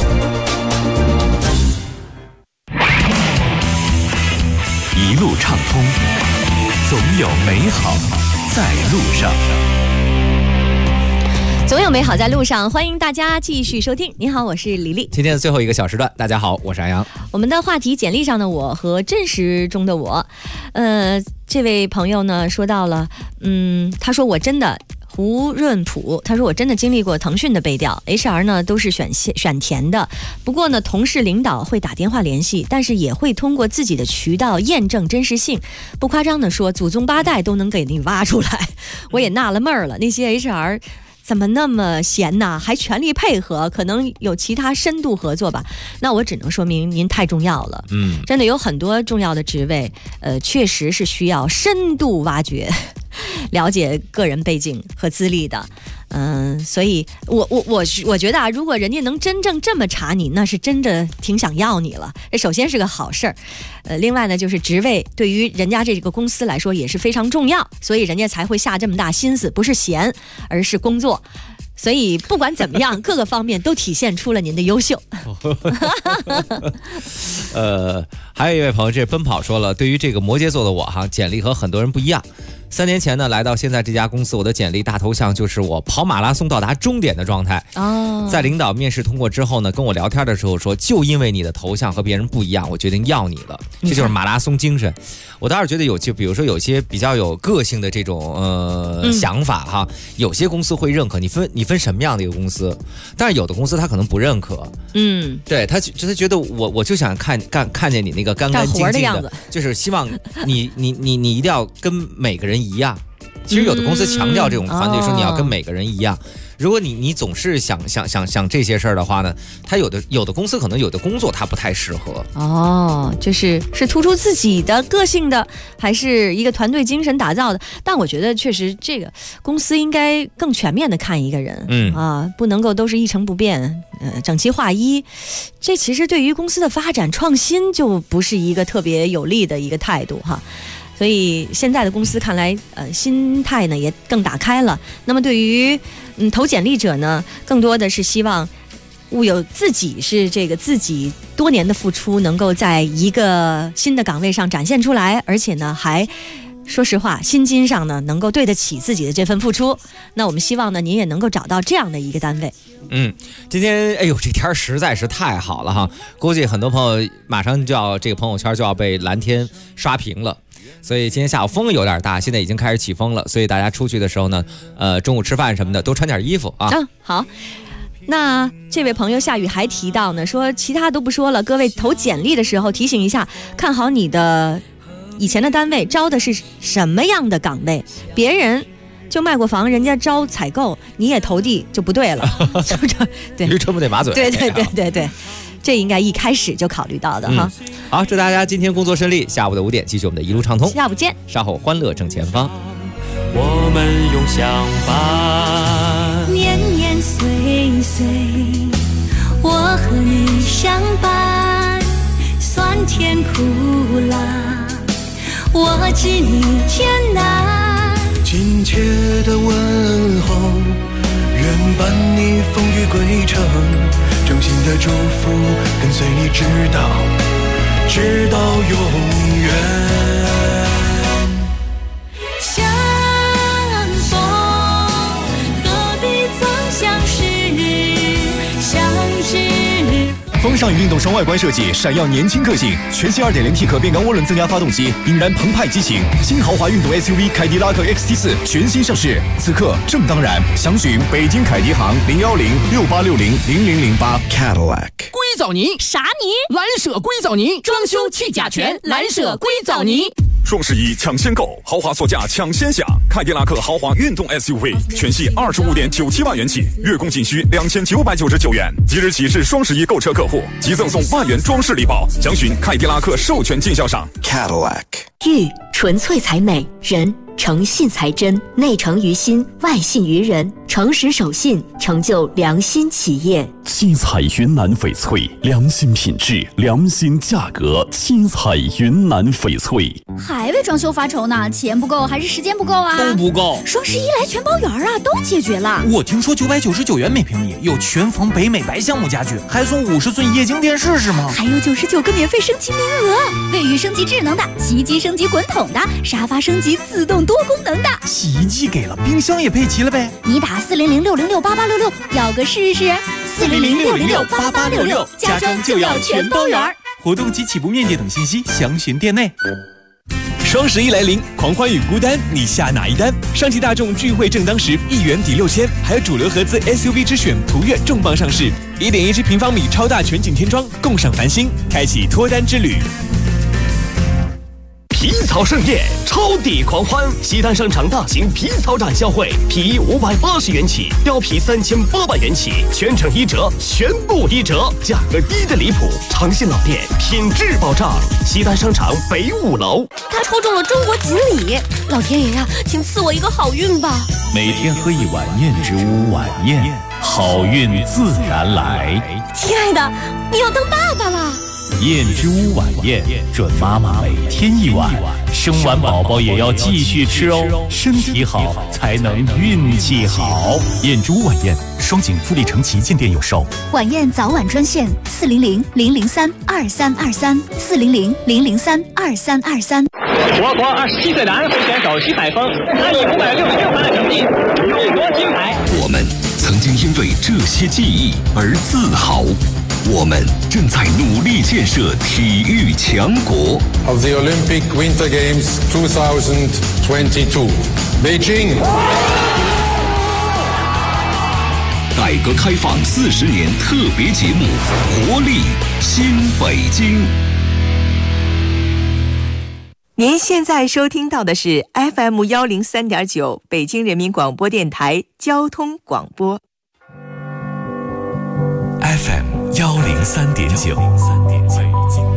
[SPEAKER 13] 一路畅通，总有美好在路上。
[SPEAKER 8] 总有美好在路上，欢迎大家继续收听。你好，我是李丽。
[SPEAKER 25] 今天的最后一个小时段，大家好，我是安阳。
[SPEAKER 8] 我们的话题简历上的我和真实中的我，这位朋友呢说到了，他说我真的。胡润普他说我真的经历过腾讯的背调 HR 呢都是选填的，不过呢同事领导会打电话联系，但是也会通过自己的渠道验证真实性，不夸张的说祖宗8代都能给你挖出来。我也纳了闷了，那些 HR怎么那么闲呢？还全力配合，可能有其他深度合作吧。那我只能说明您太重要了。真的有很多重要的职位，确实是需要深度挖掘，了解个人背景和资历的。所以我觉得如果人家能真正这么查你，那是真的挺想要你了。这首先是个好事儿。另外呢，就是职位对于人家这个公司来说也是非常重要，所以人家才会下这么大心思，不是闲，而是工作。所以不管怎么样，各个方面都体现出了您的优秀。
[SPEAKER 25] 还有一位朋友，这奔跑说了，对于这个摩羯座的我简历和很多人不一样。3年前呢，来到现在这家公司，我的简历大头像就是我跑马拉松到达终点的状态。在领导面试通过之后呢，跟我聊天的时候说，就因为你的头像和别人不一样，我决定要你了。这就是马拉松精神。我倒是觉得比如说有些比较有个性的这种想法有些公司会认可你分什么样的一个公司，但是有的公司他可能不认可。对他觉得我就想看见你那个干干净净的，就是希望你一定要跟每个人一样。 其实有的公司强调这种团队，说你要跟每个人一样。如果你总是想这些事儿的话呢，他有的公司可能有的工作他不太适合。
[SPEAKER 8] 就是突出自己的个性的，还是一个团队精神打造的？但我觉得确实这个公司应该更全面的看一个人，不能够都是一成不变，整齐划一。这其实对于公司的发展创新就不是一个特别有利的一个态度哈。所以现在的公司看来，心态呢也更打开了。那么对于投简历者呢，更多的是希望物有自己是这个自己多年的付出能够在一个新的岗位上展现出来，而且呢还说实话薪金上呢能够对得起自己的这份付出。那我们希望呢您也能够找到这样的一个单位。
[SPEAKER 25] 今天这天实在是太好了哈，估计很多朋友马上就要这个朋友圈就要被蓝天刷屏了。所以今天下午风有点大，现在已经开始起风了，所以大家出去的时候呢，中午吃饭什么的都穿点衣服啊。
[SPEAKER 8] 好。那这位朋友夏雨还提到呢，说其他都不说了，各位投简历的时候提醒一下，看好你的以前的单位招的是什么样的岗位，别人就卖过房，人家招采购，你也投递就不对了，是不是？对，
[SPEAKER 25] 驴车不得马嘴。
[SPEAKER 8] 对。这应该一开始就考虑到的哈。
[SPEAKER 25] 好，祝大家今天工作顺利，下午的5点继续我们的一路畅通。
[SPEAKER 8] 下午见。
[SPEAKER 25] 稍后欢乐正前方。
[SPEAKER 17] 我们永相伴，
[SPEAKER 10] 年年岁岁，我和你相伴，酸甜苦辣，我知你艰难。
[SPEAKER 22] 亲切的问候，愿伴你风雨归程，衷心的祝福跟随你直到永远。
[SPEAKER 10] 相逢何必曾相识，相知。
[SPEAKER 5] 风尚运动双外观设计，闪耀年轻个性。全新 2.0T 可变缸涡轮增压发动机，引燃澎湃激情。新豪华运动 SUV 凯迪拉克 XT4 全新上市，此刻正当然。详询北京凯迪行01068600008。
[SPEAKER 6] Cadillac
[SPEAKER 15] 硅藻泥
[SPEAKER 8] 啥泥？
[SPEAKER 15] 蓝舍硅藻泥，装修去甲醛，蓝舍硅藻泥。
[SPEAKER 23] 双11抢先购，豪华座驾抢先享。凯迪拉克豪华运动 SUV 全系25.97万元起，月供仅需2999元。即日起至双11购车客户即赠送万元装饰礼包。详询凯迪拉克授权经销商
[SPEAKER 6] Cadillac。
[SPEAKER 24] 玉纯粹才美，人诚信才真，内诚于心，外信于人，诚实守信，成就良心企业。
[SPEAKER 26] 七彩云南翡翠，良心品质，良心价格。七彩云南翡翠。
[SPEAKER 27] 还为装修发愁呢？钱不够还是时间不够啊？
[SPEAKER 17] 都不够。
[SPEAKER 27] 双11来全包圆啊，都解决了。
[SPEAKER 17] 我听说999元每平米有全房北美白橡木家具，还送50寸液晶电视是吗？
[SPEAKER 27] 还有99个免费升级名额，卫浴升级智能的，洗衣机升级滚筒的，沙发升级自动多功能的。
[SPEAKER 17] 洗衣机给了，冰箱也配齐了呗。
[SPEAKER 27] 你打40060688866，要个试试。40060688866，家装就要全包圆。
[SPEAKER 17] 活动及起步面积等信息详询店内。
[SPEAKER 28] 双11来临，狂欢与孤单，你下哪一单？上汽大众聚会正当时，1元抵6000，还有主流合资 SUV 之选途岳重磅上市，1.17平方米超大全景天窗，共赏繁星，开启脱单之旅。
[SPEAKER 4] 皮草盛宴，超抵狂欢！西单商场大型皮草展销会，皮衣580元起，貂皮3800元起，全程1折，全部1折，价格低的离谱。长信老店，品质保障。西单商场北5楼。
[SPEAKER 27] 他抽中了中国锦鲤，老天爷呀，请赐我一个好运吧！
[SPEAKER 26] 每天喝一碗燕之屋晚宴，好运自然来。
[SPEAKER 27] 亲爱的，你要当爸爸了。
[SPEAKER 26] 燕之屋晚宴，准妈妈每天1碗，生完宝宝也要继续吃哦，身体好才能运气好。
[SPEAKER 13] 燕之屋晚宴，双井富力城旗舰店有售。
[SPEAKER 27] 晚宴早晚专线400-003-2323，400-003-2323。
[SPEAKER 29] 我国27岁男会选手徐海峰，他以566分的成绩勇夺金牌。
[SPEAKER 20] 我们曾经因为这些记忆而自豪。我们正在努力建设体育强国。
[SPEAKER 30] Of the Olympic Winter Games 2022, Beijing。
[SPEAKER 20] 改革开放40年特别节目，活力新北京。
[SPEAKER 1] 您现在收听到的是 FM103.9 北京人民广播电台交通广播。
[SPEAKER 3] FM103.9